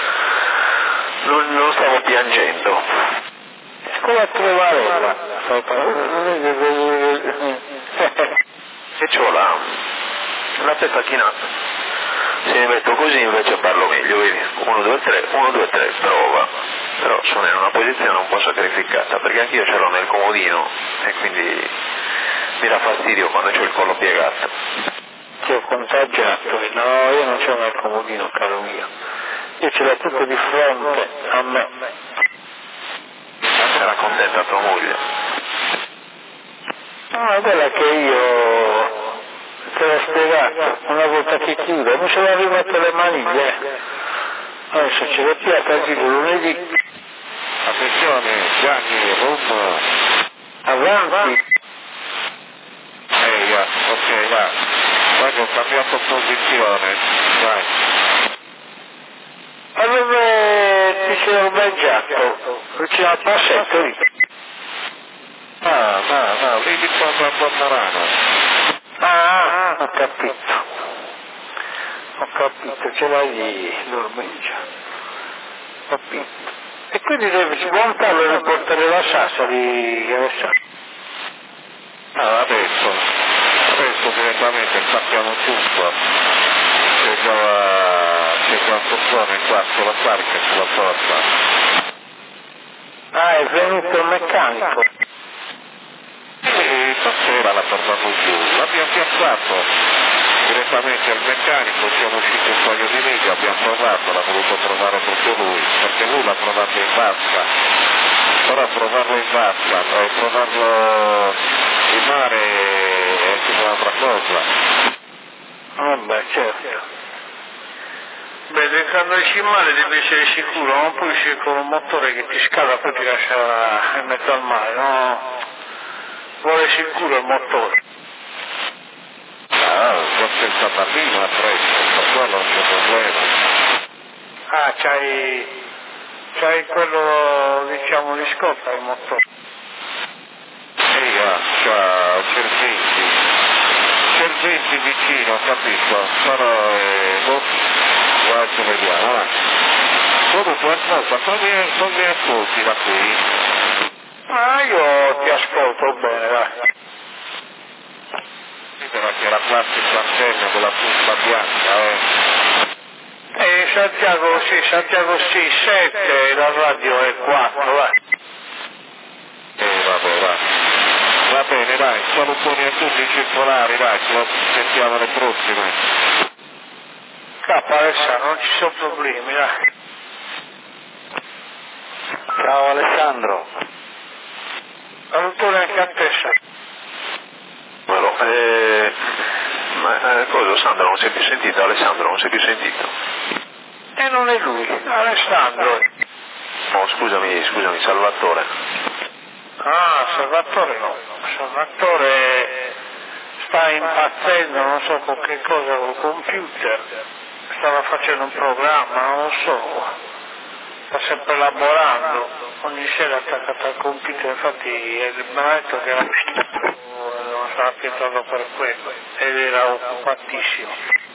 non stavo piangendo. Con la trevarella. E c'ho la testa chinata. Se mi metto così invece parlo meglio, vedi? 1, 2, 3, 1, 2, 3, prova. Però sono in una posizione un po' sacrificata, perché anch'io ce l'ho nel comodino e quindi mi dà fastidio quando c'ho il collo piegato. Ti ho contagiato, no, io non c'ho nel comodino, caro mio. Io ce l'ho tutto di fronte a me. Sarà contenta tua moglie? No, quella che io te l'ho spiegato, una volta che chiudo, non se la rimetto le maniglie. Adesso ce l'ho tirata al giro lunedì. Attenzione, Gianni, rumbo. Avanti. Ok, va. Guarda, ho cambiato posizione. Vai. Ma dove ti sei ormeggiato? Vicino al passetto lì. Lì di fondo a Portarano. Ho capito, ce l'hai lì, l'ormeggio. Ho capito. E quindi devi smontarlo e riportare la Sassari, Alessandro. Adesso direttamente sappiamo tutto. C'è già un portone qua sulla carica sulla porta. È venuto il meccanico. Stasera l'ha portato giù, l'abbiamo piazzato direttamente al meccanico, siamo usciti un paio di miglia, abbiamo provato, l'ha voluto provare proprio lui, perché lui l'ha provato in vasca, però provarlo in vasca e provarlo in mare è tipo un'altra cosa. Vabbè, certo. Beh, quando esci in mare devi essere sicuro, non puoi uscire con un motore che ti scala e poi ti lascia in mezzo al mare, no? Vuole sicuro il motore. Forse il tabardino è fresco, per quello non c'è problema. C'hai quello, diciamo, di scotta il motore. C'ha Cerventi vicino, capito? Però adesso vediamo, Comunque ascolta, come ascolti da qui? Io ti ascolto bene, vai. Che la classica antenna con la punta bianca, Santiago sì, 7, la radio è 4, vai. Vabbè. Va bene, dai, salutoni a tutti i circolari, dai, ci sentiamo alle prossime. Alessandro, non ci sono problemi, dai. Ciao Alessandro. Salutone anche a te, Cosa Sandro, non si è più sentito? Alessandro, non si è più sentito? E non è lui, Alessandro. No, scusami, Salvatore. Salvatore no. Salvatore sta impazzendo, non so con che cosa, col computer. Stava facendo un programma, non lo so. Sta sempre lavorando. Ogni sera attaccato al computer, infatti mi ha detto che non stava piantato per quello ed era occupatissimo.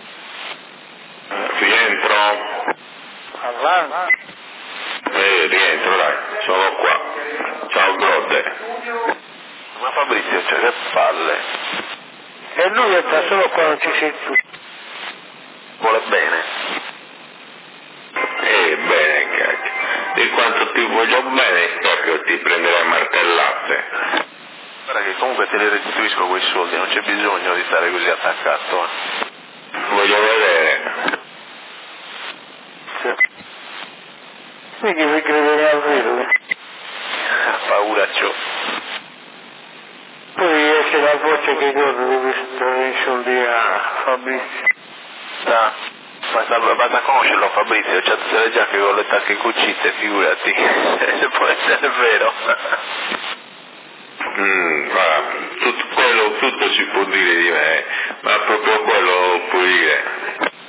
Rientro. Avanti. Rientro, dai, sono qua. Ciao Grodde. Ma Fabrizio, c'è che palle. E lui entra solo quando ci sei tu. Vuole bene. Bene, cacchio. Di quanto ti voglio bene, proprio ti prenderai martellate. Guarda che comunque te li restituisco quei soldi, non c'è bisogno di stare così attaccato. Voglio vedere. Quindi vi crederà al vero. Paura c'ho. Poi esce la voce che cosa deve dare i soldi a Fabrizio. Basta conoscerlo Fabrizio, c'ha tutte le giacche con le tacche cucite, figurati, se può essere vero. Tutto si può dire di me, ma proprio quello puoi dire.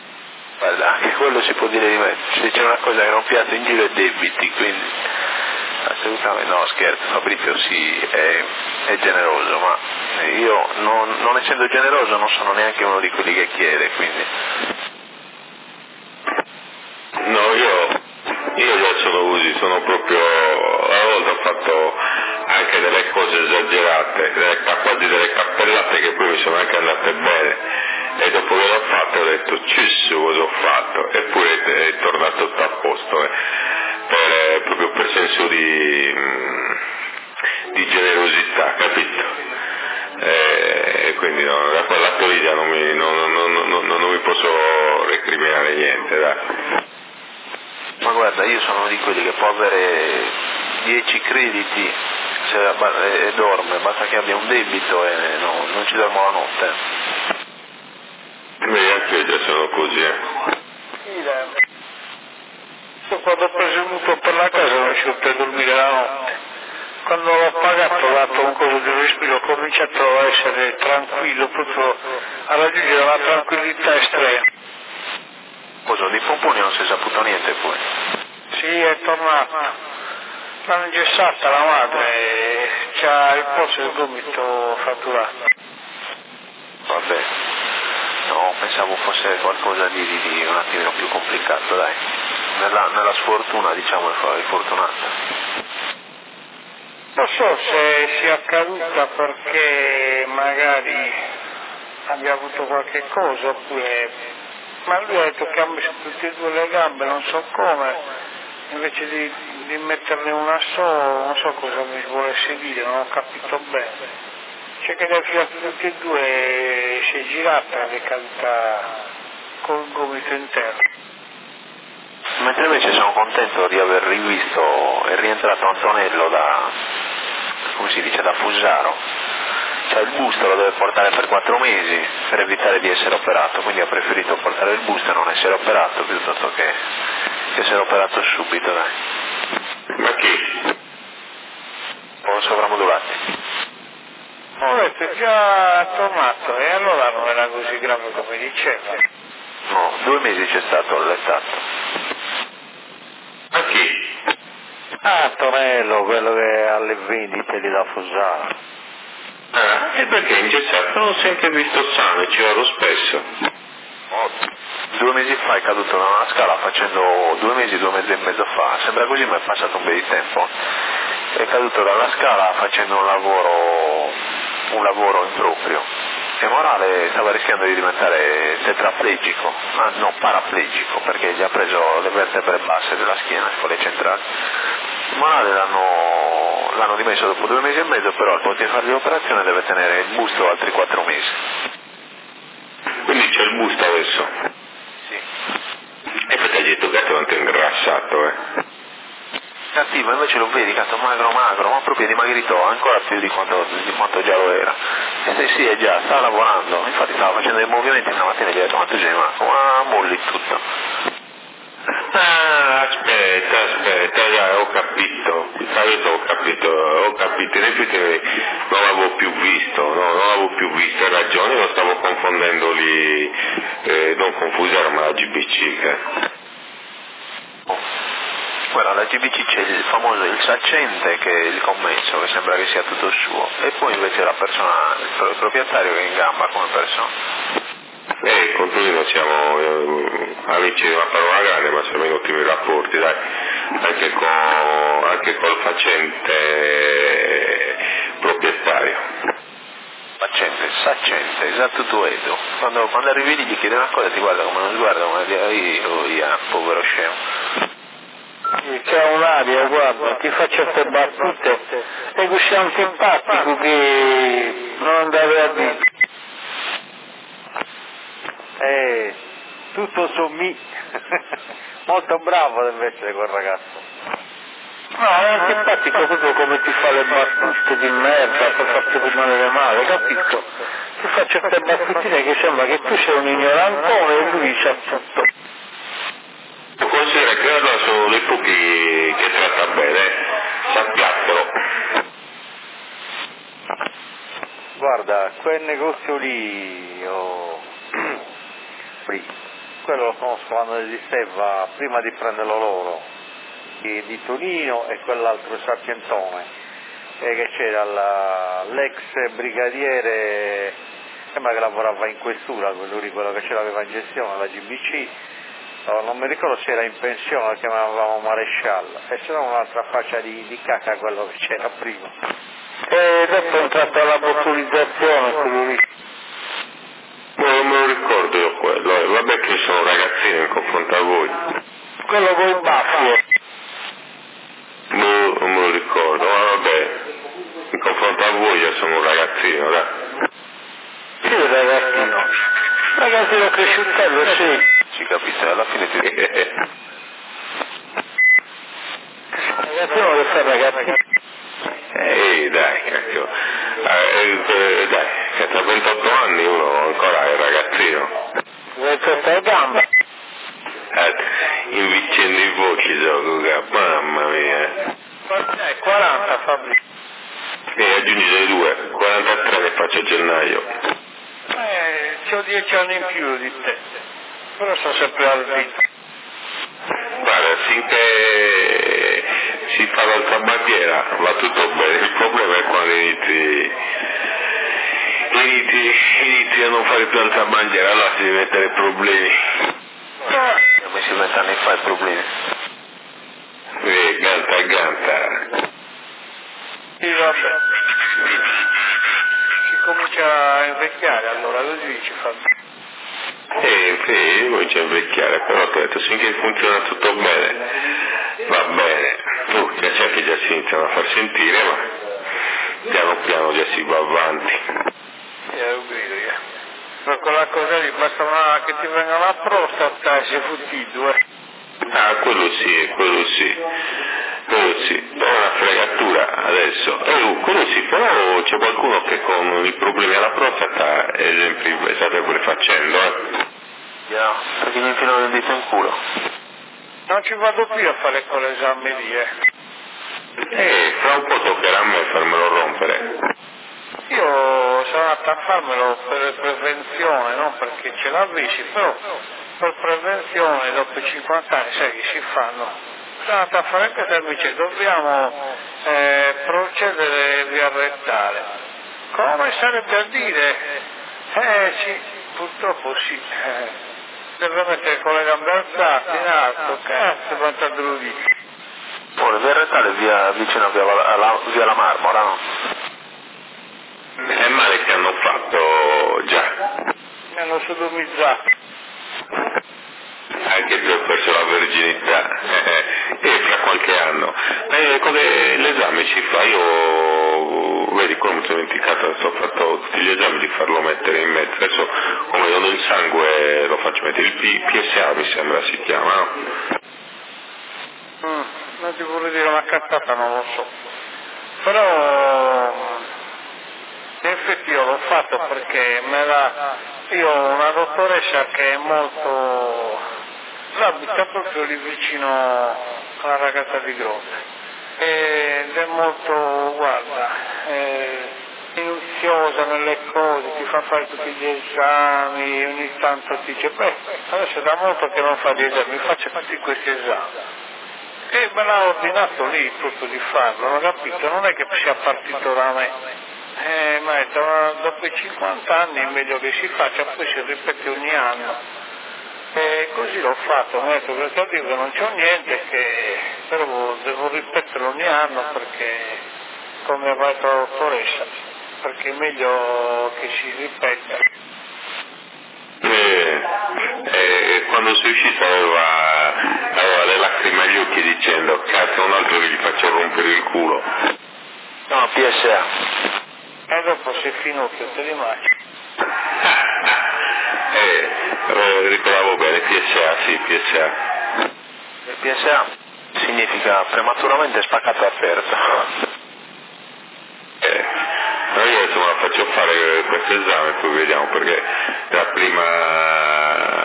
Guarda, anche quello si può dire di me, se c'è una cosa che non piace in giro è debiti, quindi Assolutamente no, scherzo, Fabrizio sì, è generoso, ma io non essendo generoso non sono neanche uno di quelli che chiede, quindi... No, io già sono così, sono proprio, a volte ho fatto anche delle cose esagerate, quasi delle cappellate che poi mi sono anche andate bene, e dopo che l'ho fatto ho detto cisso cosa ho fatto, eppure è tornato tutto a posto, proprio per senso di generosità, capito? Quindi no, da quella teoria non mi posso recriminare niente, dai. Ma guarda, io sono uno di quelli che può avere 10 crediti e dorme, basta che abbia un debito e non ci dormo la notte. Beh, anche io già sono così, Io quando ho preso il mutuo per la casa non riuscivo a dormire la notte. Quando l'ho pagato ho dato un coso di respiro, ho cominciato a essere tranquillo, proprio a raggiungere una tranquillità estrema. Cosa, di pomponi non si è saputo niente poi? Sì, è tornata. L'hanno ingessata la madre e c'ha il polso del gomito fratturato. Vabbè, no, pensavo fosse qualcosa di un attimino più complicato, dai. Nella sfortuna diciamo è fortunata. Non so se sia accaduta perché magari abbia avuto qualche cosa oppure... Ma lui ha detto che ha messo tutte e due le gambe, non so come, invece di metterne una sola, non so cosa mi volesse dire, non ho capito bene. C'è che le ha filate tutte e due, si è girata ed è caduta col gomito interno. Mentre invece sono contento di aver rivisto, è rientrato Antonello da Fusaro. Cioè il busto lo deve portare per 4 mesi per evitare di essere operato, quindi ha preferito portare il busto e non essere operato piuttosto che essere operato subito, dai. Ma chi? O sovramodulati. Ho detto è già tornato e allora non era così grave come diceva. No, 2 mesi c'è stato allettato. Ma chi? Antonello, quello che alle vendite li dà Fusaro. E perché ingessato non si è anche visto sano e ci vado spesso. 2 mesi fa è caduto da una scala facendo 2 mesi, 2 mesi e mezzo fa, sembra così ma è passato un bel di tempo. È caduto dalla scala facendo un lavoro improprio. E Morale stava rischiando di diventare tetraplegico, no, paraplegico, perché gli ha preso le vertebre basse della schiena, quelle centrali. Morale l'hanno dimesso dopo 2 mesi e mezzo, però al poter fargli l'operazione deve tenere il busto altri 4 mesi. Quindi c'è il busto adesso? Sì. E perché gli hai toccato tanto ingrassato, Cattivo, invece lo vedi, cazzo, magro, ma proprio è dimagrito ancora più di quanto già lo era. E sì, è già, sta lavorando, infatti stava facendo dei movimenti stamattina e gli ho detto, ma tu sei rimasto, ma molli tutto. Aspetta, già, ho capito, in effetti non l'avevo più visto, hai ragione, lo stavo confondendo lì, non confusare ma la GBC. Guarda, alla GBC c'è il famoso, il saccente che è il commesso, che sembra che sia tutto suo, e poi invece la persona, il proprietario che è in gamba come persona. Con lui non siamo amici di una parola grande, ma siamo in ottimi rapporti, dai, anche col facente proprietario. Saccente, esatto tu Edo. Quando arrivi lì gli chiedi una cosa ti guarda come non sguarda, come io, povero scemo. C'è un'aria, guarda, ti fa certe battute e così antipatico che non andare a dire. Tutto sommi. Molto bravo deve essere quel ragazzo. No, è antipatico proprio come ti fa le battute di merda per farti rimanere male, capito? Ti fa certe battutine che sembra che tu sei un ignorantone e lui sa tutto. Considera che allora sono dei pochi che tratta bene, sappiatelo. Guarda, quel negozio lì, quello lo conosco quando esisteva, prima di prenderlo loro. di Tonino e quell'altro Sapientone, che c'era l'ex brigadiere, sembra che lavorava in questura, quello che ce l'aveva in gestione, la GBC, non mi ricordo se era in pensione, lo chiamavamo maresciallo, e se no un'altra faccia di cacca quello che c'era prima. E dopo è entrato alla motorizzazione, quello lì. Non me lo ricordo io quello, vabbè che sono ragazzino in confronto a voi. Quello con i baffi. Non me lo ricordo, ma vabbè, in confronto a voi io sono un ragazzino, dai. Sì, ragazzino. Ragazzino cresciutello, sì. Si capisce, alla fine ti... Ragazzino che fa ragazzino. Dai, cacchio. Dai, che tra 28 anni uno ancora è ragazzino. 28 a gamba. Invicendo i voci gioco, mamma mia. 40 Fabrizio. E aggiungi dei 2, 43 ne faccio a gennaio. C'ho 10 anni in più di te, però sono sempre al vita. Guarda, finché si fa l'altra bandiera va tutto bene, il problema è quando inizi a non fare più altra bandiera, allora si diventano problemi. Come si mettono a fare problemi? Ganta. Sì, vabbè. Si comincia a invecchiare, allora così ci fa. Sì, comincia a invecchiare, però ho detto, finché funziona tutto bene, va bene. C'è che già si iniziano a far sentire, ma piano piano già si va avanti. Lo vedo io. Per quella cosa lì basta che ti venga la prostata e si futti due. Ah, quello sì, è una fregatura adesso. Quello sì, però c'è qualcuno che con i problemi alla prostata esempi state pure facendo, perché mi infilano il dito in culo. Non ci vado più a fare quell'esame lì, fra un po' toccherà a me farmelo rompere. Io sono andato a farmelo per prevenzione, non perché ce l'avessi, però per prevenzione dopo i 50 anni, sai che si fanno? Sono andato a fare questo e mi dice dobbiamo procedere via rettale. Come sarebbe a dire? Sì, purtroppo sì. Deve mettere con le gambe alzate in alto, cazzo, quanto druidi. Ora, via rettale via vicino a via la Marmora, no? È male che hanno fatto già. Mi hanno sodomizzato. Anche tu hai perso la verginità. E fra qualche anno. Come l'esame ci fa? Io, vedi come mi sono dimenticato, ho fatto tutti gli esami di farlo mettere in mezzo. Adesso come dono il sangue lo faccio mettere, il PSA mi sembra si chiama, no? Non ti vorrei dire una cazzata, non lo so. Però in effetti io l'ho fatto perché io ho una dottoressa che è molto, abita proprio lì vicino alla ragazza di Grotte ed è molto, guarda, minuziosa nelle cose, ti fa fare tutti gli esami, ogni tanto ti dice adesso da molto che non fa gli esami, faccio tutti questi esami. E me l'ha ordinato lì tutto di farlo, non capito? Non è che sia partito da me. Ma ha detto, dopo i 50 anni è meglio che si faccia, poi si ripete ogni anno. E così l'ho fatto, mi ha detto perché dico che non c'ho niente, però devo ripeterlo ogni anno perché, come ha detto la dottoressa, perché è meglio che si ripeta. Quando sei uscito aveva le lacrime agli occhi dicendo cazzo un altro che gli faccio rompere il culo. No, PSA. E dopo sei finito, te li mangi. Ricordavo bene, PSA, sì, PSA. Il PSA significa prematuramente spaccato aperto. Io adesso me la faccio fare questo esame, poi vediamo, perché la prima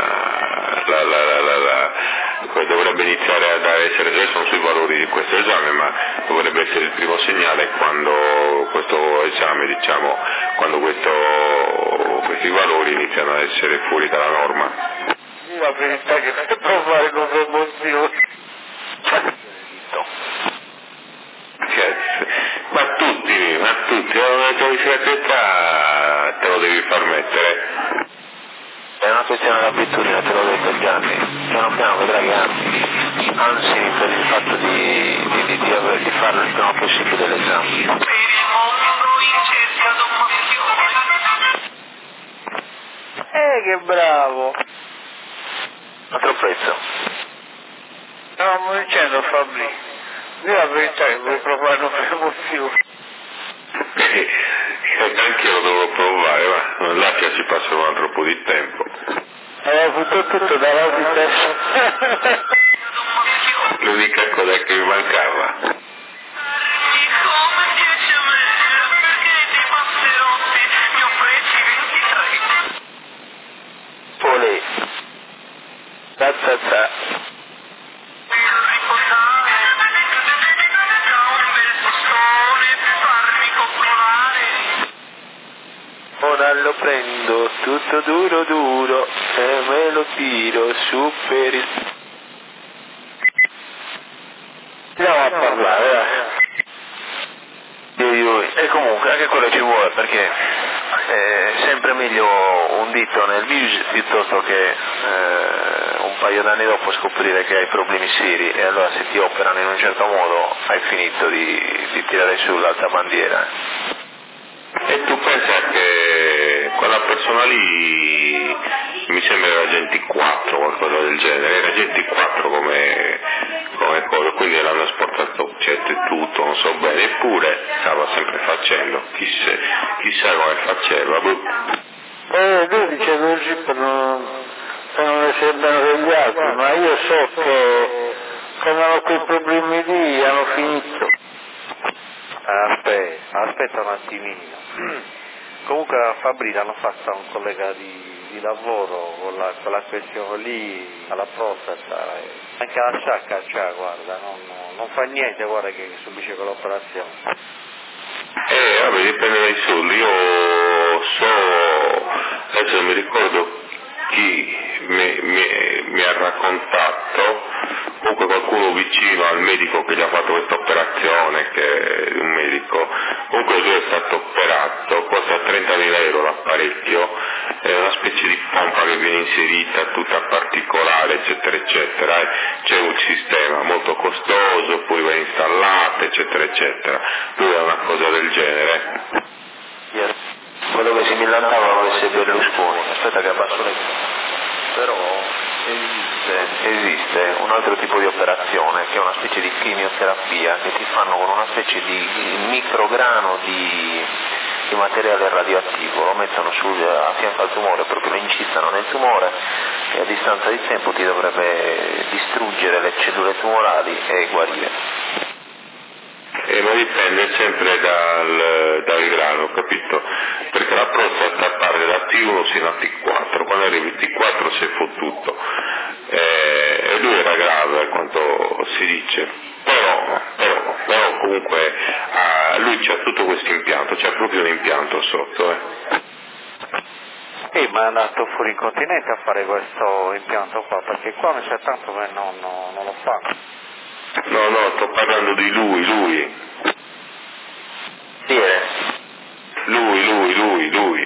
dovrebbe iniziare ad essere, adesso sono sui valori di questo esame, ma dovrebbe essere il primo segnale quando questo esame, diciamo, quando questi valori iniziano ad essere fuori dalla norma. La verità che per provare con emozioni. una testa te lo devi far mettere. È una questione di abitudine, te l'ho detto Gianni, piano piano vedrai che anzi per il fatto di farlo il prima possibile l'esame. Che bravo! Altro prezzo. Stavamo dicendo Fabri, io la verità che vuoi provare per emozione. Anche io lo devo provare, ma là che ci passa un altro po' di tempo. Hai avuto tutto davanti a te. L'unica cosa che mi mancava. Olè. Zazza. Ora lo prendo tutto duro e me lo tiro su per il... Andiamo a parlare, e comunque anche quello ci vuole, perché è sempre meglio un dito nel viso piuttosto che un paio d'anni dopo scoprire che hai problemi seri, e allora se ti operano in un certo modo hai finito di tirare su l'alta bandiera. E tu pensa che quella persona lì mi sembra era agenti 4 o qualcosa del genere, era agenti 4 come cosa, quindi l'hanno esportato oggetto e tutto, non so bene, eppure stava sempre facendo, chissà come faceva. Lui dice così per non essere bene degli altri, ma io so che come hanno quei problemi lì hanno finito. Aspetta un attimino. Comunque a Fabri l'hanno fatta un collega di lavoro con la questione lì alla prostata, anche alla sciacca c'ha, guarda, non fa niente, guarda che subisce quell'operazione. Vabbè, dipende dai soldi, io so, adesso non mi ricordo chi mi ha raccontato, comunque qualcuno vicino al medico che gli ha fatto questa operazione, che è un medico, comunque lui è stato operato, costa 30.000 euro l'apparecchio, è una specie di pompa che viene inserita tutta particolare, eccetera eccetera, c'è un sistema molto costoso, poi va installato, eccetera eccetera, lui ha una cosa del genere. Quello che si millantava volesse Berlusconi, aspetta che abbasso le... Però esiste un altro tipo di operazione che è una specie di chemioterapia che ti fanno con una specie di micrograno di materiale radioattivo, lo mettono a fianco al tumore, proprio lo incistano nel tumore e a distanza di tempo ti dovrebbe distruggere le cellule tumorali e guarire. Ma dipende sempre dal grano, capito? Perché la prostata parte da T1 fino a T4, quando arrivi a T4 si è fottuto, e lui era grave quanto si dice, però comunque lui c'ha tutto questo impianto, c'ha proprio un impianto sotto. Ma è andato fuori in continente a fare questo impianto qua, perché qua mi sa tanto che non lo fa. No, sto parlando di lui. Sì, Lui.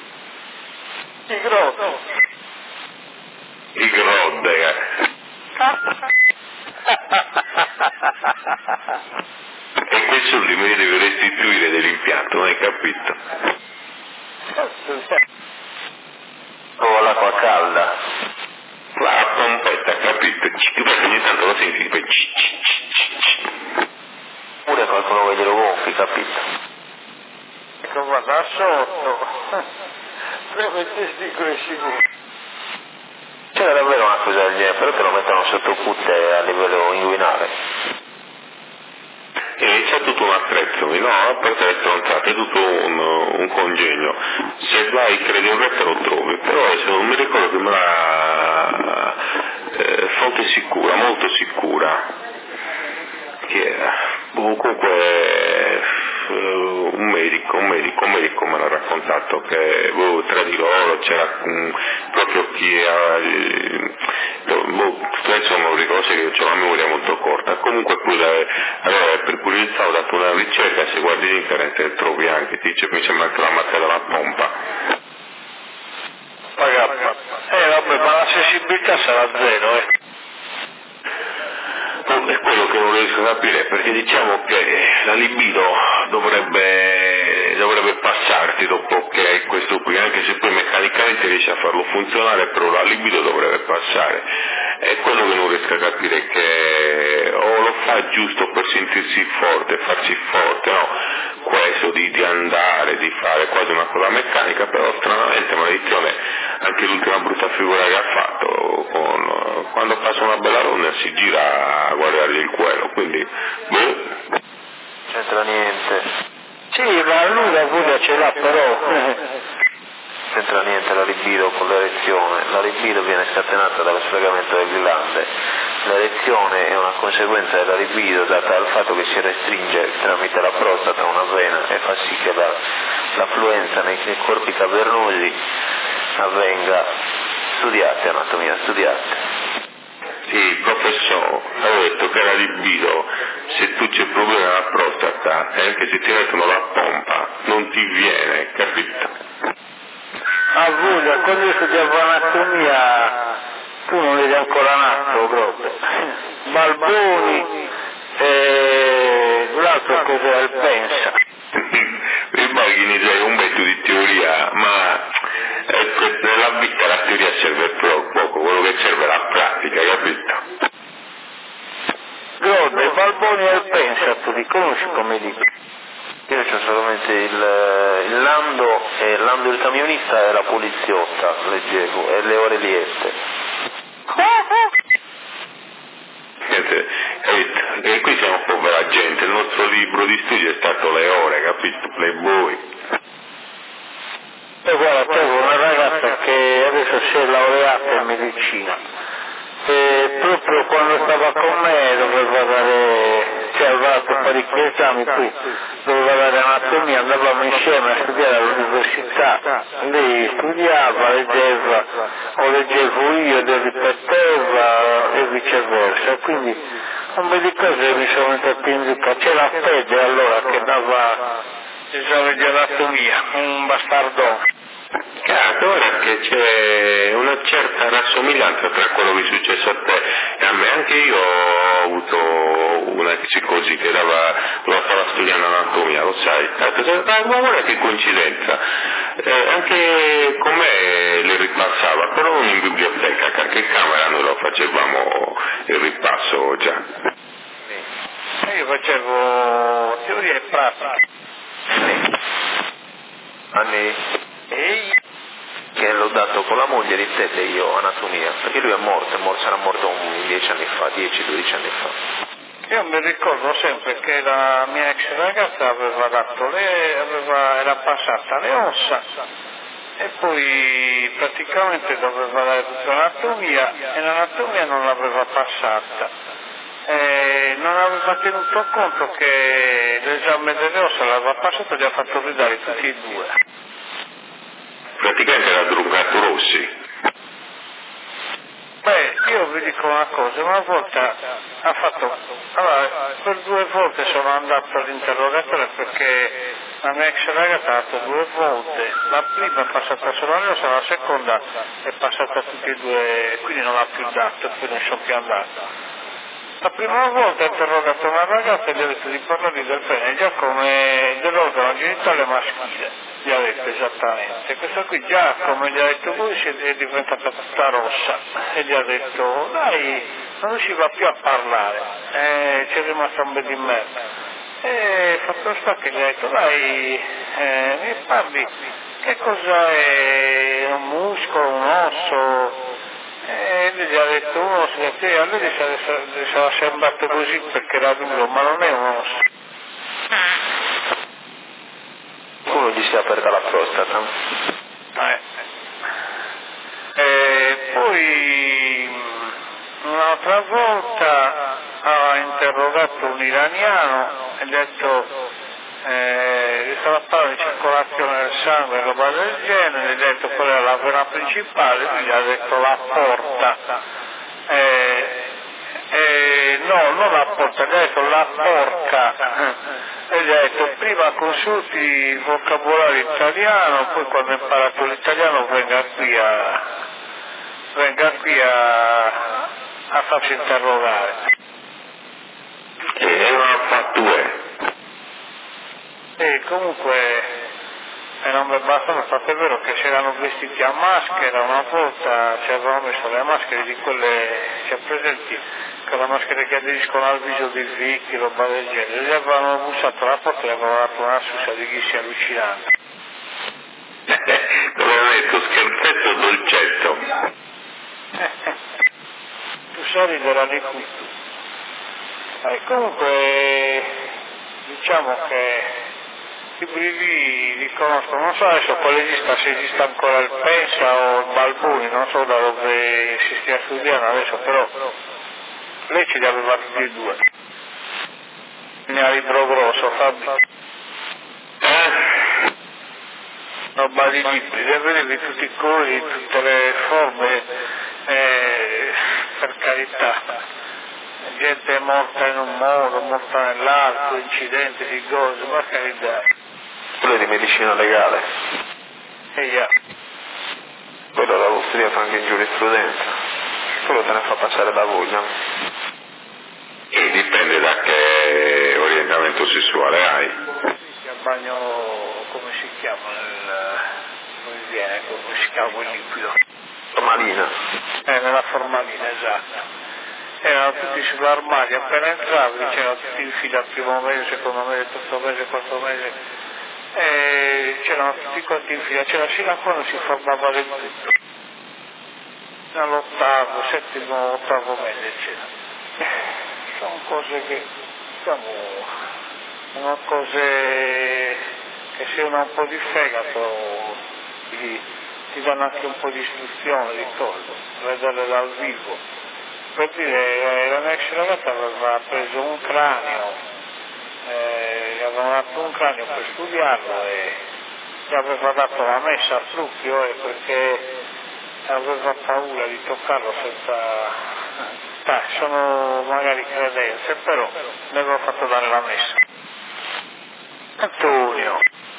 I Grodde. E questo lì mi deve restituire dell'impianto, non hai capito? con l'acqua calda. La pompetta, capito? Perché ogni tanto lo senti poi... Pure qualcuno che glielo gonfi, capito? Ecco, guarda, sotto. Premettesti sicuro. C'era davvero una cosa del genere, però te lo mettono sotto cutte a livello inguinale. E c'è tutto un attrezzo, no? Perché le stronzate, è tutto un congegno. Se vai credi in retta lo trovi, però adesso non mi ricordo che me la fonte sicura, molto sicura, che era comunque un medico me l'ha raccontato che tra di loro c'era proprio chi adesso non ricordo che io ho la memoria molto corta, comunque pure, allora per curiosità ho dato una ricerca, se guardi in internet trovi anche, dice, mi sembra anche la marca della pompa. Vabbè, ma la sensibilità sarà zero, È quello che non riesco a capire, perché diciamo che la libido dovrebbe passarti dopo che hai questo qui, anche se poi meccanicamente riesci a farlo funzionare, però la libido dovrebbe passare. È quello che non riesco a capire, che o lo fa giusto per sentirsi forte, farsi forte, no? Questo di andare, di fare quasi una cosa meccanica, però stranamente, maledizione, anche l'ultima brutta figura che ha fatto, quando passa una bella ronda si gira a guardargli il cuello, quindi c'entra niente. Sì, ma lui la voglia ce l'ha, però C'entra niente la libido con l'erezione. La libido viene scatenata dallo sfregamento delle glande. L'erezione è una conseguenza della libido data dal fatto che si restringe tramite la prostata una vena e fa sì che l'affluenza nei corpi cavernosi avvenga. Studiate anatomia, studiate. sì, professore, avevo detto che la libido, se tu c'è problema alla prostata, e anche se ti mettono la pompa, non ti viene, capito? a voglia, quando io studiavo anatomia, tu non eri ancora nato proprio. Balboni, l'altro cos'era il pensa. Immagini già un mezzo di teoria, ma nella vita la teoria serve poco, quello che serve è la pratica, capito? Grosso, il Balboni e il pensa, tu li conosci come dico? Io c'ho solamente il Lando, e Lando il camionista e la poliziotta, leggevo, e le oreliette. Capito? E qui siamo povera gente, il nostro libro di studio è stato Le Ore, capito? Playboy. E guarda, c'avevo una ragazza che adesso si è laureata in medicina e proprio quando stava con me doveva dare, aveva dato parecchi esami, poi doveva dare anatomia, andavamo insieme a studiare all'università, lei studiava, leggeva, o leggevo io e ripeteva e viceversa, quindi un po' di cose mi sono venute più in duca. C'è la Fede allora che dava esame di anatomia, un bastardone. Cazzo, ora che c'è una certa rassomiglianza tra quello che è successo a te e a me, anche io ho avuto una psicosi che lo stava studiando anatomia, lo sai, ma guarda che coincidenza, anche con me le ripassava, però non in biblioteca, perché in camera noi lo facevamo il ripasso già. Io facevo teoria e pratica. Anni che l'ho dato con la moglie di Tedde io anatomia, perché lui è morto, sarà morto 10-12 anni fa. Io mi ricordo sempre che la mia ex ragazza aveva dato era passata le ossa e poi praticamente doveva dare tutta l'anatomia e l'anatomia non l'aveva passata. Non aveva tenuto conto che l'esame delle ossa l'aveva passato e gli ha fatto ridare tutti e due. Praticamente era drogato Rossi. Beh, io vi dico una cosa, una volta ha fatto, allora, per 2 volte sono andato all'interrogatorio perché la mia ex ragazza ha dato 2 volte, la prima è passata solo alle ossa, la seconda è passata tutti e 2, quindi non l'ha più dato e poi non sono più andato. La prima volta ha interrogato una ragazza e gli ha detto di parlare del pene già come dell'organo genitale maschile, gli ha detto esattamente. Questa qui già come gli ha detto lui è diventata tutta rossa e gli ha detto dai, non riusciva più a parlare, c'è rimasta un bel di merda. E fatto sta che gli ha detto dai, mi parli, che cosa è un muscolo, un osso? E lui gli ha detto uno, a lui gli sarà sembrato così perché era duro, ma non è un osso. Uno gli si è aperta la prostata. Poi un'altra volta ha interrogato un iraniano e gli ha detto stava parlando di circolazione del sangue e roba del genere, gli ha detto qual era la vena principale, lui gli ha detto la porta, no, non la porta, gli ha detto la porca, e gli ha detto prima consulti il vocabolario italiano, poi quando ha imparato l'italiano venga qui a farsi interrogare. E non ha fatto E comunque non mi basta, infatti è vero che si erano vestiti a maschera, una volta ci avevano messo le maschere di quelle, c'è presenti, quelle maschere che aderiscono al viso dei ricchi, roba del genere, gli avevano bussato la porta e gli avevano dato una susa di ghissi allucinante. Doveva detto scherzetto o dolcetto? Tu sai ridere di tutto. Comunque diciamo che i brividi li conosco, non so adesso quale esista, se esista ancora il Pensa o il Balboni, non so da dove si stia studiando adesso, però lei ce li aveva tutti e due. Ne ha libro grosso, Fabio. Roba di libri, li avevi tutti i colori, tutte le forme, per carità. Gente morta in un modo, morta nell'altro, incidenti di cose, ma carità. Quello è di medicina legale. Quello l'avevo studiato anche in giurisprudenza. Quello te ne fa passare la voglia. E dipende da che orientamento sessuale hai. Al bagno, come si chiama, come viene, come si chiama quel liquido? Formalina. Nella formalina, esatto. Erano tutti sull'armadio, appena entravi c'erano tutti in fila al primo mese, secondo mese, terzo mese, quarto mese, c'erano tutti quanti in fila, c'era fino a quando si formava del tutto, all'ottavo, settimo, ottavo mese, eccetera. Sono cose che, diciamo, sono cose che se uno ha un po' di fegato ti danno anche un po' di istruzione, di cose, vederle dal vivo. Per dire, la mia ex ragazza aveva preso un cranio, gli avevano dato un cranio per studiarlo e gli aveva dato la messa a trucchio perché aveva paura di toccarlo senza... sono magari credenze, però le avevo fatto dare la messa. Antonio.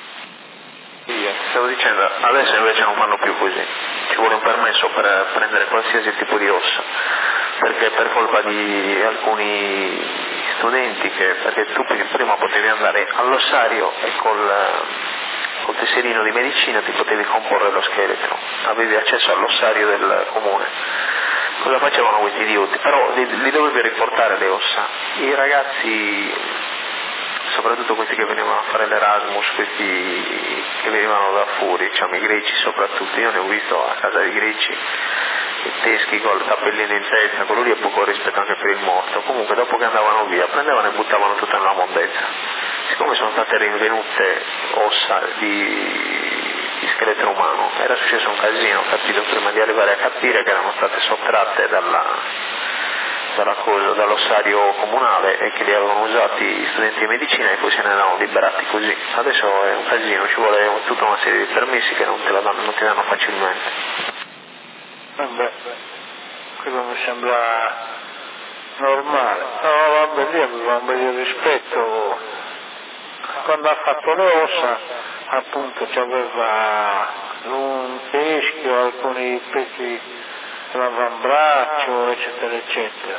Stavo dicendo, adesso invece non fanno più così, ci vuole un permesso per prendere qualsiasi tipo di ossa, perché per colpa di alcuni studenti, perché tu prima potevi andare all'ossario e col tesserino di medicina ti potevi comporre lo scheletro, avevi accesso all'ossario del comune. Cosa facevano questi idioti? Però li dovevi riportare le ossa. I ragazzi, soprattutto questi che venivano a fare l'Erasmus, questi che venivano da fuori, diciamo i greci soprattutto, io ne ho visto a casa dei greci, i teschi con il cappellino in testa, quello lì è poco rispetto anche per il morto. Comunque dopo che andavano via prendevano e buttavano tutta nella mondezza. Siccome sono state rinvenute ossa di scheletro umano, era successo un casino, capito, prima di arrivare a capire che erano state sottratte dall'ossario comunale e che li avevano usati gli studenti di medicina e poi se ne erano liberati così. Adesso è un casino, ci vuole tutta una serie di permessi che non ti danno facilmente. Vabbè, quello mi sembra normale. No, vabbè, lì aveva un bel rispetto. Quando ha fatto le ossa, appunto, c'aveva un teschio, alcuni pezzi dell'avambraccio, eccetera, eccetera.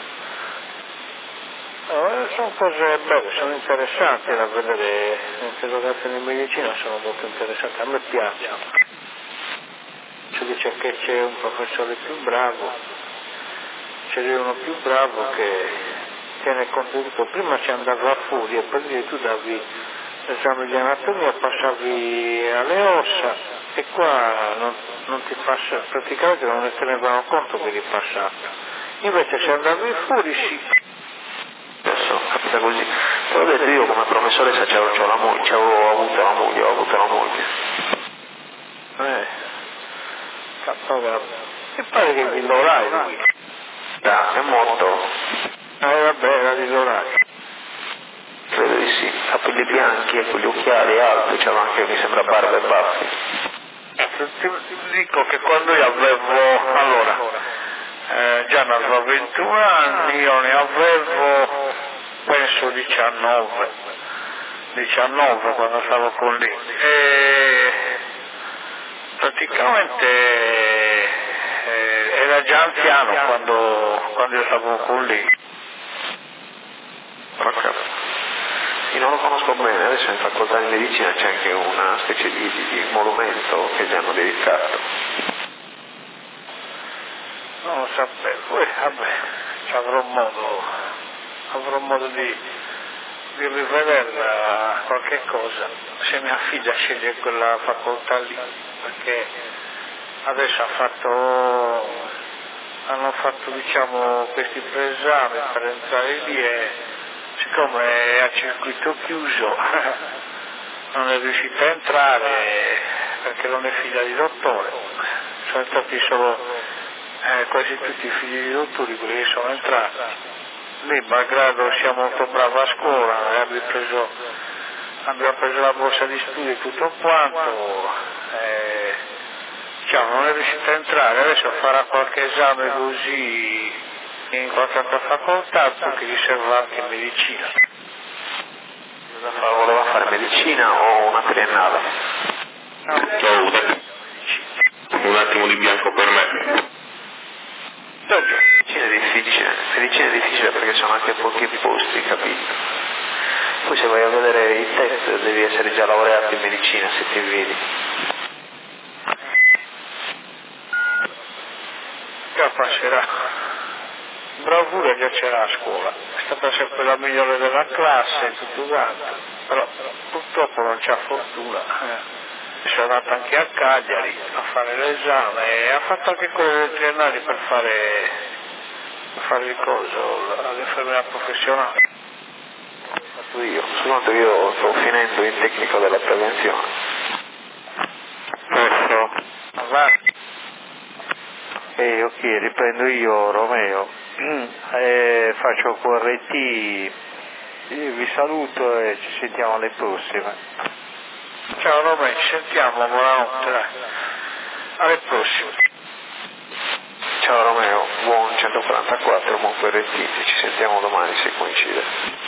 Sono cose belle, sono interessanti da vedere, le interrogazioni di medicina sono molto interessanti, a me piacciono. Si dice che c'è un professore più bravo, c'è uno più bravo che tiene conto di tutto. Prima ci andava a furia, per dire tu davi l'esame di anatomia, passavi alle ossa e qua non ti passa, praticamente non ne tenevano conto che eri passato. Invece se andavi fuori sì. Adesso capita così. Te l'ho detto, io come professoressa ho avuto la moglie. E pare che di Lorai lui. È morto. Vabbè, era di Lorai. Credo di sì, capelli bianchi e con gli occhiali alti, c'era anche mi sembra barba e baffi. Ti dico che quando io avevo, allora, Già ne avevo 21 anni, io ne avevo penso 19 quando stavo con lì e praticamente era già anziano quando io stavo con lì. Io non lo conosco bene, adesso in facoltà di medicina c'è anche una specie di monumento che gli hanno dedicato. Non lo sapevo, poi vabbè, avrò modo di rivederla qualche cosa, se mia figlia sceglie quella facoltà lì, perché adesso hanno fatto diciamo questi preesami per entrare lì e siccome è a circuito chiuso non è riuscita a entrare perché non è figlia di dottore, sono stati solo quasi tutti i figli di dottori quelli che sono entrati. Lei, malgrado sia molto brava a scuola, abbiamo preso la borsa di studio e tutto quanto, diciamo, non è riuscita a entrare, adesso farà qualche esame così in qualche altra facoltà perché gli serve anche medicina. Voleva fare medicina o una triennale? Un attimo di bianco per me. Medicina è difficile perché sono anche pochi posti, capito? Poi se vai a vedere i test devi essere già laureato in medicina se ti vedi. Già passerà. Bravura già c'era a scuola, è stata sempre la migliore della classe e tutto quanto, però purtroppo non c'ha fortuna. Sono andata anche a Cagliari a fare l'esame e ha fatto anche quelle delle triennali per fare il coso, l'infermiera professionale. Io sto finendo in tecnico della prevenzione. Posso? Avanti. Ok, riprendo io Romeo, faccio QRT, vi saluto e ci sentiamo alle prossime. Ciao Romeo, ci sentiamo, buonanotte, dai. Alle prossime. Ciao Romeo, buon 144, buon QRT, ci sentiamo domani se coincide.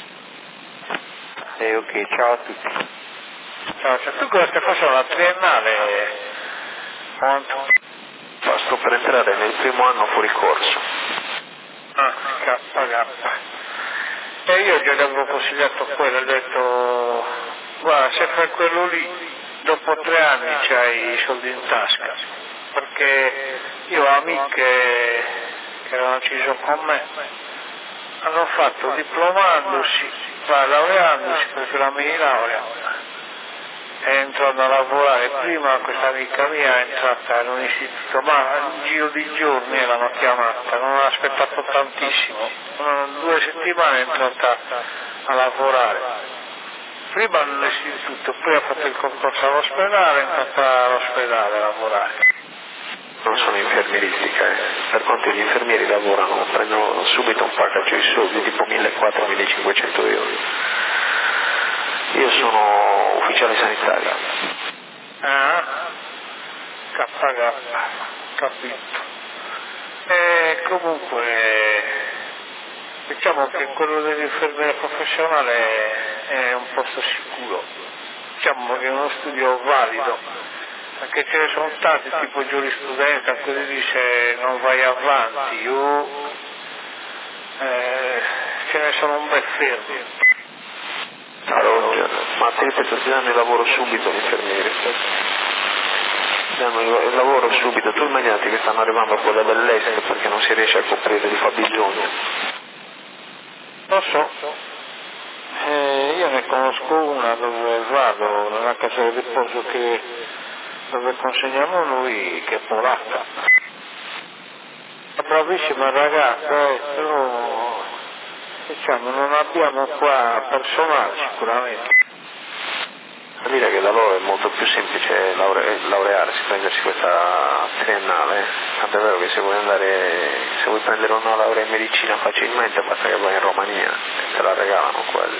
Ok, ciao a tutti. Ciao, tu cosa stai facendo la triennale? Quanto? Sto per entrare nel primo anno fuori corso. KK. E io gli avevo consigliato quello, ho detto, guarda, se fai quello lì, dopo 3 anni c'hai i soldi in tasca. Perché io ho amiche che erano ci con me, hanno fatto diplomandosi, laureandosi, perché la mia laurea. E entrando a lavorare, prima questa amica mia è entrata in un istituto, ma in giro di giorni l'hanno chiamata, non ha aspettato tantissimo, 2 settimane è entrata a lavorare. Prima nell'istituto, poi ha fatto il concorso all'ospedale, è entrata all'ospedale a lavorare. Non sono infermieristica, per quanto gli infermieri lavorano, prendono subito un paccaggio di soldi tipo 1.400-1.500 euro. Io sono ufficiale sanitario. KK, capito. E comunque diciamo che quello dell'infermiera professionale è un posto sicuro, diciamo che è uno studio valido, perché ce ne sono tanti tipo giurisprudenza, quelli dice non vai avanti, ce ne sono un bel fermo. Ma ti ripeto, ti danno il lavoro subito gli infermieri. Ti danno il lavoro subito, tu immaginati che stanno arrivando a quella dell'est perché non si riesce a coprire di fabbisogno. Lo so, io ne conosco una dove vado, nella casa di riposo dove consegniamo noi, che è polacca. Una bravissima ragazza, però diciamo non abbiamo qua personale sicuramente. Vuol dire che da loro è molto più semplice laurearsi, prendersi questa triennale, tanto è vero che se vuoi prendere una laurea in medicina facilmente basta che vai in Romania e te la regalano quelli.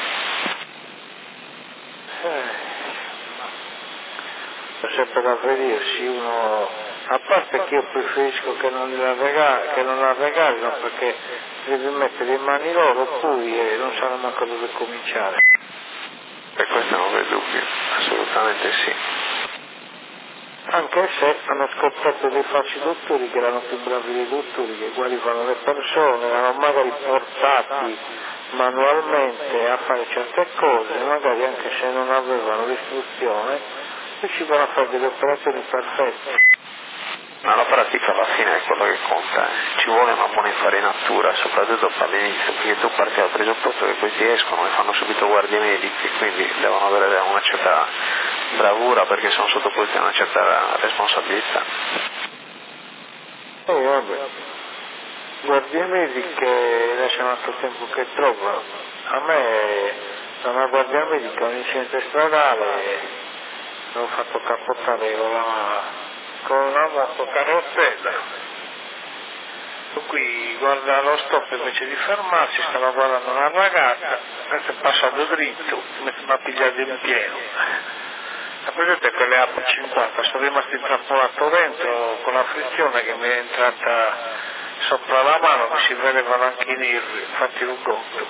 È sempre da vedersi, uno A parte che io preferisco che non la regalino perché devi mettere in mani loro poi e non sanno manco dove cominciare. Per questo non vedo dubbio, assolutamente sì. Anche se hanno scoperto dei falsi dottori che erano più bravi dei dottori, che guarivano le persone, erano magari portati manualmente a fare certe cose, magari anche se non avevano l'istruzione, riuscivano a fare delle operazioni perfette. Ma la pratica alla fine è quello che conta, ci vuole una buona infarinatura, soprattutto all'inizio, perché tu parti dal presupposto che questi escono e fanno subito guardie mediche, quindi devono avere una certa bravura perché sono sottoposti a una certa responsabilità. Vabbè, guardie mediche lasciano altro tempo che trovano. A me, da una guardia medica, un incidente stradale, l'ho fatto capottare con una moto carrozzella. Qui guarda lo stop invece di fermarsi, stava guardando una ragazza, questo è passato dritto, mi ha pigliato in pieno. La presente quelle AP50, sono rimasto intrappolato dentro con la frizione che mi è entrata sopra la mano, mi si vedevano anche i nervi, infatti un conto.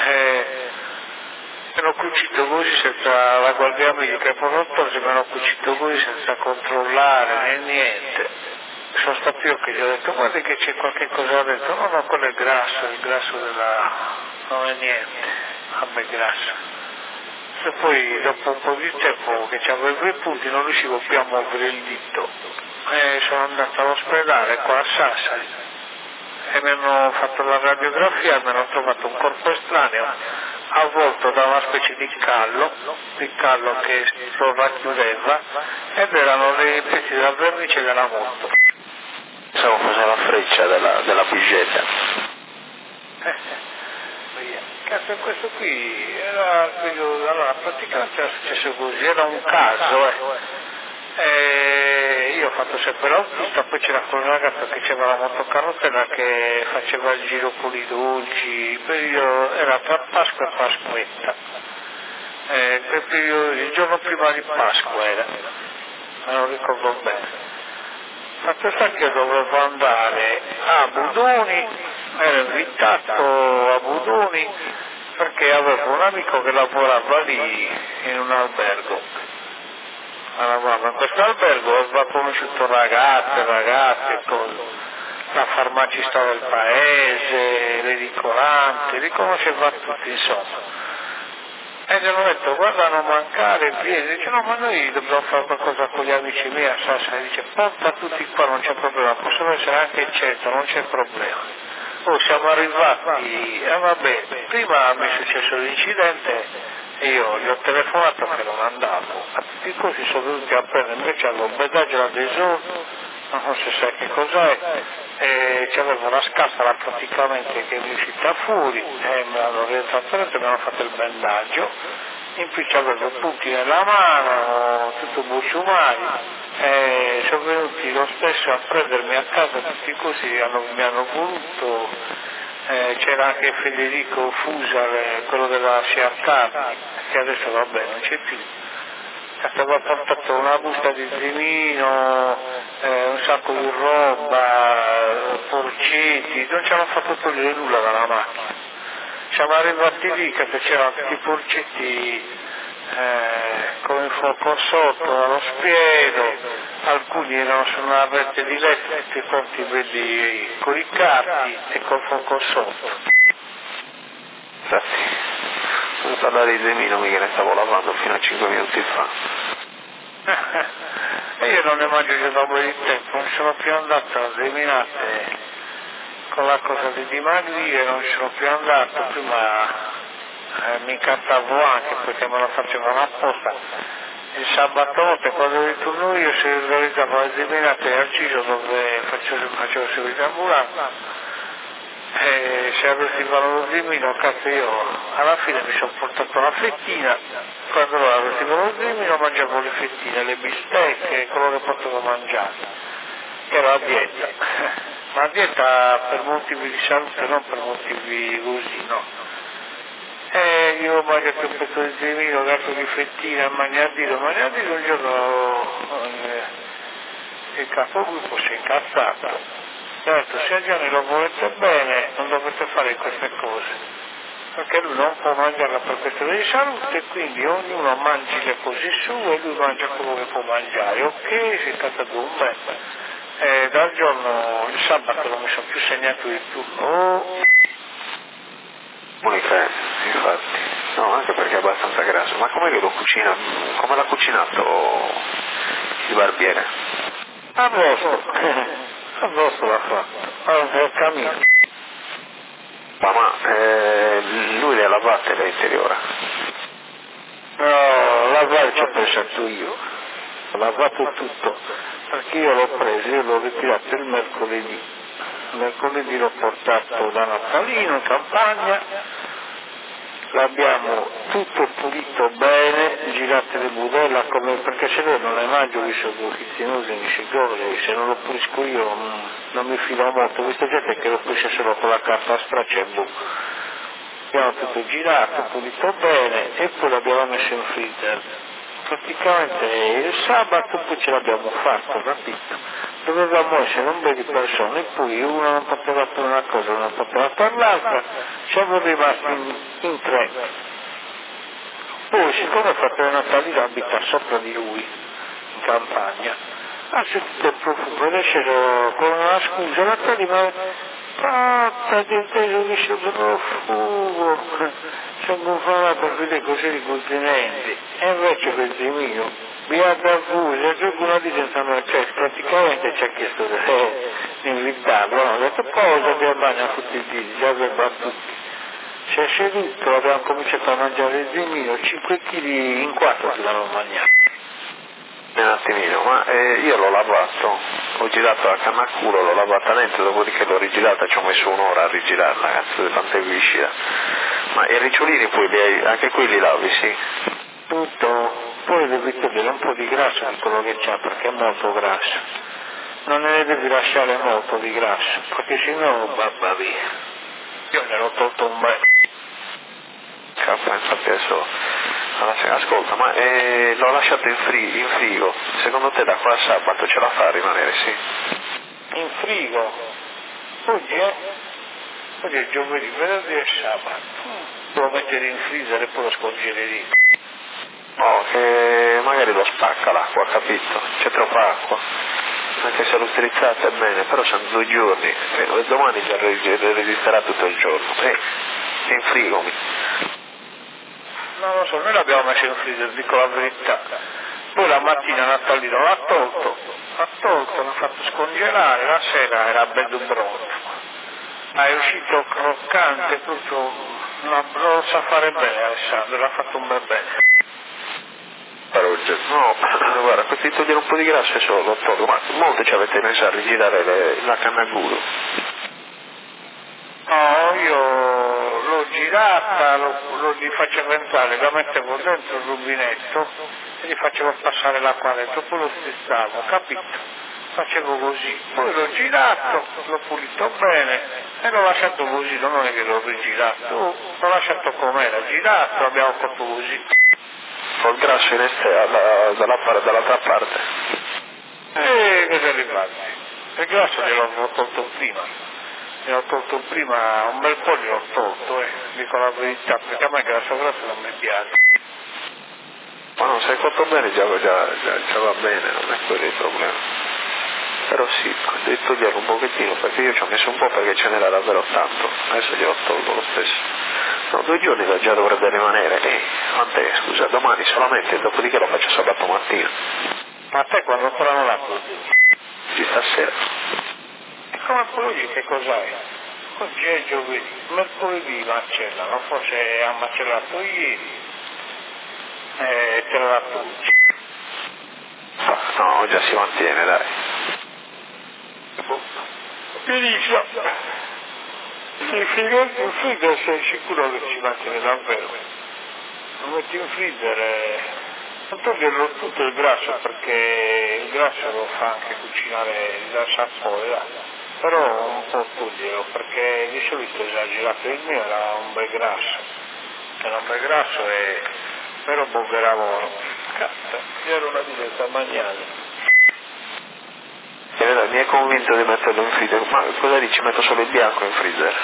Mi hanno cucito così senza la guardia medica e pronto, mi hanno cucito così senza controllare né niente. Sono stato io che gli ho detto guarda che c'è qualche cosa dentro, no, quello è il grasso non è niente, a me grasso. E poi dopo un po' di tempo che c'avevo i punti non riuscivo più a muovere il dito. Sono andato all'ospedale qua a Sassari e mi hanno fatto la radiografia e mi hanno trovato un corpo estraneo avvolto da una specie di callo che lo racchiudeva ed erano dei pezzi della vernice della moto. Pensavo fosse la freccia della bugetta. Cazzo, questo qui era allora praticamente era successo così, era un caso io ho fatto sempre l'autista, poi c'era quel ragazzo che c'era la motocarrozzella che faceva il giro con i dolci, era tra Pasqua e Pasquetta, il giorno prima di Pasqua era, me lo ricordo bene. Fatto sta che dovevo andare a Budoni, ero invitato a Budoni perché avevo un amico che lavorava lì in un albergo. Allora, in questo albergo avevo conosciuto ragazzi e cose, la farmacista del paese, l'edicolante, li conosceva tutti insomma. E gli hanno detto guarda non mancare, vieni, dice no ma noi dobbiamo fare qualcosa con gli amici miei a Sassari, dice porta tutti qua, non c'è problema, possono essere anche in centro, non c'è problema. Siamo arrivati, vabbè, prima mi è successo l'incidente e io gli ho telefonato che non andavo, a tutti i costi sono venuti a prendere, invece avevo un pedaggio da Desor, non si sa che cos'è, e c'avevo una scatola praticamente che mi è uscita fuori e me l'hanno rientrato dentro e mi hanno fatto il bendaggio, in più c'avevo punti nella mano, tutto buciumai, e sono venuti lo stesso a prendermi a casa tutti così, mi hanno voluto, c'era anche Federico Fusa, quello della Siartani, che adesso vabbè non c'è più. Aveva portato una busta di zimino, un sacco di roba, porcetti, non ci hanno fatto togliere nulla dalla macchina. Siamo arrivati lì che c'erano tutti i porcetti con il fuoco sotto, allo spiedo, alcuni erano su una rete di letto, tutti quanti belli coricati e col fuoco sotto. Infatti. Non parlare di Zemino, mica ne stavo lavando fino a 5 minuti fa. E io non ne mangio da un po' di tempo, non sono più andato a Zeminate con la cosa di dimagrire, non sono più andato, prima mi incazzavo anche perché me lo facevano apposta. Il sabato notte quando ritorno io si realizzava a Zeminate al Ciso dove facevo servizio ambulante. Se arrostivano lo zimino, cazzo io alla fine mi sono portato la fettina, quando arrostivano lo zimino mangiavo le fettine, le bistecche, quello che potevo mangiare, era la dieta, ma la dieta per motivi di salute, non per motivi così, no. Io ho mangiato un pezzo di zimino, gatto di fettina, magnardino, un giorno il capogruppo si è incazzato. Ha detto, se Gianni lo volete bene non dovete fare queste cose, perché lui non può mangiarla per questione di salute, quindi ognuno mangi le cose sue e lui mangia quello che può mangiare. Ok, si è trattato un bel. Dal giorno, il sabato non mi sono più segnato il turno. Monica, infatti, no, anche perché è abbastanza grasso, ma com'è che lo cucina? Come l'ha cucinato il barbiere? A vostro l'ha fatto, al camino. Ma lui le ha lavate l'interiore? No, lavare ci ho pensato io, ho lavato tutto, perché io l'ho preso, io l'ho ritirato il mercoledì l'ho portato da Natalino in campagna, l'abbiamo tutto pulito bene, girate le budella, perché se no non le mangio, vi sono fizzinosi, mi si gorghi, se non lo pulisco io non mi fido molto, questa gente che lo pulisce solo con la carta straccia e boh. Abbiamo tutto girato, pulito bene e poi l'abbiamo messo in freezer. Praticamente il sabato poi ce l'abbiamo fatto, capito? Dovevamo essere un bel di persone, e poi uno non poteva per una cosa, uno non poteva per l'altra, siamo rimasti in tre. Poi siccome il fratello Natalino abita sopra di lui, in campagna, ha sentito il profumo ed è sceso con una scusa, Natalino patta di inteso che c'è il profumo, sono gonfiato per vedere così di continenti, e invece quel mio mi ha dato e qualcuno dice cioè, praticamente ci ha chiesto di invitarlo, ha detto cosa vi bagno tutti i giorni, già vi battuti. Si è seduto, abbiamo cominciato a mangiare il zimino, 5 kg in 4 se l'hanno mangiato. Un attimino, ma io l'ho lavato, ho girato la canna a culo, l'ho lavata dentro, dopodiché l'ho rigirata, ci ho messo un'ora a rigirarla, cazzo, quanto è viscida. Ma i ricciolini poi anche qui li lavi, sì? Tutto, poi devi togliere un po' di grasso di quello che c'ha, perché è molto grasso. Non ne devi lasciare molto di grasso, perché sennò va via. Io ne ho tolto un bel. Cazzo, infatti adesso... Ascolta, ma l'ho lasciato in frigo, secondo te da qua a sabato ce la fa a rimanere, sì? In frigo? Oggi è giovedì, venerdì e sabato. Lo mettere in freezer e poi lo scongelerino. No, che magari lo spacca l'acqua, capito? C'è troppa acqua. Anche se l'ho strizzata è bene, però sono 2 giorni, e domani già resisterà tutto il giorno. È in frigo. Non lo so, noi l'abbiamo messo in freezer, dico la verità. Poi la mattina Natalino l'ha tolto, l'ha fatto scongelare, la sera era bello pronto. È uscito croccante, proprio, non lo sa fare bene Alessandro, l'ha fatto un bel bene. No, guarda, questo di togliere un po' di grasso adesso lo tolgo, ma molto ci avete messo a rigirare la canna a culo. No, io l'ho girata, lo gli facevo entrare, la mettevo dentro il rubinetto e gli facevo passare l'acqua dentro, poi lo stezzavo, capito? Facevo così, poi l'ho girato, l'ho pulito bene e l'ho lasciato così, non è che l'ho rigirato, l'ho lasciato com'era, girato, abbiamo fatto così. Col grasso in esterno, dall'altra parte. E cosa li fatti? Il grasso gliel'ho tolto prima, un bel po' gliel'ho tolto, dico la verità, perché a me il grasso non mi piace. Ma no, se è cotto bene già va bene, non è quello il problema. Però sì, devi togliere un pochettino, perché io ci ho messo un po' perché ce n'era davvero tanto, adesso glielo tolgo lo stesso. No, 2 giorni già dovrebbe rimanere, quant'è, scusa, domani solamente, dopodiché lo faccio sabato mattina. Ma a te quando faranno la Oggi stasera. E come poi che cos'hai? Oggi è giovedì, mercoledì macellano, forse ha macellato ieri, te l'ha dato oggi. No, già si mantiene, dai. Benissimo. In freezer sei sicuro che ci mantiene davvero. Lo metti in freezer, non toglierlo tutto il grasso perché il grasso lo fa anche cucinare il sapore, però un po' toglierlo perché di solito esagerato, il mio era un bel grasso, però boggeravo, cazzo, era una vita magnana. mi è convinto di metterlo in freezer, ma cosa dici? Metto solo il bianco in freezer?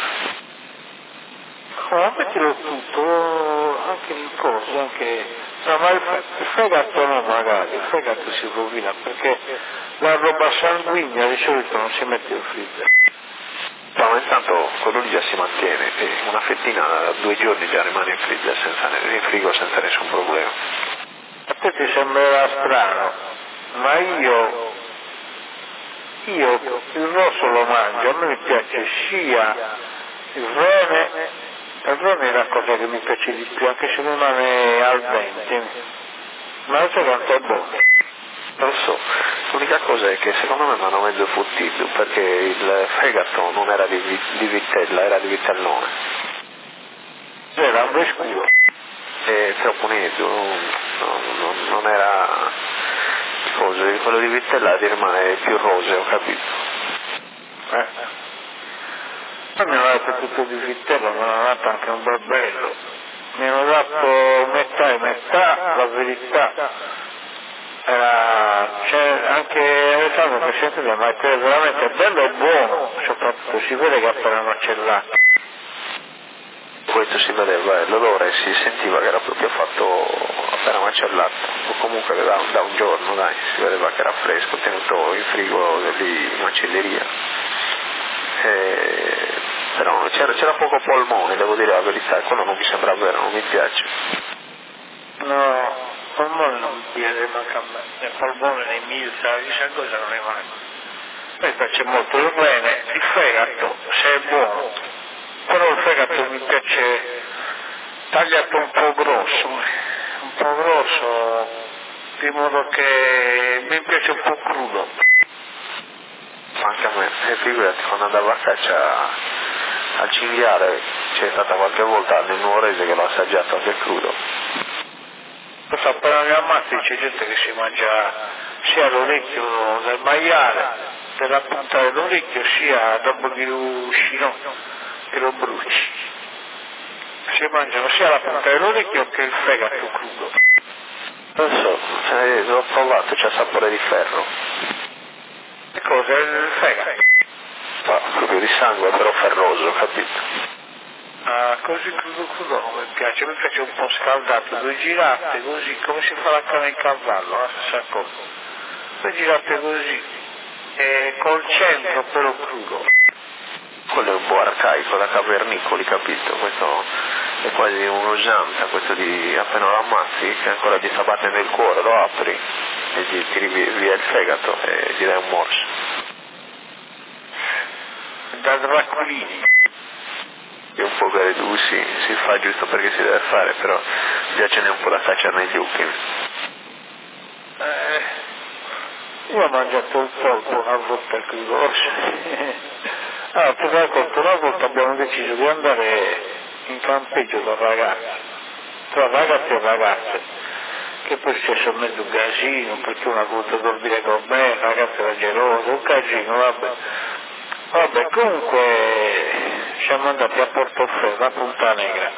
No, mettilo tutto, anche il coso, anche... No, ma il fegato no, magari, il fegato si rovina, perché la roba sanguigna di solito non si mette in freezer. No, ma intanto quello lì già si mantiene, e una fettina da 2 giorni già rimane in freezer, in frigo senza nessun problema. A te ti sembrerà strano, ma io il rosso lo mangio, a me mi piace sia il rone è la cosa che mi piace di più, anche se rimane al dente, ma non so quanto è buono. Non lo so, l'unica cosa è che secondo me mi hanno mezzo fottito, perché il fegato non era di vitella, era di vitellone. Era un scuro. È troppo netto, non era cosa, quello di vitella rimane più roseo, capito? Poi mi hanno dato tutto di vitello, mi hanno dato anche un barbello, mi hanno dato metà e metà, la verità era, c'è anche Alessandro che sente ma è veramente bello e buono, soprattutto si vede che è appena macellato. Questo si vedeva, l'odore si sentiva che era proprio fatto appena macellato, o comunque da un giorno, dai, si vedeva che era fresco, tenuto in frigo lì in macelleria. Però c'era poco polmone, devo dire la verità, quello non mi sembra vero, non mi piace. No, polmone non mi piace, manca a me, il polmone nei milza, chissà cosa non rimane. A me piace molto il rene, il fegato, se è buono, però il fegato mi piace tagliato un po' grosso, di modo che mi piace un po' crudo. Anche a me, e figurati, quando andavo a caccia al cinghiale c'è stata qualche volta nel nuorese che l'ho assaggiato anche crudo. Lo so, appena mi ammazzi c'è gente che si mangia sia l'orecchio del maiale, della punta dell'orecchio, sia dopo che lo uscino, che lo bruci. Si mangiano sia la punta dell'orecchio che il fegato crudo. Non so, l'ho provato, c'ha sapore di ferro. Che cosa? Il fegato? No, proprio di sangue, però ferroso, capito? Ah, così crudo non mi piace un po' scaldato, 2 girate così, come si fa la carne di cavallo, la stessa cosa. 2 girate così, e col centro però crudo. Quello è un po' arcaico, da cavernicoli, capito? Questo è quasi un'usanza, questo di appena lo ammazzi, che ancora ti batte nel cuore, lo apri e ti tiri via il fegato e gli dai un morso. Da Draculini. È un po' che si fa giusto perché si deve fare, però già ce n'è un po' da cacciare nei zuccheri. Io ho mangiato il polpo una volta crudo. Allora, ti racconto, una volta abbiamo deciso di andare in campeggio con ragazzi, tra ragazzi e ragazze, che poi è successo mezzo un casino, perché uno ha voluto dormire con me, il ragazzo era geloso, un casino, vabbè. Vabbè, comunque siamo andati a Portoferro, a Punta Negra,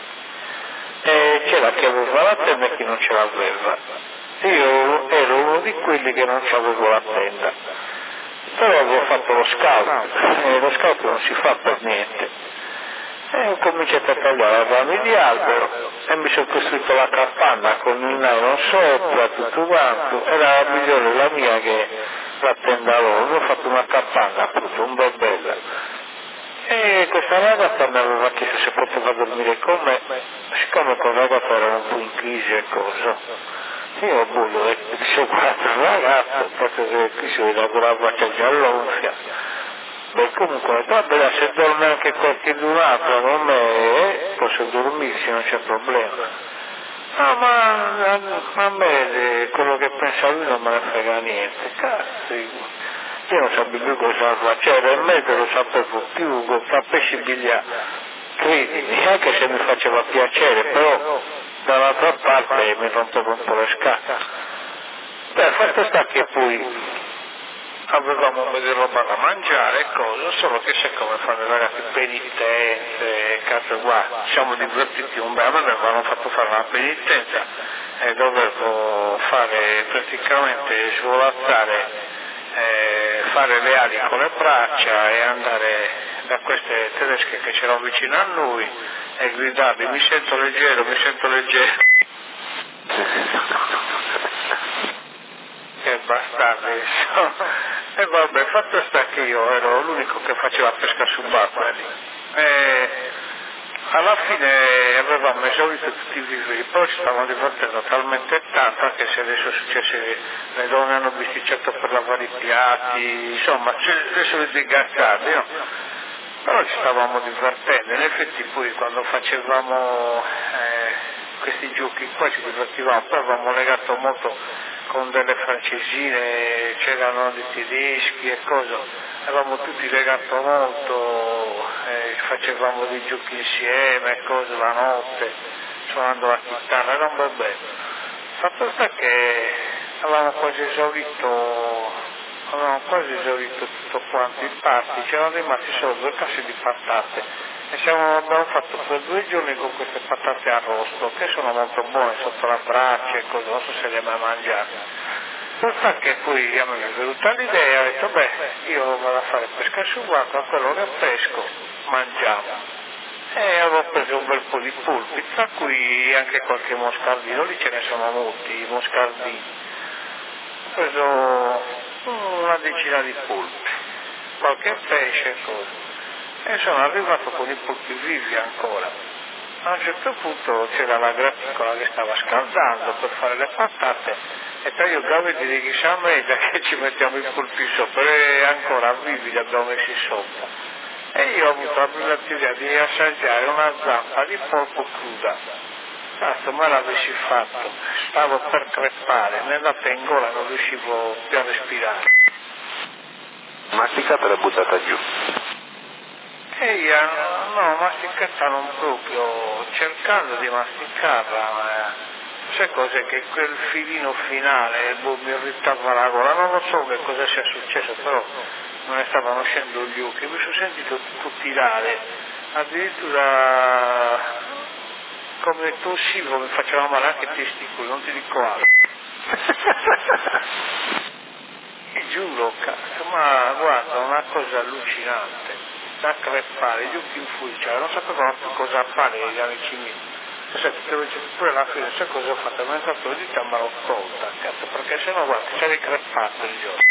e c'era chi aveva la tenda e chi non ce l'aveva. Io ero uno di quelli che non avevo la tenda, però avevo fatto lo scout, e lo scout non si fa per niente. E ho cominciato a tagliare rami di albero e mi sono costruito la capanna con il nylon sopra, tutto quanto, era migliore la mia che la tenda loro, mi ho fatto una capanna appunto, un bel bella. E questa ragazza mi aveva chiesto se poteva dormire con me, siccome quel ragazzo era un po' in crisi e cosa, io ho voluto dicevo guarda ragazzo, perché qui si vede con la faccia già all'onfia. Beh, comunque, vabbè, se dorme anche qualche altro con me, posso dormirsi, non c'è problema. No, ma a me quello che pensa lui non me ne frega niente, cazzo, io non sapevo più cosa fare, cioè nel mezzo lo sapevo più, fa pesci biglia, credimi, anche se mi faceva piacere, però dall'altra parte mi rompevo un po' le scatole. Beh, fatto sta che poi avevamo un po' di roba da mangiare e cose, solo che siccome fanno i ragazzi penitenze, cazzo qua, siamo divertiti un bel, mi avevano fatto fare una penitenza e dovevo fare praticamente svolazzare fare le ali con le braccia e andare da queste tedesche che c'erano vicino a lui e gridargli mi sento leggero. Che bastardi. E vabbè, fatto sta che io ero l'unico che faceva pesca subacquea lì. Alla fine avevamo esaurito tutti i viveri, poi ci stavamo divertendo talmente tanto, anche se adesso successe, le donne hanno bisticciato per lavare i piatti, insomma, adesso le disgazzate, no? Però ci stavamo divertendo, in effetti poi quando facevamo questi giochi qua ci divertivamo, poi avevamo legato molto con delle francesine, c'erano dei tedeschi e cose, avevamo tutti legato molto, facevamo dei giochi insieme, cose la notte, suonando la chitarra, era un bel bello. Fatto sta che avevamo quasi esaurito tutto quanto i pasti, c'erano rimasti solo 2 casse di patate e abbiamo fatto per 2 giorni con queste patate arrosto che sono molto buone sotto la brace e cose, non so se le hai mai mangiate. Sta che poi a me mi è venuta l'idea, ho detto beh, io vado a fare pesca subacquea, quello che pesco mangiamo. E avevo preso un bel po' di pulpi, tra cui anche qualche moscardino, lì ce ne sono molti moscardini. Ho preso una decina di pulpi, qualche pesce e cose. E sono arrivato con i pulpi vivi ancora. A un certo punto c'era la graticola che stava scaldando per fare le patate e io gavete di chissà meglio che ci mettiamo i pulpi sopra e ancora vivi li abbiamo messi sopra. E io ho avuto la brillante idea di assaggiare una zampa di polpo cruda. Cazzo, me l'avessi fatto, stavo per crepare, mi è andata in gola, non riuscivo più a respirare. Masticata e l'ha buttata giù. E io, no, masticata non proprio, cercando di masticarla, ma sai cos'è che quel filino finale mi irritava la gola, non lo so che cosa sia successo, però non ne stavano uscendo gli occhi, mi sono sentito tutto tirare, addirittura come tossivo, mi faceva male anche i testicoli, non ti dico altro. Ti giuro, cazzo, ma guarda, una cosa allucinante, da crepare, gli occhi in furia, non sapevano più cosa fare gli amici miei. Pure alla fine, sai cosa ho fatto? Mi è entrato la dita ma l'ho tolta, cazzo, perché sennò guarda, ci avevi crepato il giorno.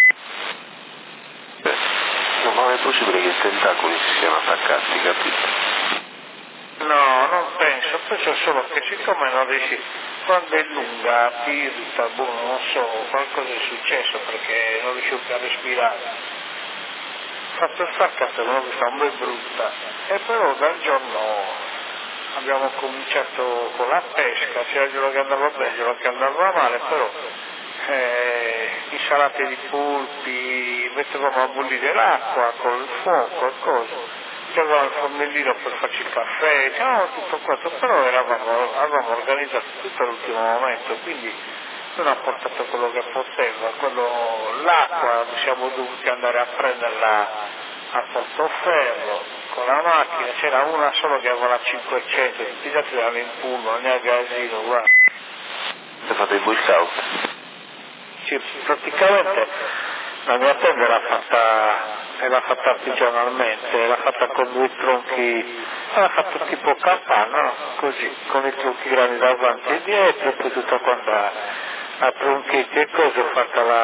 No, ma è possibile che i tentacoli si siano attaccati, capito? No, non penso solo che siccome non riesci, quando è lunga ti irrita, non so, qualcosa è successo perché non riuscivo più a respirare. Fatto sta cazzo, l'ho vista un po' brutta, e però dal giorno abbiamo cominciato con la pesca, c'era il giorno che andava bene, il giorno che andava male, però insalate di pulpi, mettevamo a bollire l'acqua con il fuoco e cose. C'avevamo il fornellino per farci il caffè, tutto quanto, però avevamo organizzato tutto all'ultimo momento, quindi non ha portato quello che poteva, l'acqua siamo dovuti andare a prenderla a Portoferro con la macchina, c'era una solo che aveva la 500, tutti gli altri erano in pullman, né a gasino, guarda. Hai fatto il Boy Scout? Sì, praticamente la mia tenda era fatta artigianalmente, era fatta con 2 tronchi, era fatto tipo capanna, no? Così, con i tronchi grandi davanti e dietro, poi tutta quanta a tronchetti e cose, ho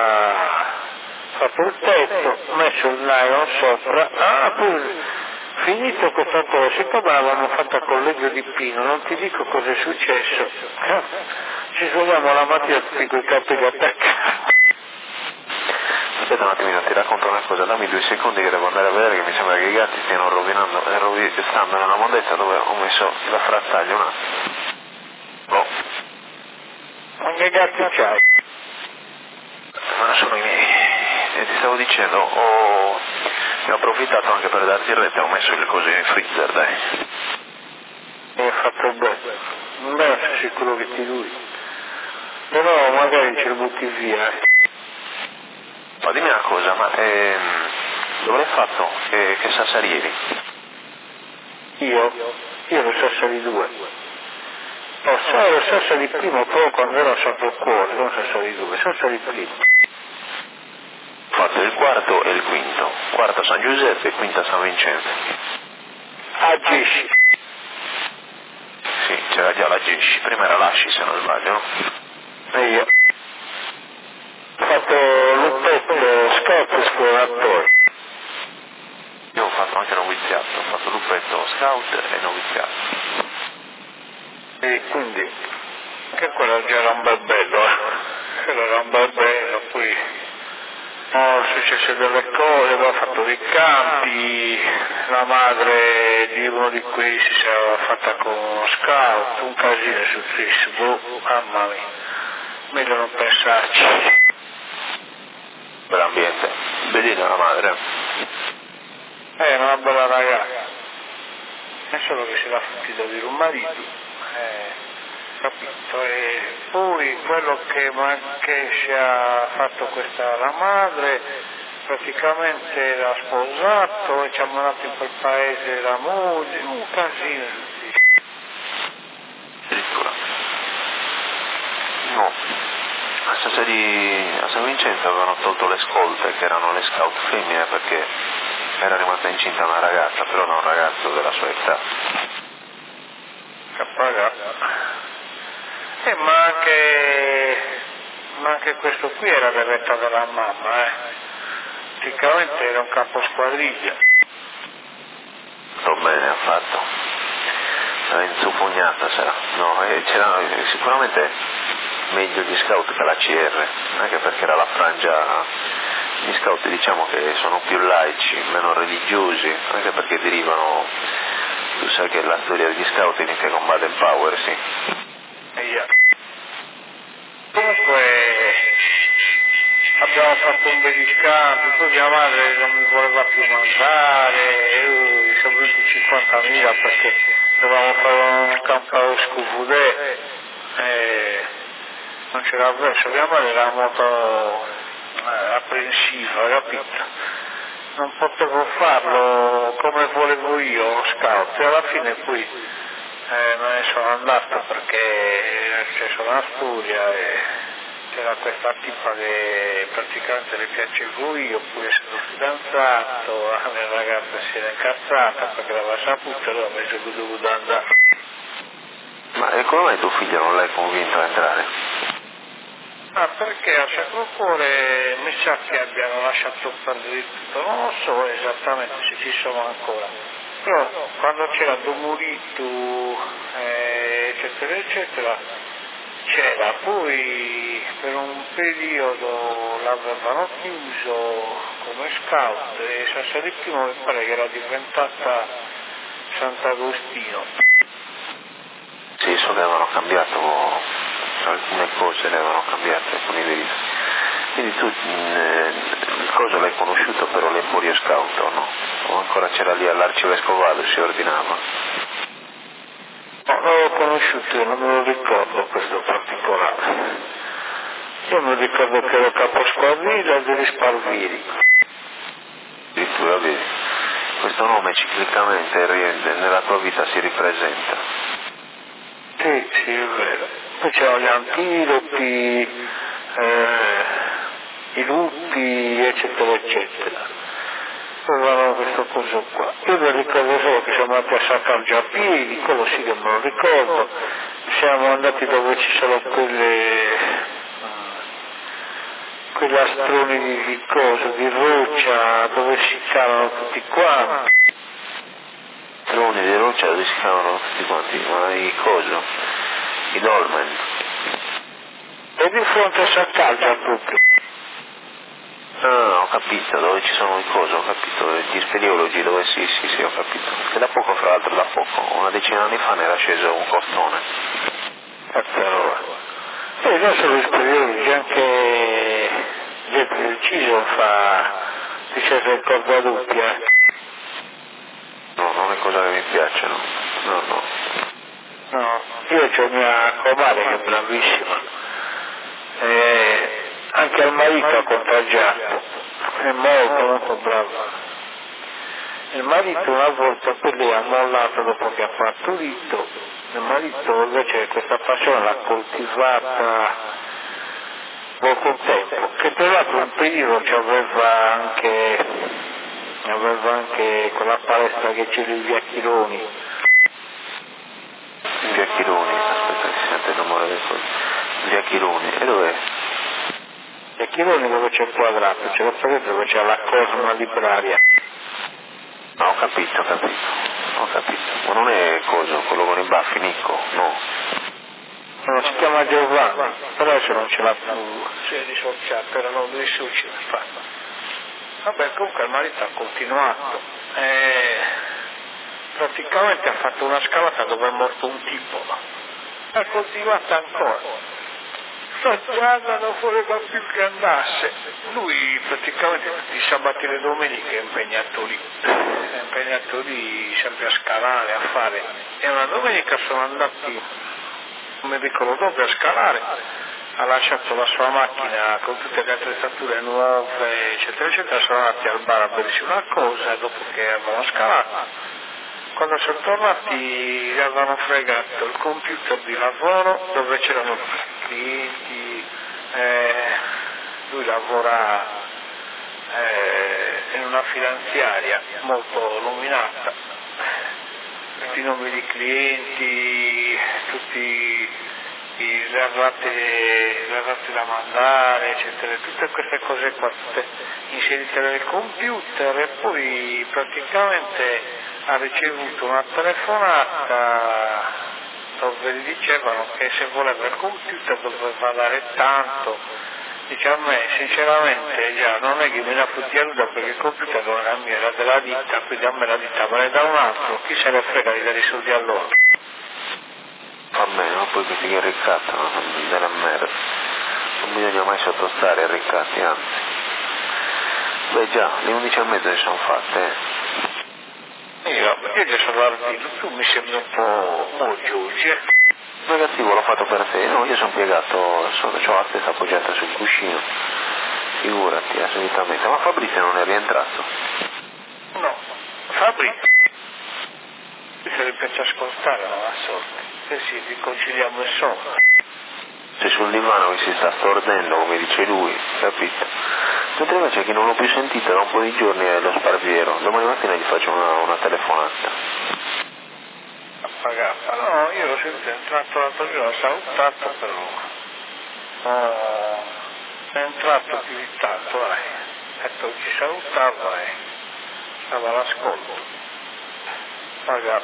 fatto il tetto, ho messo il nylon sopra, poi finito questa cosa, siccome l'avevano fatta con legno di pino, non ti dico cosa è successo, ci svegliamo la mattina tutti con i capelli attaccati. Aspetta un attimino, ti racconto una cosa, dammi 2 secondi che devo andare a vedere, che mi sembra che i gatti stiano stando nella mondezza dove ho messo la frattaglia un attimo. Oh. Anche gatti c'hai? Ma sono i miei. E ti stavo dicendo, ne ho approfittato anche per darti il rete, ho messo le cose in freezer, dai. Hai fatto bene, non ero sicuro che ti duri, però magari ce lo butti via. Ma dimmi una cosa, ma dove l'hai fatto? Che Sassari eri? Io ero Sassari 2. Ero Sassari primo, però quando ero a Sacro Cuore, non Sassari 2, Sassari primo. Ho fatto il quarto e il quinto, quarta San Giuseppe e quinta San Vincenzo. Agisci. Sì, c'era già la Gesci, prima era l'Asci se non sbaglio, no? E io. Ho fatto luppetto, scout e esploratore. Io ho fatto anche noviziato, ho fatto luppetto, scout e noviziato. E quindi, che quello già era un bel bello, quello era un bel bello, poi sono successe delle cose, poi ho fatto dei campi, la madre di uno di questi si era fatta con uno scout, un casino su Facebook, mamma mia, meglio non pensarci. Bell'ambiente, bellina la madre. È una bella ragazza, è solo che si era fottita di un marito. Capito? E poi quello che ci ha fatto questa la madre praticamente l'ha sposato e ci ha mandato in quel paese la moglie, un casino. Addirittura. No, a San Vincenzo avevano tolto le scolte che erano le scout femmine perché era rimasta incinta una ragazza, però non un ragazzo della sua età. Ma anche questo qui era diventato la mamma, praticamente era un capo squadriglia. Sto bene ha fatto, era inzufognata sarà, no, c'era sicuramente meglio gli scout che la CR, anche perché era la frangia, gli scout diciamo che sono più laici, meno religiosi, anche perché derivano, tu sai che la storia degli scout inizia con Baden Powell, sì. Comunque abbiamo fatto un bel scambio, poi mia madre non mi voleva più mandare, sono venuti 50.000 perché dovevamo fare un campo a Scufudè e non c'era verso, mia madre era molto apprensiva, capito? Non potevo farlo come volevo io, lo scout, e alla fine poi me ne sono andato perché sono a Studia e c'era questa tipa che praticamente le piacevo io, poi essendo fidanzato, la mia ragazza si era incazzata perché l'aveva saputo e allora mi sono dovuto andare. Ma e come mai tuo figlio non l'hai convinto a entrare? Perché al Sacro Cuore mi sa che abbiano lasciato perdere tutto, non lo so esattamente se ci sono ancora, però quando c'era Domurito eccetera eccetera c'era, poi per un periodo l'avevano chiuso come scout e Sassaripino mi pare che era diventata Sant'Agostino. Sì, so che avevano cambiato alcune cose, le avevano cambiate alcuni dei. Quindi tu il coso l'hai conosciuto però l'Emporio Scout o no? O ancora c'era lì all'Arcivescovado si ordinava? No, non l'ho conosciuto, non me lo ricordo questo particolare. Io mi ricordo che ero caposquadriglia degli Sparviri. Addirittura vedi, questo nome ciclicamente nella tua vita si ripresenta. Sì, è vero. Poi c'erano gli antilopi, i lupi, eccetera, eccetera. Avevano questo coso qua. Io mi ricordo solo che siamo andati a Sant'Angelo a piedi, quello sì che me lo ricordo. Siamo andati dove ci sono quegli astroni di roccia, dove si calano tutti quanti. Astroni di roccia dove si calano tutti quanti, ma i coso? I dolmen. E di fronte a Sant'Angelo proprio. Ah, ho capito, dove ci sono i coso, ho capito, gli speleologi dove sì, ho capito. Che da poco, fra l'altro, da poco, una decina di anni fa ne era sceso un costone. E adesso gli speleologi, anche Geppi del Ciso fa, dice che è corda doppia. No, non è cosa che mi piacciono, no. No, io c'ho mia comare che è bravissima. Anche al marito ha contagiato, è molto bravo. Il marito una volta per lei ha mollato dopo che ha partorito, il marito invece questa passione l'ha coltivata poco tempo, che tra l'altro un periodo ci aveva anche quella palestra che c'è in via Chironi. Via Chironi, aspetta che si sente il rumore del coso. Via Chironi, e dov'è? Via Chironi dove c'è il quadrato, c'è la palestra dove c'è la Cosma Libraria. No, ho capito. Ma non è coso, quello con i baffi, Nicco, no? No, si chiama Giovanni, però adesso non ce l'ha più, si è dissociato, erano due succi da fare. Vabbè, comunque il marito ha continuato, praticamente ha fatto una scalata dove è morto un tipo, ha continuato ancora. Già non voleva più che andasse, lui praticamente tutti i sabati e le domeniche è impegnato lì sempre a scalare, a fare, e una domenica sono andati, non mi ricordo dove, a scalare, ha lasciato la sua macchina con tutte le attrezzature nuove, eccetera, eccetera, sono andati al bar a bersi una cosa, dopo che avevano scalato, quando sono tornati gli avevano fregato il computer di lavoro dove c'erano clienti, lui lavora in una finanziaria molto illuminata, tutti i nomi di clienti, tutti le rate da mandare, eccetera, tutte queste cose qua tutte inserite nel computer, e poi praticamente ha ricevuto una telefonata dove gli dicevano che se voleva il computer doveva dare tanto. Dice: a me sinceramente già non è che me la fotti a nuda, perché il computer non era mio, era della ditta, quindi a me la ditta me ne dà un altro, chi se ne frega di dare i soldi a loro. Va bene, ma poi questi che ricattano della merda, non bisogna mai sottostare ai ricatti, anzi. Beh già, le 11:30 si sono fatte. Io già sono ardito, tu mi sembri un po' giudice. Negativo, l'ho fatto per te, no, io sono piegato, ho la testa appoggiata sul cuscino, figurati, assolutamente. Ma Fabrizio non è rientrato? No, Fabrizio se li piace ascoltare alla sorte, che sì, riconciliamo il sonno. Sei sul divano che si sta stordendo, come dice lui, capito? Mentre invece chi non l'ho più sentito da un po' di giorni è lo Sparviero, domani mattina gli faccio una telefonata. No, io l'ho sentito, è entrato l'altro giorno, ho salutato, però è entrato più di tanto, ha detto che ci salutava e stava all'ascolto. Vabbè,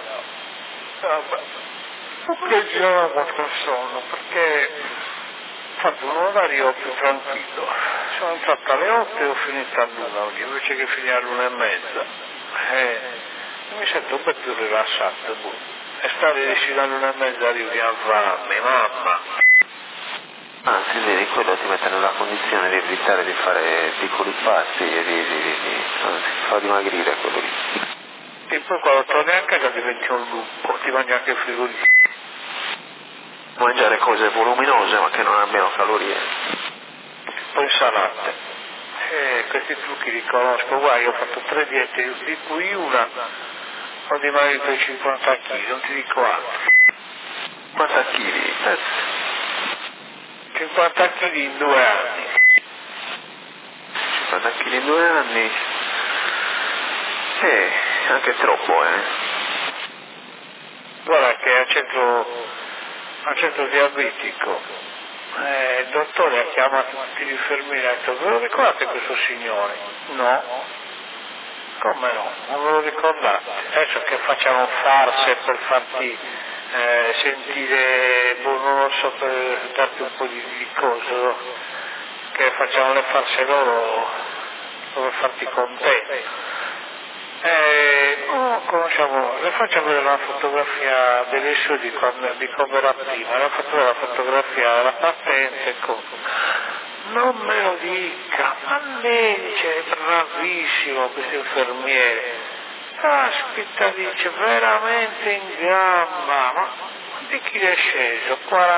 ho preso molto sonno perché ho fatto un orario più tranquillo, sono entrato alle 8 e ho finito all'1 oggi, invece che finire all'1:30, mi sento un po' più rilassato. E stare vicino all'1:30 arrivi a fame, mamma. Anzi, vedi, quello ti mette nella condizione di evitare di fare piccoli passi e anzi, ti fa dimagrire quello lì. E poi quando torni a casa diventi un lupo, ti mangi anche il frigorifero. Mangiare cose voluminose ma che non abbiano calorie. Poi salate. Questi trucchi li conosco, guarda, io ho fatto 3 diete, di cui una ho dimagrito 50 kg, non ti dico altro. Quanta chili? 50 kg in 2 anni. 50 kg in 2 anni? Anche troppo, Guarda che al centro diabetico, il dottore ha chiamato tutti gli infermieri e ha detto: ve lo ricordate questo signore? No. Come no? Non ve lo ricordate? Adesso che facciamo farse per farti sentire, non lo so, per darti un po' di cose, che facciamo le farse loro per farti contenti. No, conosciamo, le faccio vedere una fotografia dell'issue di come era prima, le faccio vedere la fotografia della patente, non me lo dica, ma lei dice è bravissimo questo infermiere, caspita, dice veramente in gamba, ma di chi è sceso?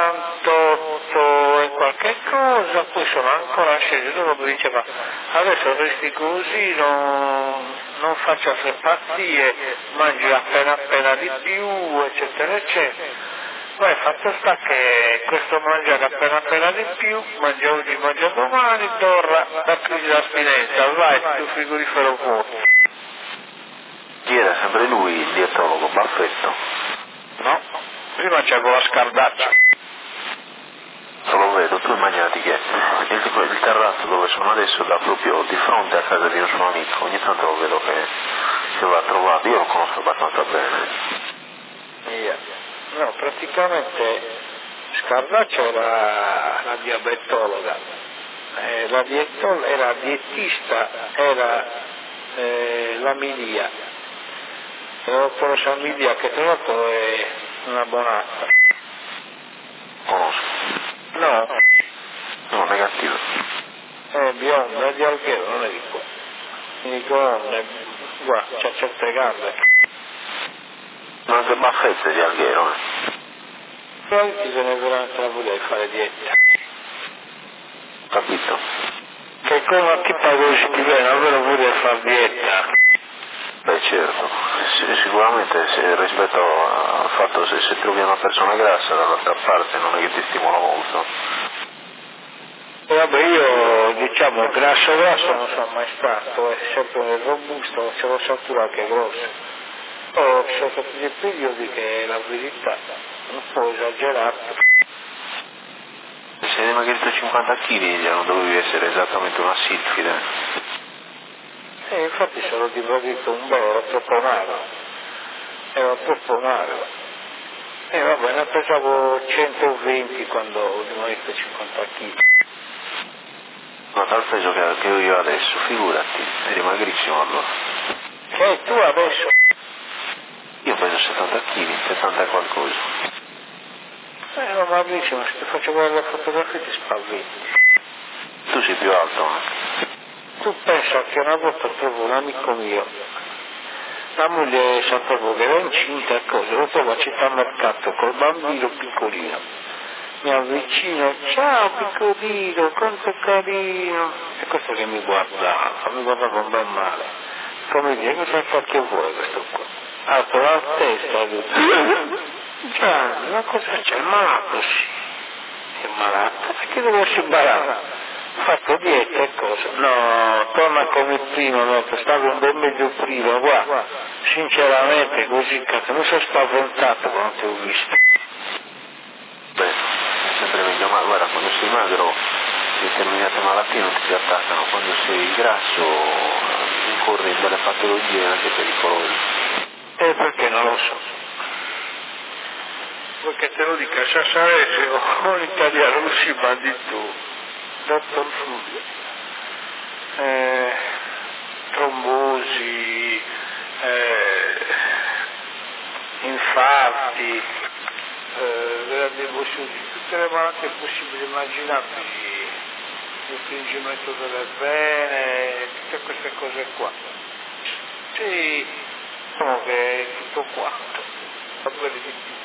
48 e qualche cosa, poi sono ancora sceso, dopo diceva adesso resti così, non faccia altre pazzie, mangi appena di più, eccetera eccetera. Poi fatto sta che questo mangia appena di più, mangia oggi, mangia domani, torna da crisi d'astinenza, vai, più frigorifero vuoto. Chi era sempre lui il dietologo, Baffetto? No, prima c'avevo la Scardaccia. Non lo vedo, tu immaginati che il terrazzo dove sono adesso dà proprio di fronte a casa di un suo amico, ogni tanto lo vedo che si va a trovare, io lo conosco abbastanza bene. No, praticamente Scardaccia era la diabetologa, era dietista, era la Milia, la dottoressa Milia che tra l'altro è una bonazza. Conosco. No, negativo. è bionda, è di Alghero, non è di qua. Mi dico, guarda, c'ha certe gambe. Non è che Baffetto è di Alghero, Poi bisogna veramente la voglia di fare dieta. Capito? Che come chi paga ti viene, allora voglia di fare dieta. Beh certo, sicuramente rispetto al fatto se trovi una persona grassa dall'altra parte non è che ti stimola molto. E vabbè, io diciamo grasso non sono mai stato, è sempre robusto, ce l'ho saturato che è grosso. Poi ci sono stati dei periodi che la verità un po' esagerato. Se sei dimagrito 50 kg non dovevi essere esattamente una silfide. Infatti sono dimagrito un bel, ero troppo magro. E vabbè, ne pesavo 120 quando ho dimagrito 50 kg. Ma dal peso che ho io adesso, figurati, eri magrissimo allora. E tu adesso? Io peso 70 kg, 70 e qualcosa. Ero magrissimo, se ti faccio vedere la fotografia ti spaventi. Tu sei più alto anche. Tu pensa che una volta trovo un amico mio, la moglie sapevo che era incinta e cose, lo trovo a Città Mercato col bambino piccolino. Mi avvicino, ciao piccolino, quanto carino. E questo che mi guardava un bel male. Come dire, cosa cacchio vuoi questo qua? Apro la testa, Gianni, ma cosa c'è? È malato, sì. È malato? Perché deve si imbarare? Fatto dieta e cosa? No, torna come prima, no, stavo un bel meglio prima, guarda, sinceramente così, cazzo, mi sono spaventato quando ti ho visto. Beh, è sempre meglio, ma guarda, quando sei magro determinate malattie non ti si attaccano, quando sei grasso incorri in delle patologie anche pericolose. Perché non lo so? Perché te lo dica Sassarese o in italiano non si mandi tu. Dottor Fulvio, trombosi, infarti, tutte le malattie possibili e immaginabili, restringimento delle vene, tutte queste cose qua. Sì, diciamo che è tutto quanto, va bene di più.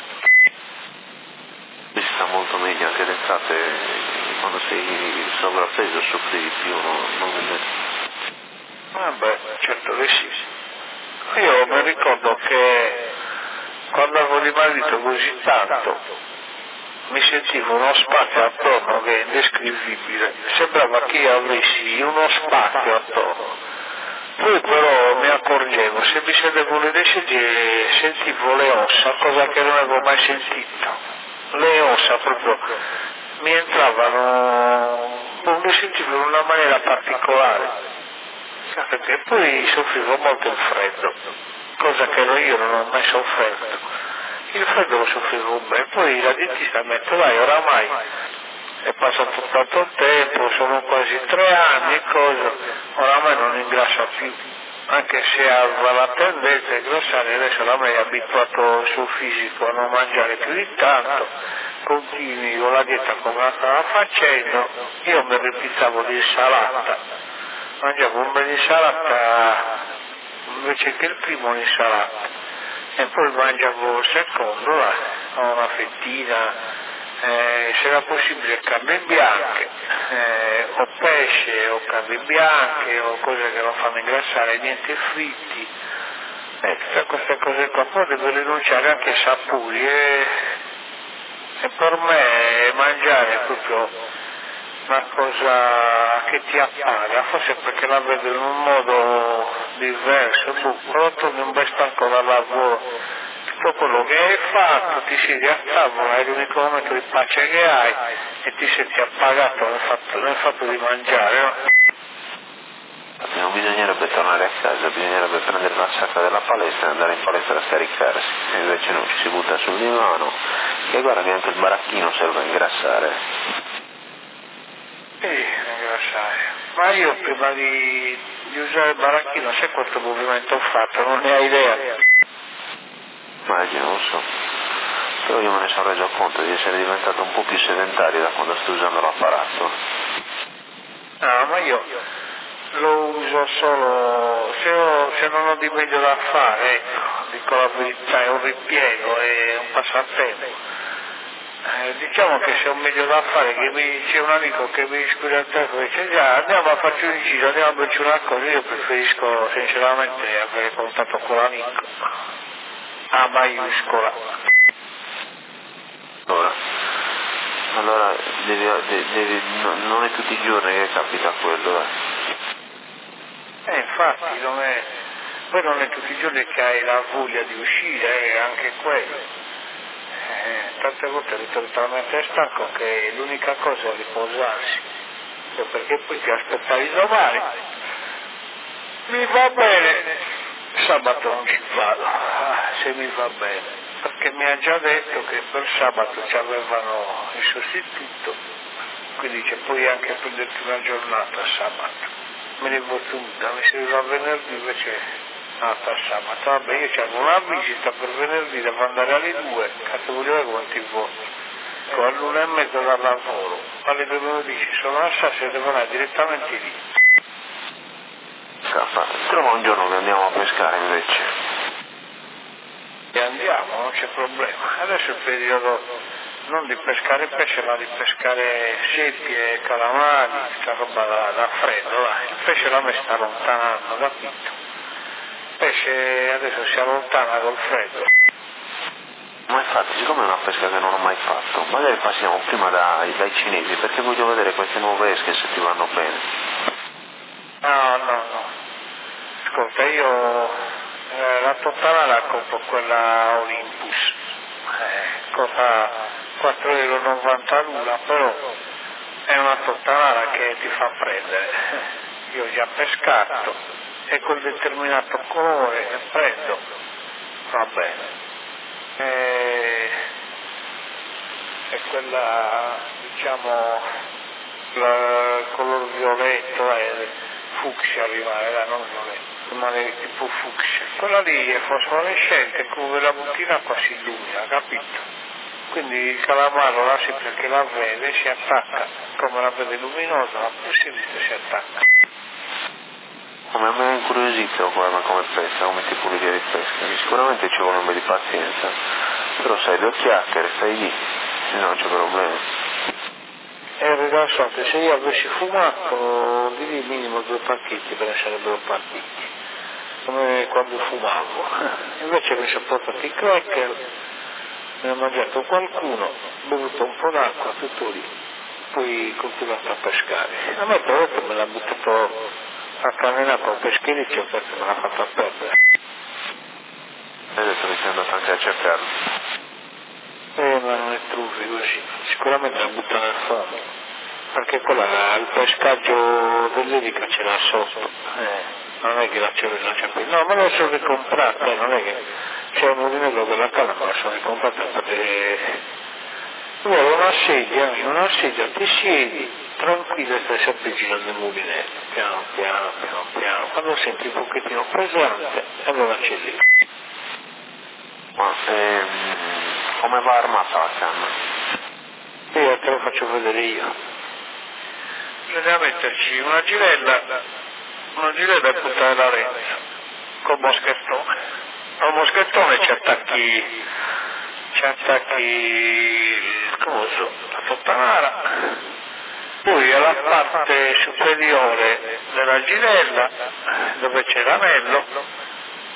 Si sta molto meglio anche d'estate, quando sei sovrappeso soffri di più, non vedo. Vabbè, certo che sì. Io mi ricordo che quando avevo dimagrito così tanto mi sentivo uno spazio attorno che è indescrivibile, sembrava che io avessi uno spazio attorno. Poi però mi accorgevo, se mi sentivo le desce sentivo le ossa, cosa che non avevo mai sentito. Le ossa proprio mi entravano, non le sentivo in una maniera particolare, perché poi soffrivo molto il freddo, cosa che io non ho mai sofferto. Il freddo lo soffrivo bene, poi la dietista mi ha detto vai, oramai è passato tanto tempo, sono quasi 3 anni e cosa, oramai non ingrassa più, anche se aveva la tendenza a ingrassare, adesso oramai è abituato il suo fisico a non mangiare più di tanto, continui con la dieta come la stava facendo, io mi ripizzavo di insalata, mangiavo un bel insalata invece che il primo l'insalata, e poi mangiavo il secondo, una fettina, se era possibile carne bianche, o pesce o carne bianche o cose che non fanno ingrassare, niente fritti, tutte queste cose qua. Poi devo rinunciare anche ai sapori, E per me mangiare è proprio una cosa che ti appaga, forse perché la vedo in un modo diverso, quando torni un bel stanco dal lavoro, tutto quello che hai fatto, ti siedi a tavola, è l'unico momento di pace che hai e ti senti appagato nel fatto di mangiare, no? Non bisognerebbe tornare a casa, bisognerebbe prendere la sacca della palestra e andare in palestra a scaricarsi, e invece no, ci si butta sul divano e guarda che anche il baracchino serve a ingrassare. Ingrassare. Ma io prima di usare il baracchino, sai quanto movimento ho fatto? Non ne hai idea. Immagino, non so. Però io me ne sono reso conto di essere diventato un po' più sedentario da quando sto usando l'apparato. No, ma io lo uso solo se non ho di meglio da fare, ecco, dico la verità, è un ripiego, è un passatempo. Diciamo che se ho meglio da fare, che c'è un amico che mi scusa il telefono e dice già andiamo a farci un inciso, andiamo a berci una cosa, io preferisco sinceramente avere contatto con l'amico a maiuscola. Allora non è tutti i giorni che capita quello, infatti poi non è tutti i giorni che hai la voglia di uscire, anche quello. Tante volte ritorno talmente stanco che l'unica cosa è riposarsi, perché poi ti aspettavi domani. Mi va bene, sabato non ci vado, se mi va bene, perché mi ha già detto che per sabato ci avevano il sostituto, quindi c'è poi anche prenderti una giornata sabato. Me ne vado tutta, mi serviva venerdì invece nata sabato, vabbè io c'avevo una visita per venerdì, devo andare alle 2, cazzo voglio vedere quanti voti, all'1:30 dal lavoro, alle 2:10 sono a Sassi e devo andare direttamente lì. Trova un giorno che andiamo a pescare invece. E andiamo, non c'è problema. Adesso è il periodo non di pescare pesce, ma di pescare seppie, calamari, questa roba da freddo, dai. Il pesce da me sta allontanando, capito? Il pesce adesso si allontana col freddo. Ma infatti, siccome è una pesca che non ho mai fatto, magari passiamo prima dai cinesi, perché voglio vedere queste nuove esche se ti vanno bene. No. Ascolta, io la totale compro quella Olympus, costa 4,90 € l'una, però è una totale che ti fa prendere. Io ho già pescato e col determinato colore che prendo va bene. E quella, diciamo, il color violetto è fucsia rimane, non violetto, rimane tipo fucsia. Quella lì è fosforescente, come la bottina qua si illumina, capito? Quindi il calamaro la si perché la vede, si attacca, come la vede luminosa, la sinistra si attacca. Come mi ha incuriosito come pesca, come tipologia di pesca, sicuramente ci vuole un po' di pazienza, però sai, 2 chiacchiere, stai lì, se no non c'è problema. Rilassate, se io avessi fumato di lì minimo 2 pacchetti me ne sarebbero partiti, come quando fumavo. Invece mi sono portato i cracker, ne ho mangiato qualcuno, ho bevuto un po' d'acqua, tutto lì, poi ho continuato a pescare. A me però me l'ha buttato a camminare un peschereccio perché me l'ha fatto a perdere. Hai detto che sei andato anche a cercarlo? Ma non è truffi così, sicuramente la butta nel fondo, perché quella, il pescaggio dell'Erica ce l'ha sotto, non è che la c'è qui, no, ma la sono ricomprata, non è che c'è un mulinello della canna, ma la sono ricomprata perché vuole una sedia, ti siedi, tranquillo e stai sempre girando nel mulinello, piano, quando senti un pochettino pesante, allora c'è lì. Ma come va armata la canna? Io te lo faccio vedere io. Bisogna metterci una girella e buttare la renza col moschettone. Al moschettone ci attacchi la tottanara, poi alla parte superiore della girella dove c'è l'anello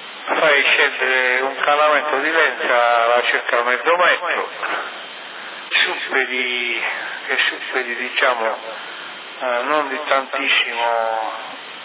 fai scendere un calamento di lenza a circa 1,5 metri, superi diciamo non di tantissimo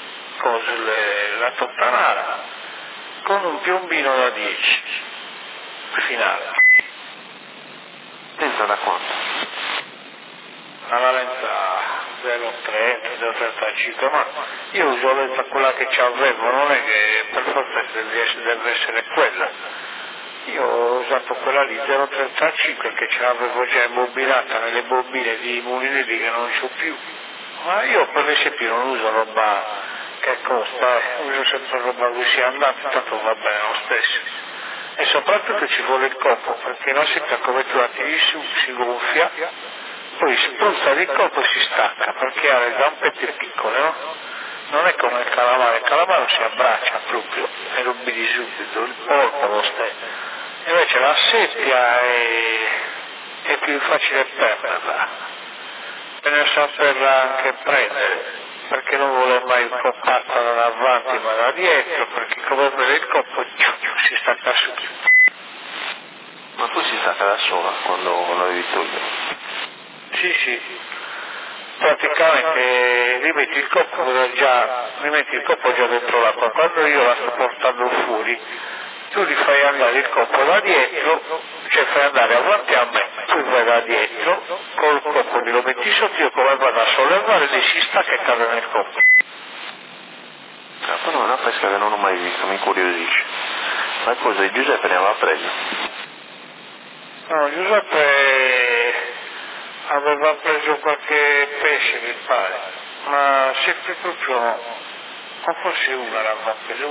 la tottanara, con un piombino da 10 finale. Lenta da quanto? Alla lenta 0,30, 0,35, ma io uso la lenta quella che ci avevo, non è che per forza deve essere quella. Io ho usato quella lì 0,35 che ce l'avevo già imbobinata nelle bobine di Mulinelli che non c'ho più. Ma io per esempio non uso roba che costa, uso sempre roba così andante, tanto va bene lo stesso. E soprattutto ci vuole il coppo, perché non si come tu la tiri su, si gonfia, poi spruzza di coppo e si stacca, perché ha le zampette piccole, no? Non è come il calamaro si abbraccia proprio e lo vedi subito, il polpo lo stesso. Invece la seppia è più facile perderla, bisogna saperla anche prendere, perché non vuole mai il coppato da davanti ma da dietro, perché come vede il coppo si stacca subito. Ma poi si stacca da sola quando la devi togliere? Sì, praticamente rimetti il coppo già dentro l'acqua, quando io la sto portando fuori tu gli fai andare il coppo da dietro, cioè fai andare avanti a me, tu vai da dietro, col coppo lo metti sotto, io come vado a sollevare, lì si stacca e cade nel coppo. Però è una pesca che non ho mai visto, mi incuriosisce. Ma cosa di Giuseppe ne aveva preso? No, Giuseppe aveva preso qualche pesce, mi pare, ma sempre proprio no, ma forse una l'aveva preso,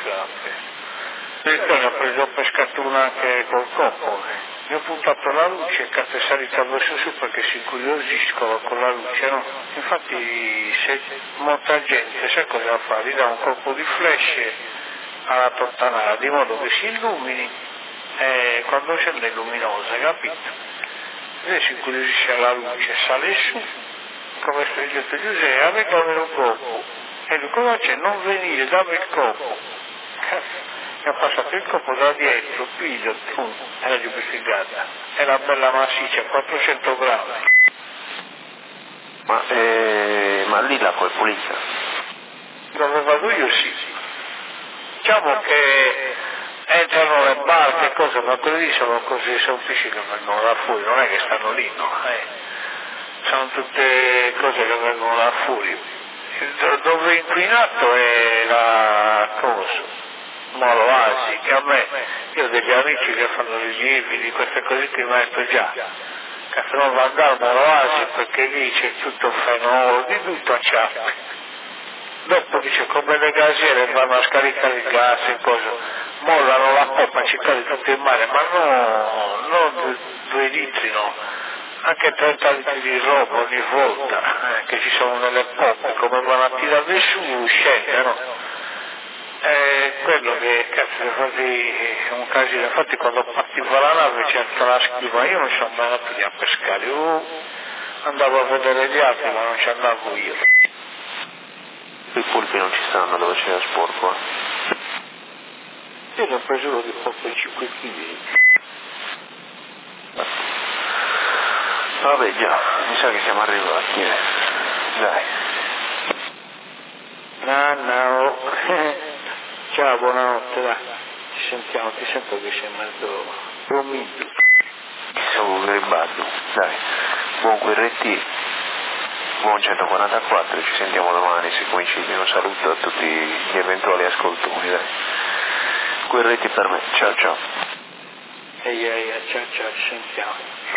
Poi ho preso a pescatura anche col coppo, gli ho puntato la luce e cazzo è salita verso su perché si incuriosiscono con la luce, no? Infatti se molta gente sa cosa fa, gli dà un colpo di flash alla tottanara di modo che si illumini e quando scende è luminosa, capito? Lei si incuriosisce alla luce, sale su, come sto dicendo Giuseppe, avete un coppo, e lui cosa c'è? Non venire, dammi il coppo. Mi ha passato il coppo da dietro, piglio, e l'ho giustificata. È una bella massiccia, 400 grammi. Ma lì l'acqua è pulita? Dove vado io sì. Diciamo che entrano le barche e cose, ma quelli sono cose semplici che vengono da fuori, non è che stanno lì, no? Sono tutte cose che vengono da fuori. Dove è inquinato è la cosa. Molo Asi, che a me, io ho degli amici che fanno rilievi di queste cose che mi ha detto già, che se non va andare a Molo Asi perché lì c'è tutto fenomeno di tutto a ciappe. Dopo dice come le gasiere vanno a scaricare il gas e cose, mollano la poppa, ci cade tutto in mare, ma non 2 litri no, anche 30 litri di roba ogni volta, che ci sono nelle poppe, come vanno a tirare su, scende, no? Quello che cazzo fai un casino, infatti quando partiva la nave c'era la schiuma, io non sono mai andato lì a pescare, io andavo a vedere gli altri ma non ci andavo io. I polpi non ci stanno dove c'è sporco? Io ne ho preso uno di poco 5 kg. Vabbè già, mi sa che siamo arrivati, dai. No. Ciao, buonanotte, dai. Ci sentiamo, ti sento che sei mezzo promitto. Sono gribato, dai. Buon QRT, buon 144, ci sentiamo domani se coincidi. Un saluto a tutti gli eventuali ascoltatori, dai. QRT per me, ciao ciao. Ciao, ci sentiamo.